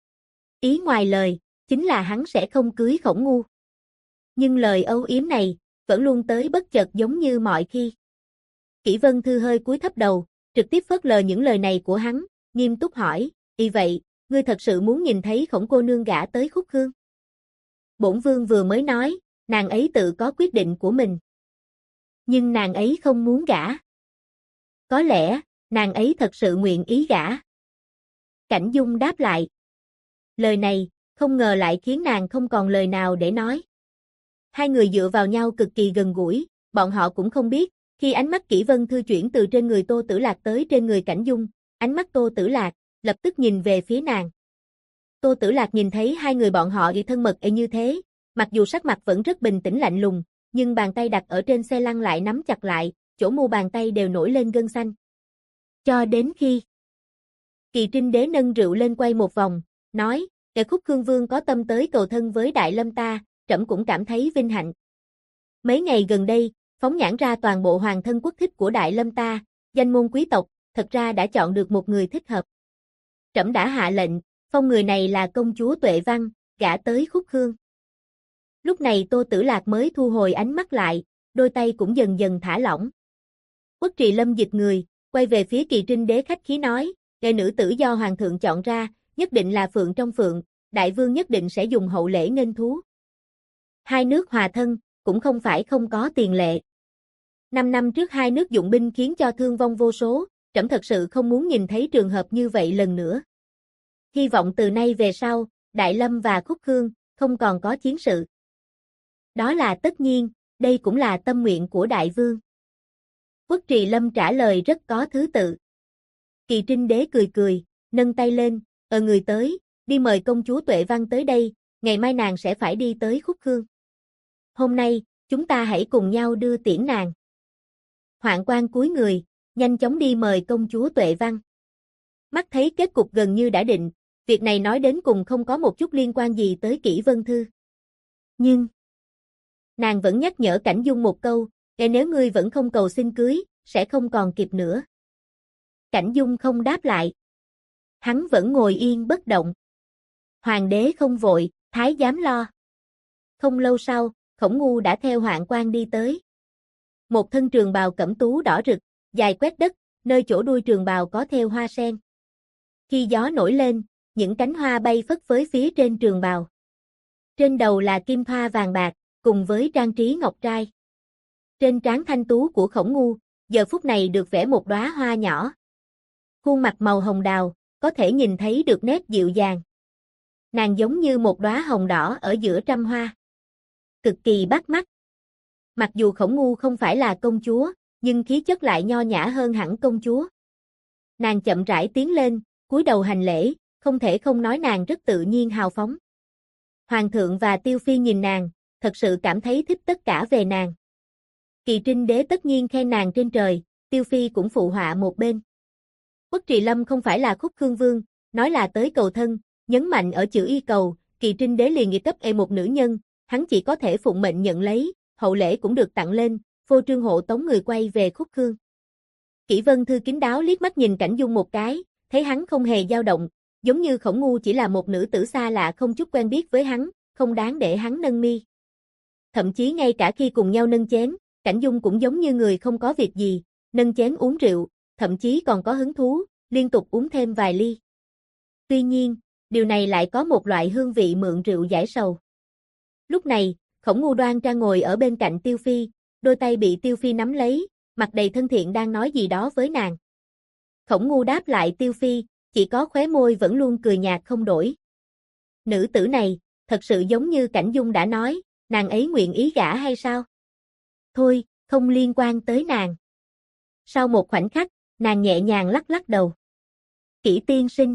Ý ngoài lời, chính là hắn sẽ không cưới Khổng Ngu. Nhưng lời âu yếm này, vẫn luôn tới bất chợt giống như mọi khi. Kỷ Vân Thư hơi cúi thấp đầu, trực tiếp phớt lờ những lời này của hắn, nghiêm túc hỏi, "Y vậy, ngươi thật sự muốn nhìn thấy Khổng cô nương gả tới Khúc Khương?" Bổn vương vừa mới nói, nàng ấy tự có quyết định của mình. Nhưng nàng ấy không muốn gả. Có lẽ, nàng ấy thật sự nguyện ý gả. Cảnh Dung đáp lại. Lời này, không ngờ lại khiến nàng không còn lời nào để nói. Hai người dựa vào nhau cực kỳ gần gũi, bọn họ cũng không biết, khi ánh mắt Kỷ Vân Thư chuyển từ trên người Tô Tử Lạc tới trên người Cảnh Dung, ánh mắt Tô Tử Lạc, lập tức nhìn về phía nàng. Tô Tử Lạc nhìn thấy hai người bọn họ thân mật như thế, mặc dù sắc mặt vẫn rất bình tĩnh lạnh lùng, nhưng bàn tay đặt ở trên xe lăn lại nắm chặt lại, chỗ mu bàn tay đều nổi lên gân xanh. Cho đến khi Kỳ Trinh Đế nâng rượu lên quay một vòng, nói, để Khúc Khương Vương có tâm tới cầu thân với Đại Lâm ta, trẫm cũng cảm thấy vinh hạnh. Mấy ngày gần đây, phóng nhãn ra toàn bộ hoàng thân quốc thích của Đại Lâm ta, danh môn quý tộc, thật ra đã chọn được một người thích hợp. Trẫm đã hạ lệnh, phong người này là công chúa Tuệ Văn, gả tới Khúc Khương. Lúc này Tô Tử Lạc mới thu hồi ánh mắt lại, đôi tay cũng dần dần thả lỏng. Uất Trì Lâm dịch người, quay về phía Kỳ Trinh Đế khách khí nói, đệ nữ tử do hoàng thượng chọn ra, nhất định là phượng trong phượng, đại vương nhất định sẽ dùng hậu lễ nghênh thú. Hai nước hòa thân, cũng không phải không có tiền lệ. 5 năm trước hai nước dụng binh khiến cho thương vong vô số, trẫm thật sự không muốn nhìn thấy trường hợp như vậy lần nữa. Hy vọng từ nay về sau, Đại Lâm và Khúc Khương, không còn có chiến sự. Đó là tất nhiên, đây cũng là tâm nguyện của đại vương. Uất Trì Lâm trả lời rất có thứ tự. Kỳ Trinh Đế cười cười, nâng tay lên, người tới, đi mời công chúa Tuệ Văn tới đây, ngày mai nàng sẽ phải đi tới Khúc Khương. Hôm nay, chúng ta hãy cùng nhau đưa tiễn nàng. Hoạn quan cúi người, nhanh chóng đi mời công chúa Tuệ Văn. Mắt thấy kết cục gần như đã định, việc này nói đến cùng không có một chút liên quan gì tới Kỷ Vân Thư. Nhưng, nàng vẫn nhắc nhở Cảnh Dung một câu, nếu ngươi vẫn không cầu xin cưới, sẽ không còn kịp nữa. Cảnh Dung không đáp lại. Hắn vẫn ngồi yên bất động. Hoàng đế không vội, thái giám lo. Không lâu sau, Khổng Ngu đã theo hoạn quan đi tới. Một thân trường bào cẩm tú đỏ rực, dài quét đất, nơi chỗ đuôi trường bào có thêu hoa sen. Khi gió nổi lên, những cánh hoa bay phất phới phía trên trường bào. Trên đầu là kim thoa vàng bạc, cùng với trang trí ngọc trai. Trên trán thanh tú của Khổng Ngu, giờ phút này được vẽ một đóa hoa nhỏ. Khuôn mặt màu hồng đào, có thể nhìn thấy được nét dịu dàng. Nàng giống như một đóa hồng đỏ ở giữa trăm hoa. Cực kỳ bắt mắt. Mặc dù Khổng Ngu không phải là công chúa, nhưng khí chất lại nho nhã hơn hẳn công chúa. Nàng chậm rãi tiến lên, cúi đầu hành lễ, không thể không nói nàng rất tự nhiên hào phóng. Hoàng thượng và Tiêu Phi nhìn nàng, thật sự cảm thấy thích tất cả về nàng. Kỳ Trinh Đế tất nhiên khen nàng trên trời, Tiêu Phi cũng phụ họa một bên. Uất Trì Lâm không phải là Khúc Khương Vương, nói là tới cầu thân, nhấn mạnh ở chữ y cầu, Kỳ Trinh Đế liền nghiệp cấp một nữ nhân, hắn chỉ có thể phụng mệnh nhận lấy, hậu lễ cũng được tặng lên, phô trương hộ tống người quay về Khúc Khương. Kỷ Vân Thư kín đáo liếc mắt nhìn Cảnh Dung một cái, thấy hắn không hề dao động, giống như Khổng Ngu chỉ là một nữ tử xa lạ không chút quen biết với hắn, không đáng để hắn nâng mi. Thậm chí ngay cả khi cùng nhau nâng chén, Cảnh Dung cũng giống như người không có việc gì, nâng chén uống rượu, thậm chí còn có hứng thú, liên tục uống thêm vài ly. Tuy nhiên, điều này lại có một loại hương vị mượn rượu giải sầu. Lúc này, Khổng Ngu đoan trang ngồi ở bên cạnh Tiêu Phi, đôi tay bị Tiêu Phi nắm lấy, mặt đầy thân thiện đang nói gì đó với nàng. Khổng Ngu đáp lại Tiêu Phi, chỉ có khóe môi vẫn luôn cười nhạt không đổi. Nữ tử này, thật sự giống như Cảnh Dung đã nói, nàng ấy nguyện ý gả hay sao? Thôi, không liên quan tới nàng. Sau một khoảnh khắc, nàng nhẹ nhàng lắc lắc đầu. Kỷ tiên sinh.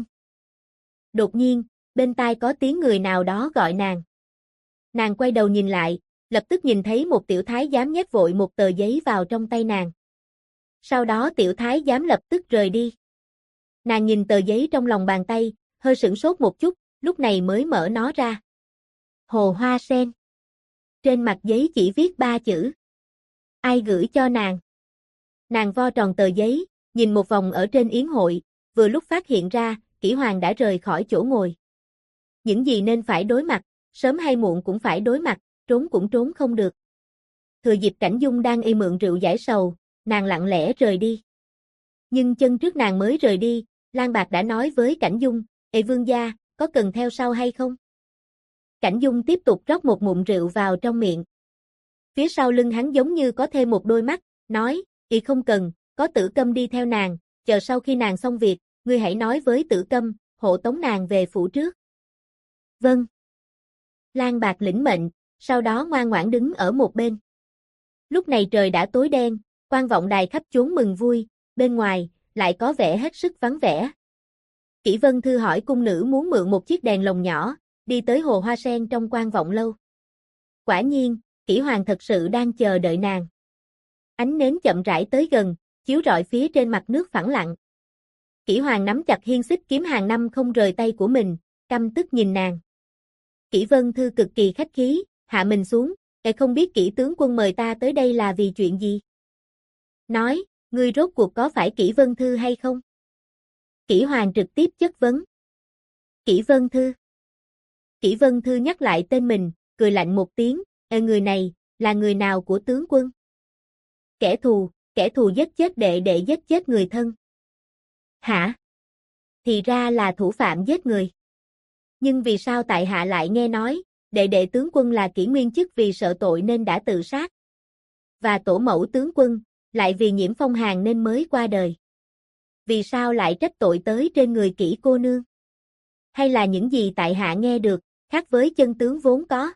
Đột nhiên, bên tai có tiếng người nào đó gọi nàng. Nàng quay đầu nhìn lại, lập tức nhìn thấy một tiểu thái giám nhét vội một tờ giấy vào trong tay nàng. Sau đó tiểu thái giám lập tức rời đi. Nàng nhìn tờ giấy trong lòng bàn tay, hơi sửng sốt một chút, lúc này mới mở nó ra. Hồ Hoa Sen. Trên mặt giấy chỉ viết 3 chữ. Ai gửi cho nàng? Nàng vo tròn tờ giấy, nhìn một vòng ở trên yến hội, vừa lúc phát hiện ra, Kỷ Hoàng đã rời khỏi chỗ ngồi. Những gì nên phải đối mặt, sớm hay muộn cũng phải đối mặt, trốn cũng trốn không được. Thừa dịp Cảnh Dung đang mượn rượu giải sầu, nàng lặng lẽ rời đi. Nhưng chân trước nàng mới rời đi, Lan Bạc đã nói với Cảnh Dung, "Ê vương gia, có cần theo sau hay không?" Cảnh Dung tiếp tục rót một ngụm rượu vào trong miệng. Phía sau lưng hắn giống như có thêm một đôi mắt, nói, "Ị không cần, có Tử Câm đi theo nàng, chờ sau khi nàng xong việc, ngươi hãy nói với Tử Câm, hộ tống nàng về phủ trước." Vâng. Lan Bạc lĩnh mệnh, sau đó ngoan ngoãn đứng ở một bên. Lúc này trời đã tối đen, quan vọng đài khắp chốn mừng vui, bên ngoài, lại có vẻ hết sức vắng vẻ. Kỷ Vân Thư hỏi cung nữ muốn mượn một chiếc đèn lồng nhỏ, đi tới hồ hoa sen trong quan vọng lâu. Quả nhiên, Kỷ Hoàng thật sự đang chờ đợi nàng. Ánh nến chậm rãi tới gần, chiếu rọi phía trên mặt nước phẳng lặng. Kỷ Hoàng nắm chặt hiên xích kiếm hàng năm không rời tay của mình, căm tức nhìn nàng. Kỷ Vân Thư cực kỳ khách khí, hạ mình xuống, không biết Kỷ tướng quân mời ta tới đây là vì chuyện gì? Nói, ngươi rốt cuộc có phải Kỷ Vân Thư hay không? Kỷ Hoàng trực tiếp chất vấn. Kỷ Vân Thư. Kỷ Vân Thư nhắc lại tên mình, cười lạnh một tiếng, người này, là người nào của tướng quân? Kẻ thù giết chết đệ đệ giết chết người thân. Hả? Thì ra là thủ phạm giết người. Nhưng vì sao tại hạ lại nghe nói, đệ đệ tướng quân là Kỷ Nguyên Chức vì sợ tội nên đã tự sát. Và tổ mẫu tướng quân, lại vì nhiễm phong hàn nên mới qua đời. Vì sao lại trách tội tới trên người Kỷ cô nương? Hay là những gì tại hạ nghe được, khác với chân tướng vốn có?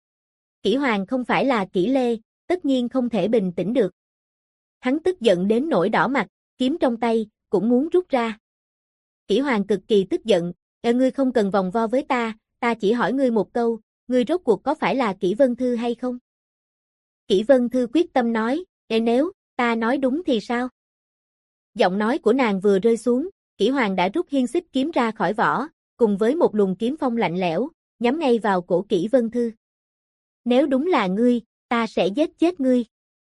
Kỷ Hoàng không phải là Kỷ Lê, tất nhiên không thể bình tĩnh được. Hắn tức giận đến nỗi đỏ mặt, kiếm trong tay, cũng muốn rút ra. Kỷ Hoàng cực kỳ tức giận, ngươi không cần vòng vo với ta chỉ hỏi ngươi một câu, ngươi rốt cuộc có phải là Kỷ Vân Thư hay không? Kỷ Vân Thư quyết tâm nói, nếu ta nói đúng thì sao? Giọng nói của nàng vừa rơi xuống, Kỷ Hoàng đã rút hiên xích kiếm ra khỏi vỏ, cùng với một luồng kiếm phong lạnh lẽo, nhắm ngay vào cổ Kỷ Vân Thư. Nếu đúng là ngươi, ta sẽ giết chết ngươi.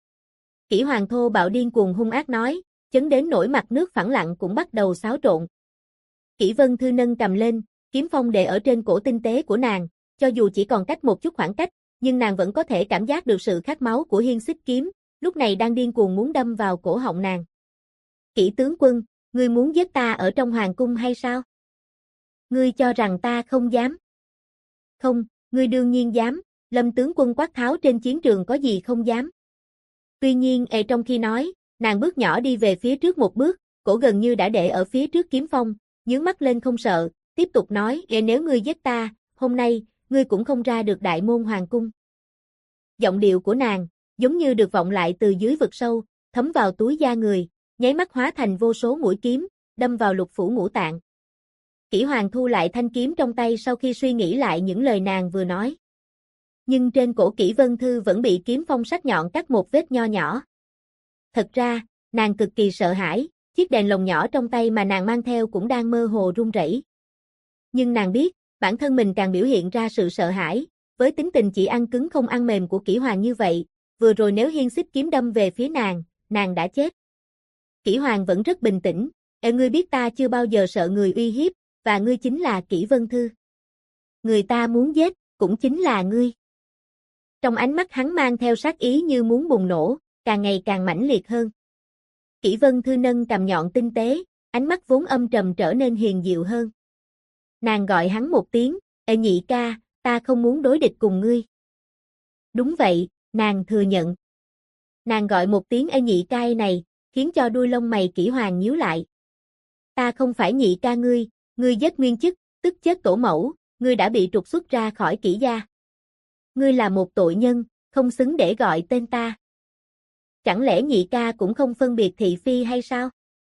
Kỷ Hoàng thô bạo điên cuồng hung ác nói, chấn đến nỗi mặt nước phẳng lặng cũng bắt đầu xáo trộn. Kỷ Vân Thư nâng cầm lên, kiếm phong để ở trên cổ tinh tế của nàng, cho dù chỉ còn cách một chút khoảng cách, nhưng nàng vẫn có thể cảm giác được sự khát máu của hiên xích kiếm, lúc này đang điên cuồng muốn đâm vào cổ họng nàng. Kỷ tướng quân, ngươi muốn giết ta ở trong hoàng cung hay sao? Ngươi cho rằng ta không dám? Không, ngươi đương nhiên dám, Lâm tướng quân quát tháo trên chiến trường có gì không dám. Tuy nhiên trong khi nói, nàng bước nhỏ đi về phía trước một bước, cổ gần như đã để ở phía trước kiếm phong, nhướng mắt lên không sợ, tiếp tục nói, nếu ngươi giết ta, hôm nay, ngươi cũng không ra được đại môn hoàng cung. Giọng điệu của nàng, giống như được vọng lại từ dưới vực sâu, thấm vào túi da người, nháy mắt hóa thành vô số mũi kiếm, đâm vào lục phủ ngũ tạng. Kỷ Hoàng thu lại thanh kiếm trong tay sau khi suy nghĩ lại những lời nàng vừa nói. Nhưng trên cổ Kỷ Vân Thư vẫn bị kiếm phong sắc nhọn cắt một vết nho nhỏ. Thật ra, nàng cực kỳ sợ hãi, chiếc đèn lồng nhỏ trong tay mà nàng mang theo cũng đang mơ hồ run rẩy. Nhưng nàng biết, bản thân mình càng biểu hiện ra sự sợ hãi, với tính tình chỉ ăn cứng không ăn mềm của Kỷ Hoàng như vậy, vừa rồi nếu hiên xích kiếm đâm về phía nàng đã chết. Kỷ Hoàng vẫn rất bình tĩnh, ngươi biết ta chưa bao giờ sợ người uy hiếp, và ngươi chính là Kỷ Vân Thư. Người ta muốn giết, cũng chính là ngươi. Trong ánh mắt hắn mang theo sát ý như muốn bùng nổ, càng ngày càng mãnh liệt hơn. Kỷ Vân Thư nâng cằm nhọn tinh tế, ánh mắt vốn âm trầm trở nên hiền dịu hơn. Nàng gọi hắn một tiếng, nhị ca, ta không muốn đối địch cùng ngươi. Đúng vậy, nàng thừa nhận. Nàng gọi một tiếng nhị ca này, khiến cho đuôi lông mày Kỷ Hoàng nhíu lại. Ta không phải nhị ca ngươi giết nguyên chức, tức chết tổ mẫu, ngươi đã bị trục xuất ra khỏi Kỷ gia. Ngươi là một tội nhân, không xứng để gọi tên ta. Chẳng lẽ nhị ca cũng không phân biệt thị phi hay sao?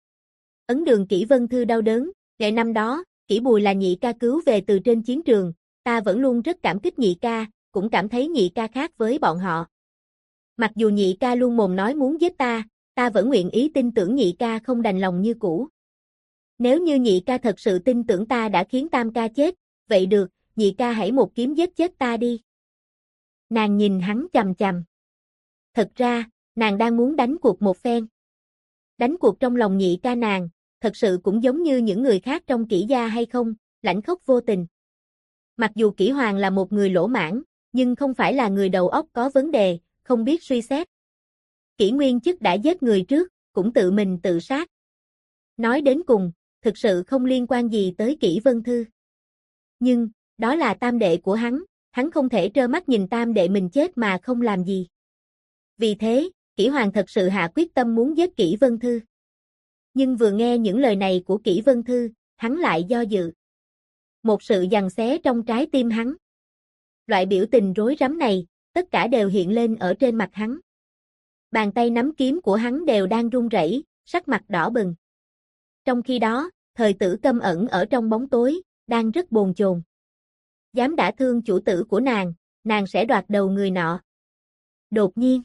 Ấn Đường Kỷ Vân Thư đau đớn, ngày năm đó, Kỷ Bùi là nhị ca cứu về từ trên chiến trường, ta vẫn luôn rất cảm kích nhị ca, cũng cảm thấy nhị ca khác với bọn họ. Mặc dù nhị ca luôn mồm nói muốn giết ta vẫn nguyện ý tin tưởng nhị ca không đành lòng như cũ. Nếu như nhị ca thật sự tin tưởng ta đã khiến tam ca chết, vậy được, nhị ca hãy một kiếm giết chết ta đi. Nàng nhìn hắn chằm chằm. Thật ra, nàng đang muốn đánh cuộc một phen. Đánh cuộc trong lòng nhị ca nàng, thật sự cũng giống như những người khác trong Kỷ gia hay không, lãnh khốc vô tình. Mặc dù Kỷ Hoàng là một người lỗ mãng, nhưng không phải là người đầu óc có vấn đề, không biết suy xét. Kỷ Nguyên Chức đã giết người trước, cũng tự mình tự sát. Nói đến cùng, thực sự không liên quan gì tới Kỷ Vân Thư. Nhưng, đó là tam đệ của hắn không thể trơ mắt nhìn tam đệ mình chết mà không làm gì. Vì thế, Kỷ Hoàng thật sự hạ quyết tâm muốn giết Kỷ Vân Thư. Nhưng vừa nghe những lời này của Kỷ Vân Thư, hắn lại do dự. Một sự giằng xé trong trái tim hắn. Loại biểu tình rối rắm này, tất cả đều hiện lên ở trên mặt hắn. Bàn tay nắm kiếm của hắn đều đang run rẩy, sắc mặt đỏ bừng. Trong khi đó, Thời Tử câm ẩn ở trong bóng tối, đang rất bồn chồn. Dám đả thương chủ tử của nàng sẽ đoạt đầu người nọ. Đột nhiên.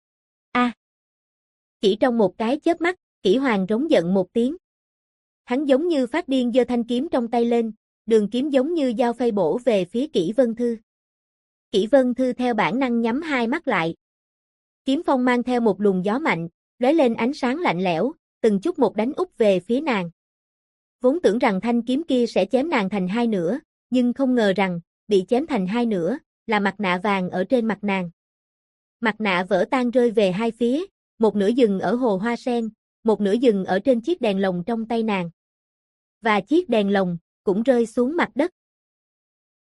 Chỉ trong một cái chớp mắt, Kỷ Hoàng rống giận một tiếng. Hắn giống như phát điên giơ thanh kiếm trong tay lên, đường kiếm giống như dao phay bổ về phía Kỷ Vân Thư. Kỷ Vân Thư theo bản năng nhắm hai mắt lại. Kiếm phong mang theo một luồng gió mạnh, lóe lên ánh sáng lạnh lẽo, từng chút một đánh úp về phía nàng. Vốn tưởng rằng thanh kiếm kia sẽ chém nàng thành hai nửa, nhưng không ngờ rằng, bị chém thành hai nửa, là mặt nạ vàng ở trên mặt nàng. Mặt nạ vỡ tan rơi về hai phía, một nửa dừng ở hồ hoa sen, một nửa dừng ở trên chiếc đèn lồng trong tay nàng. Và chiếc đèn lồng cũng rơi xuống mặt đất.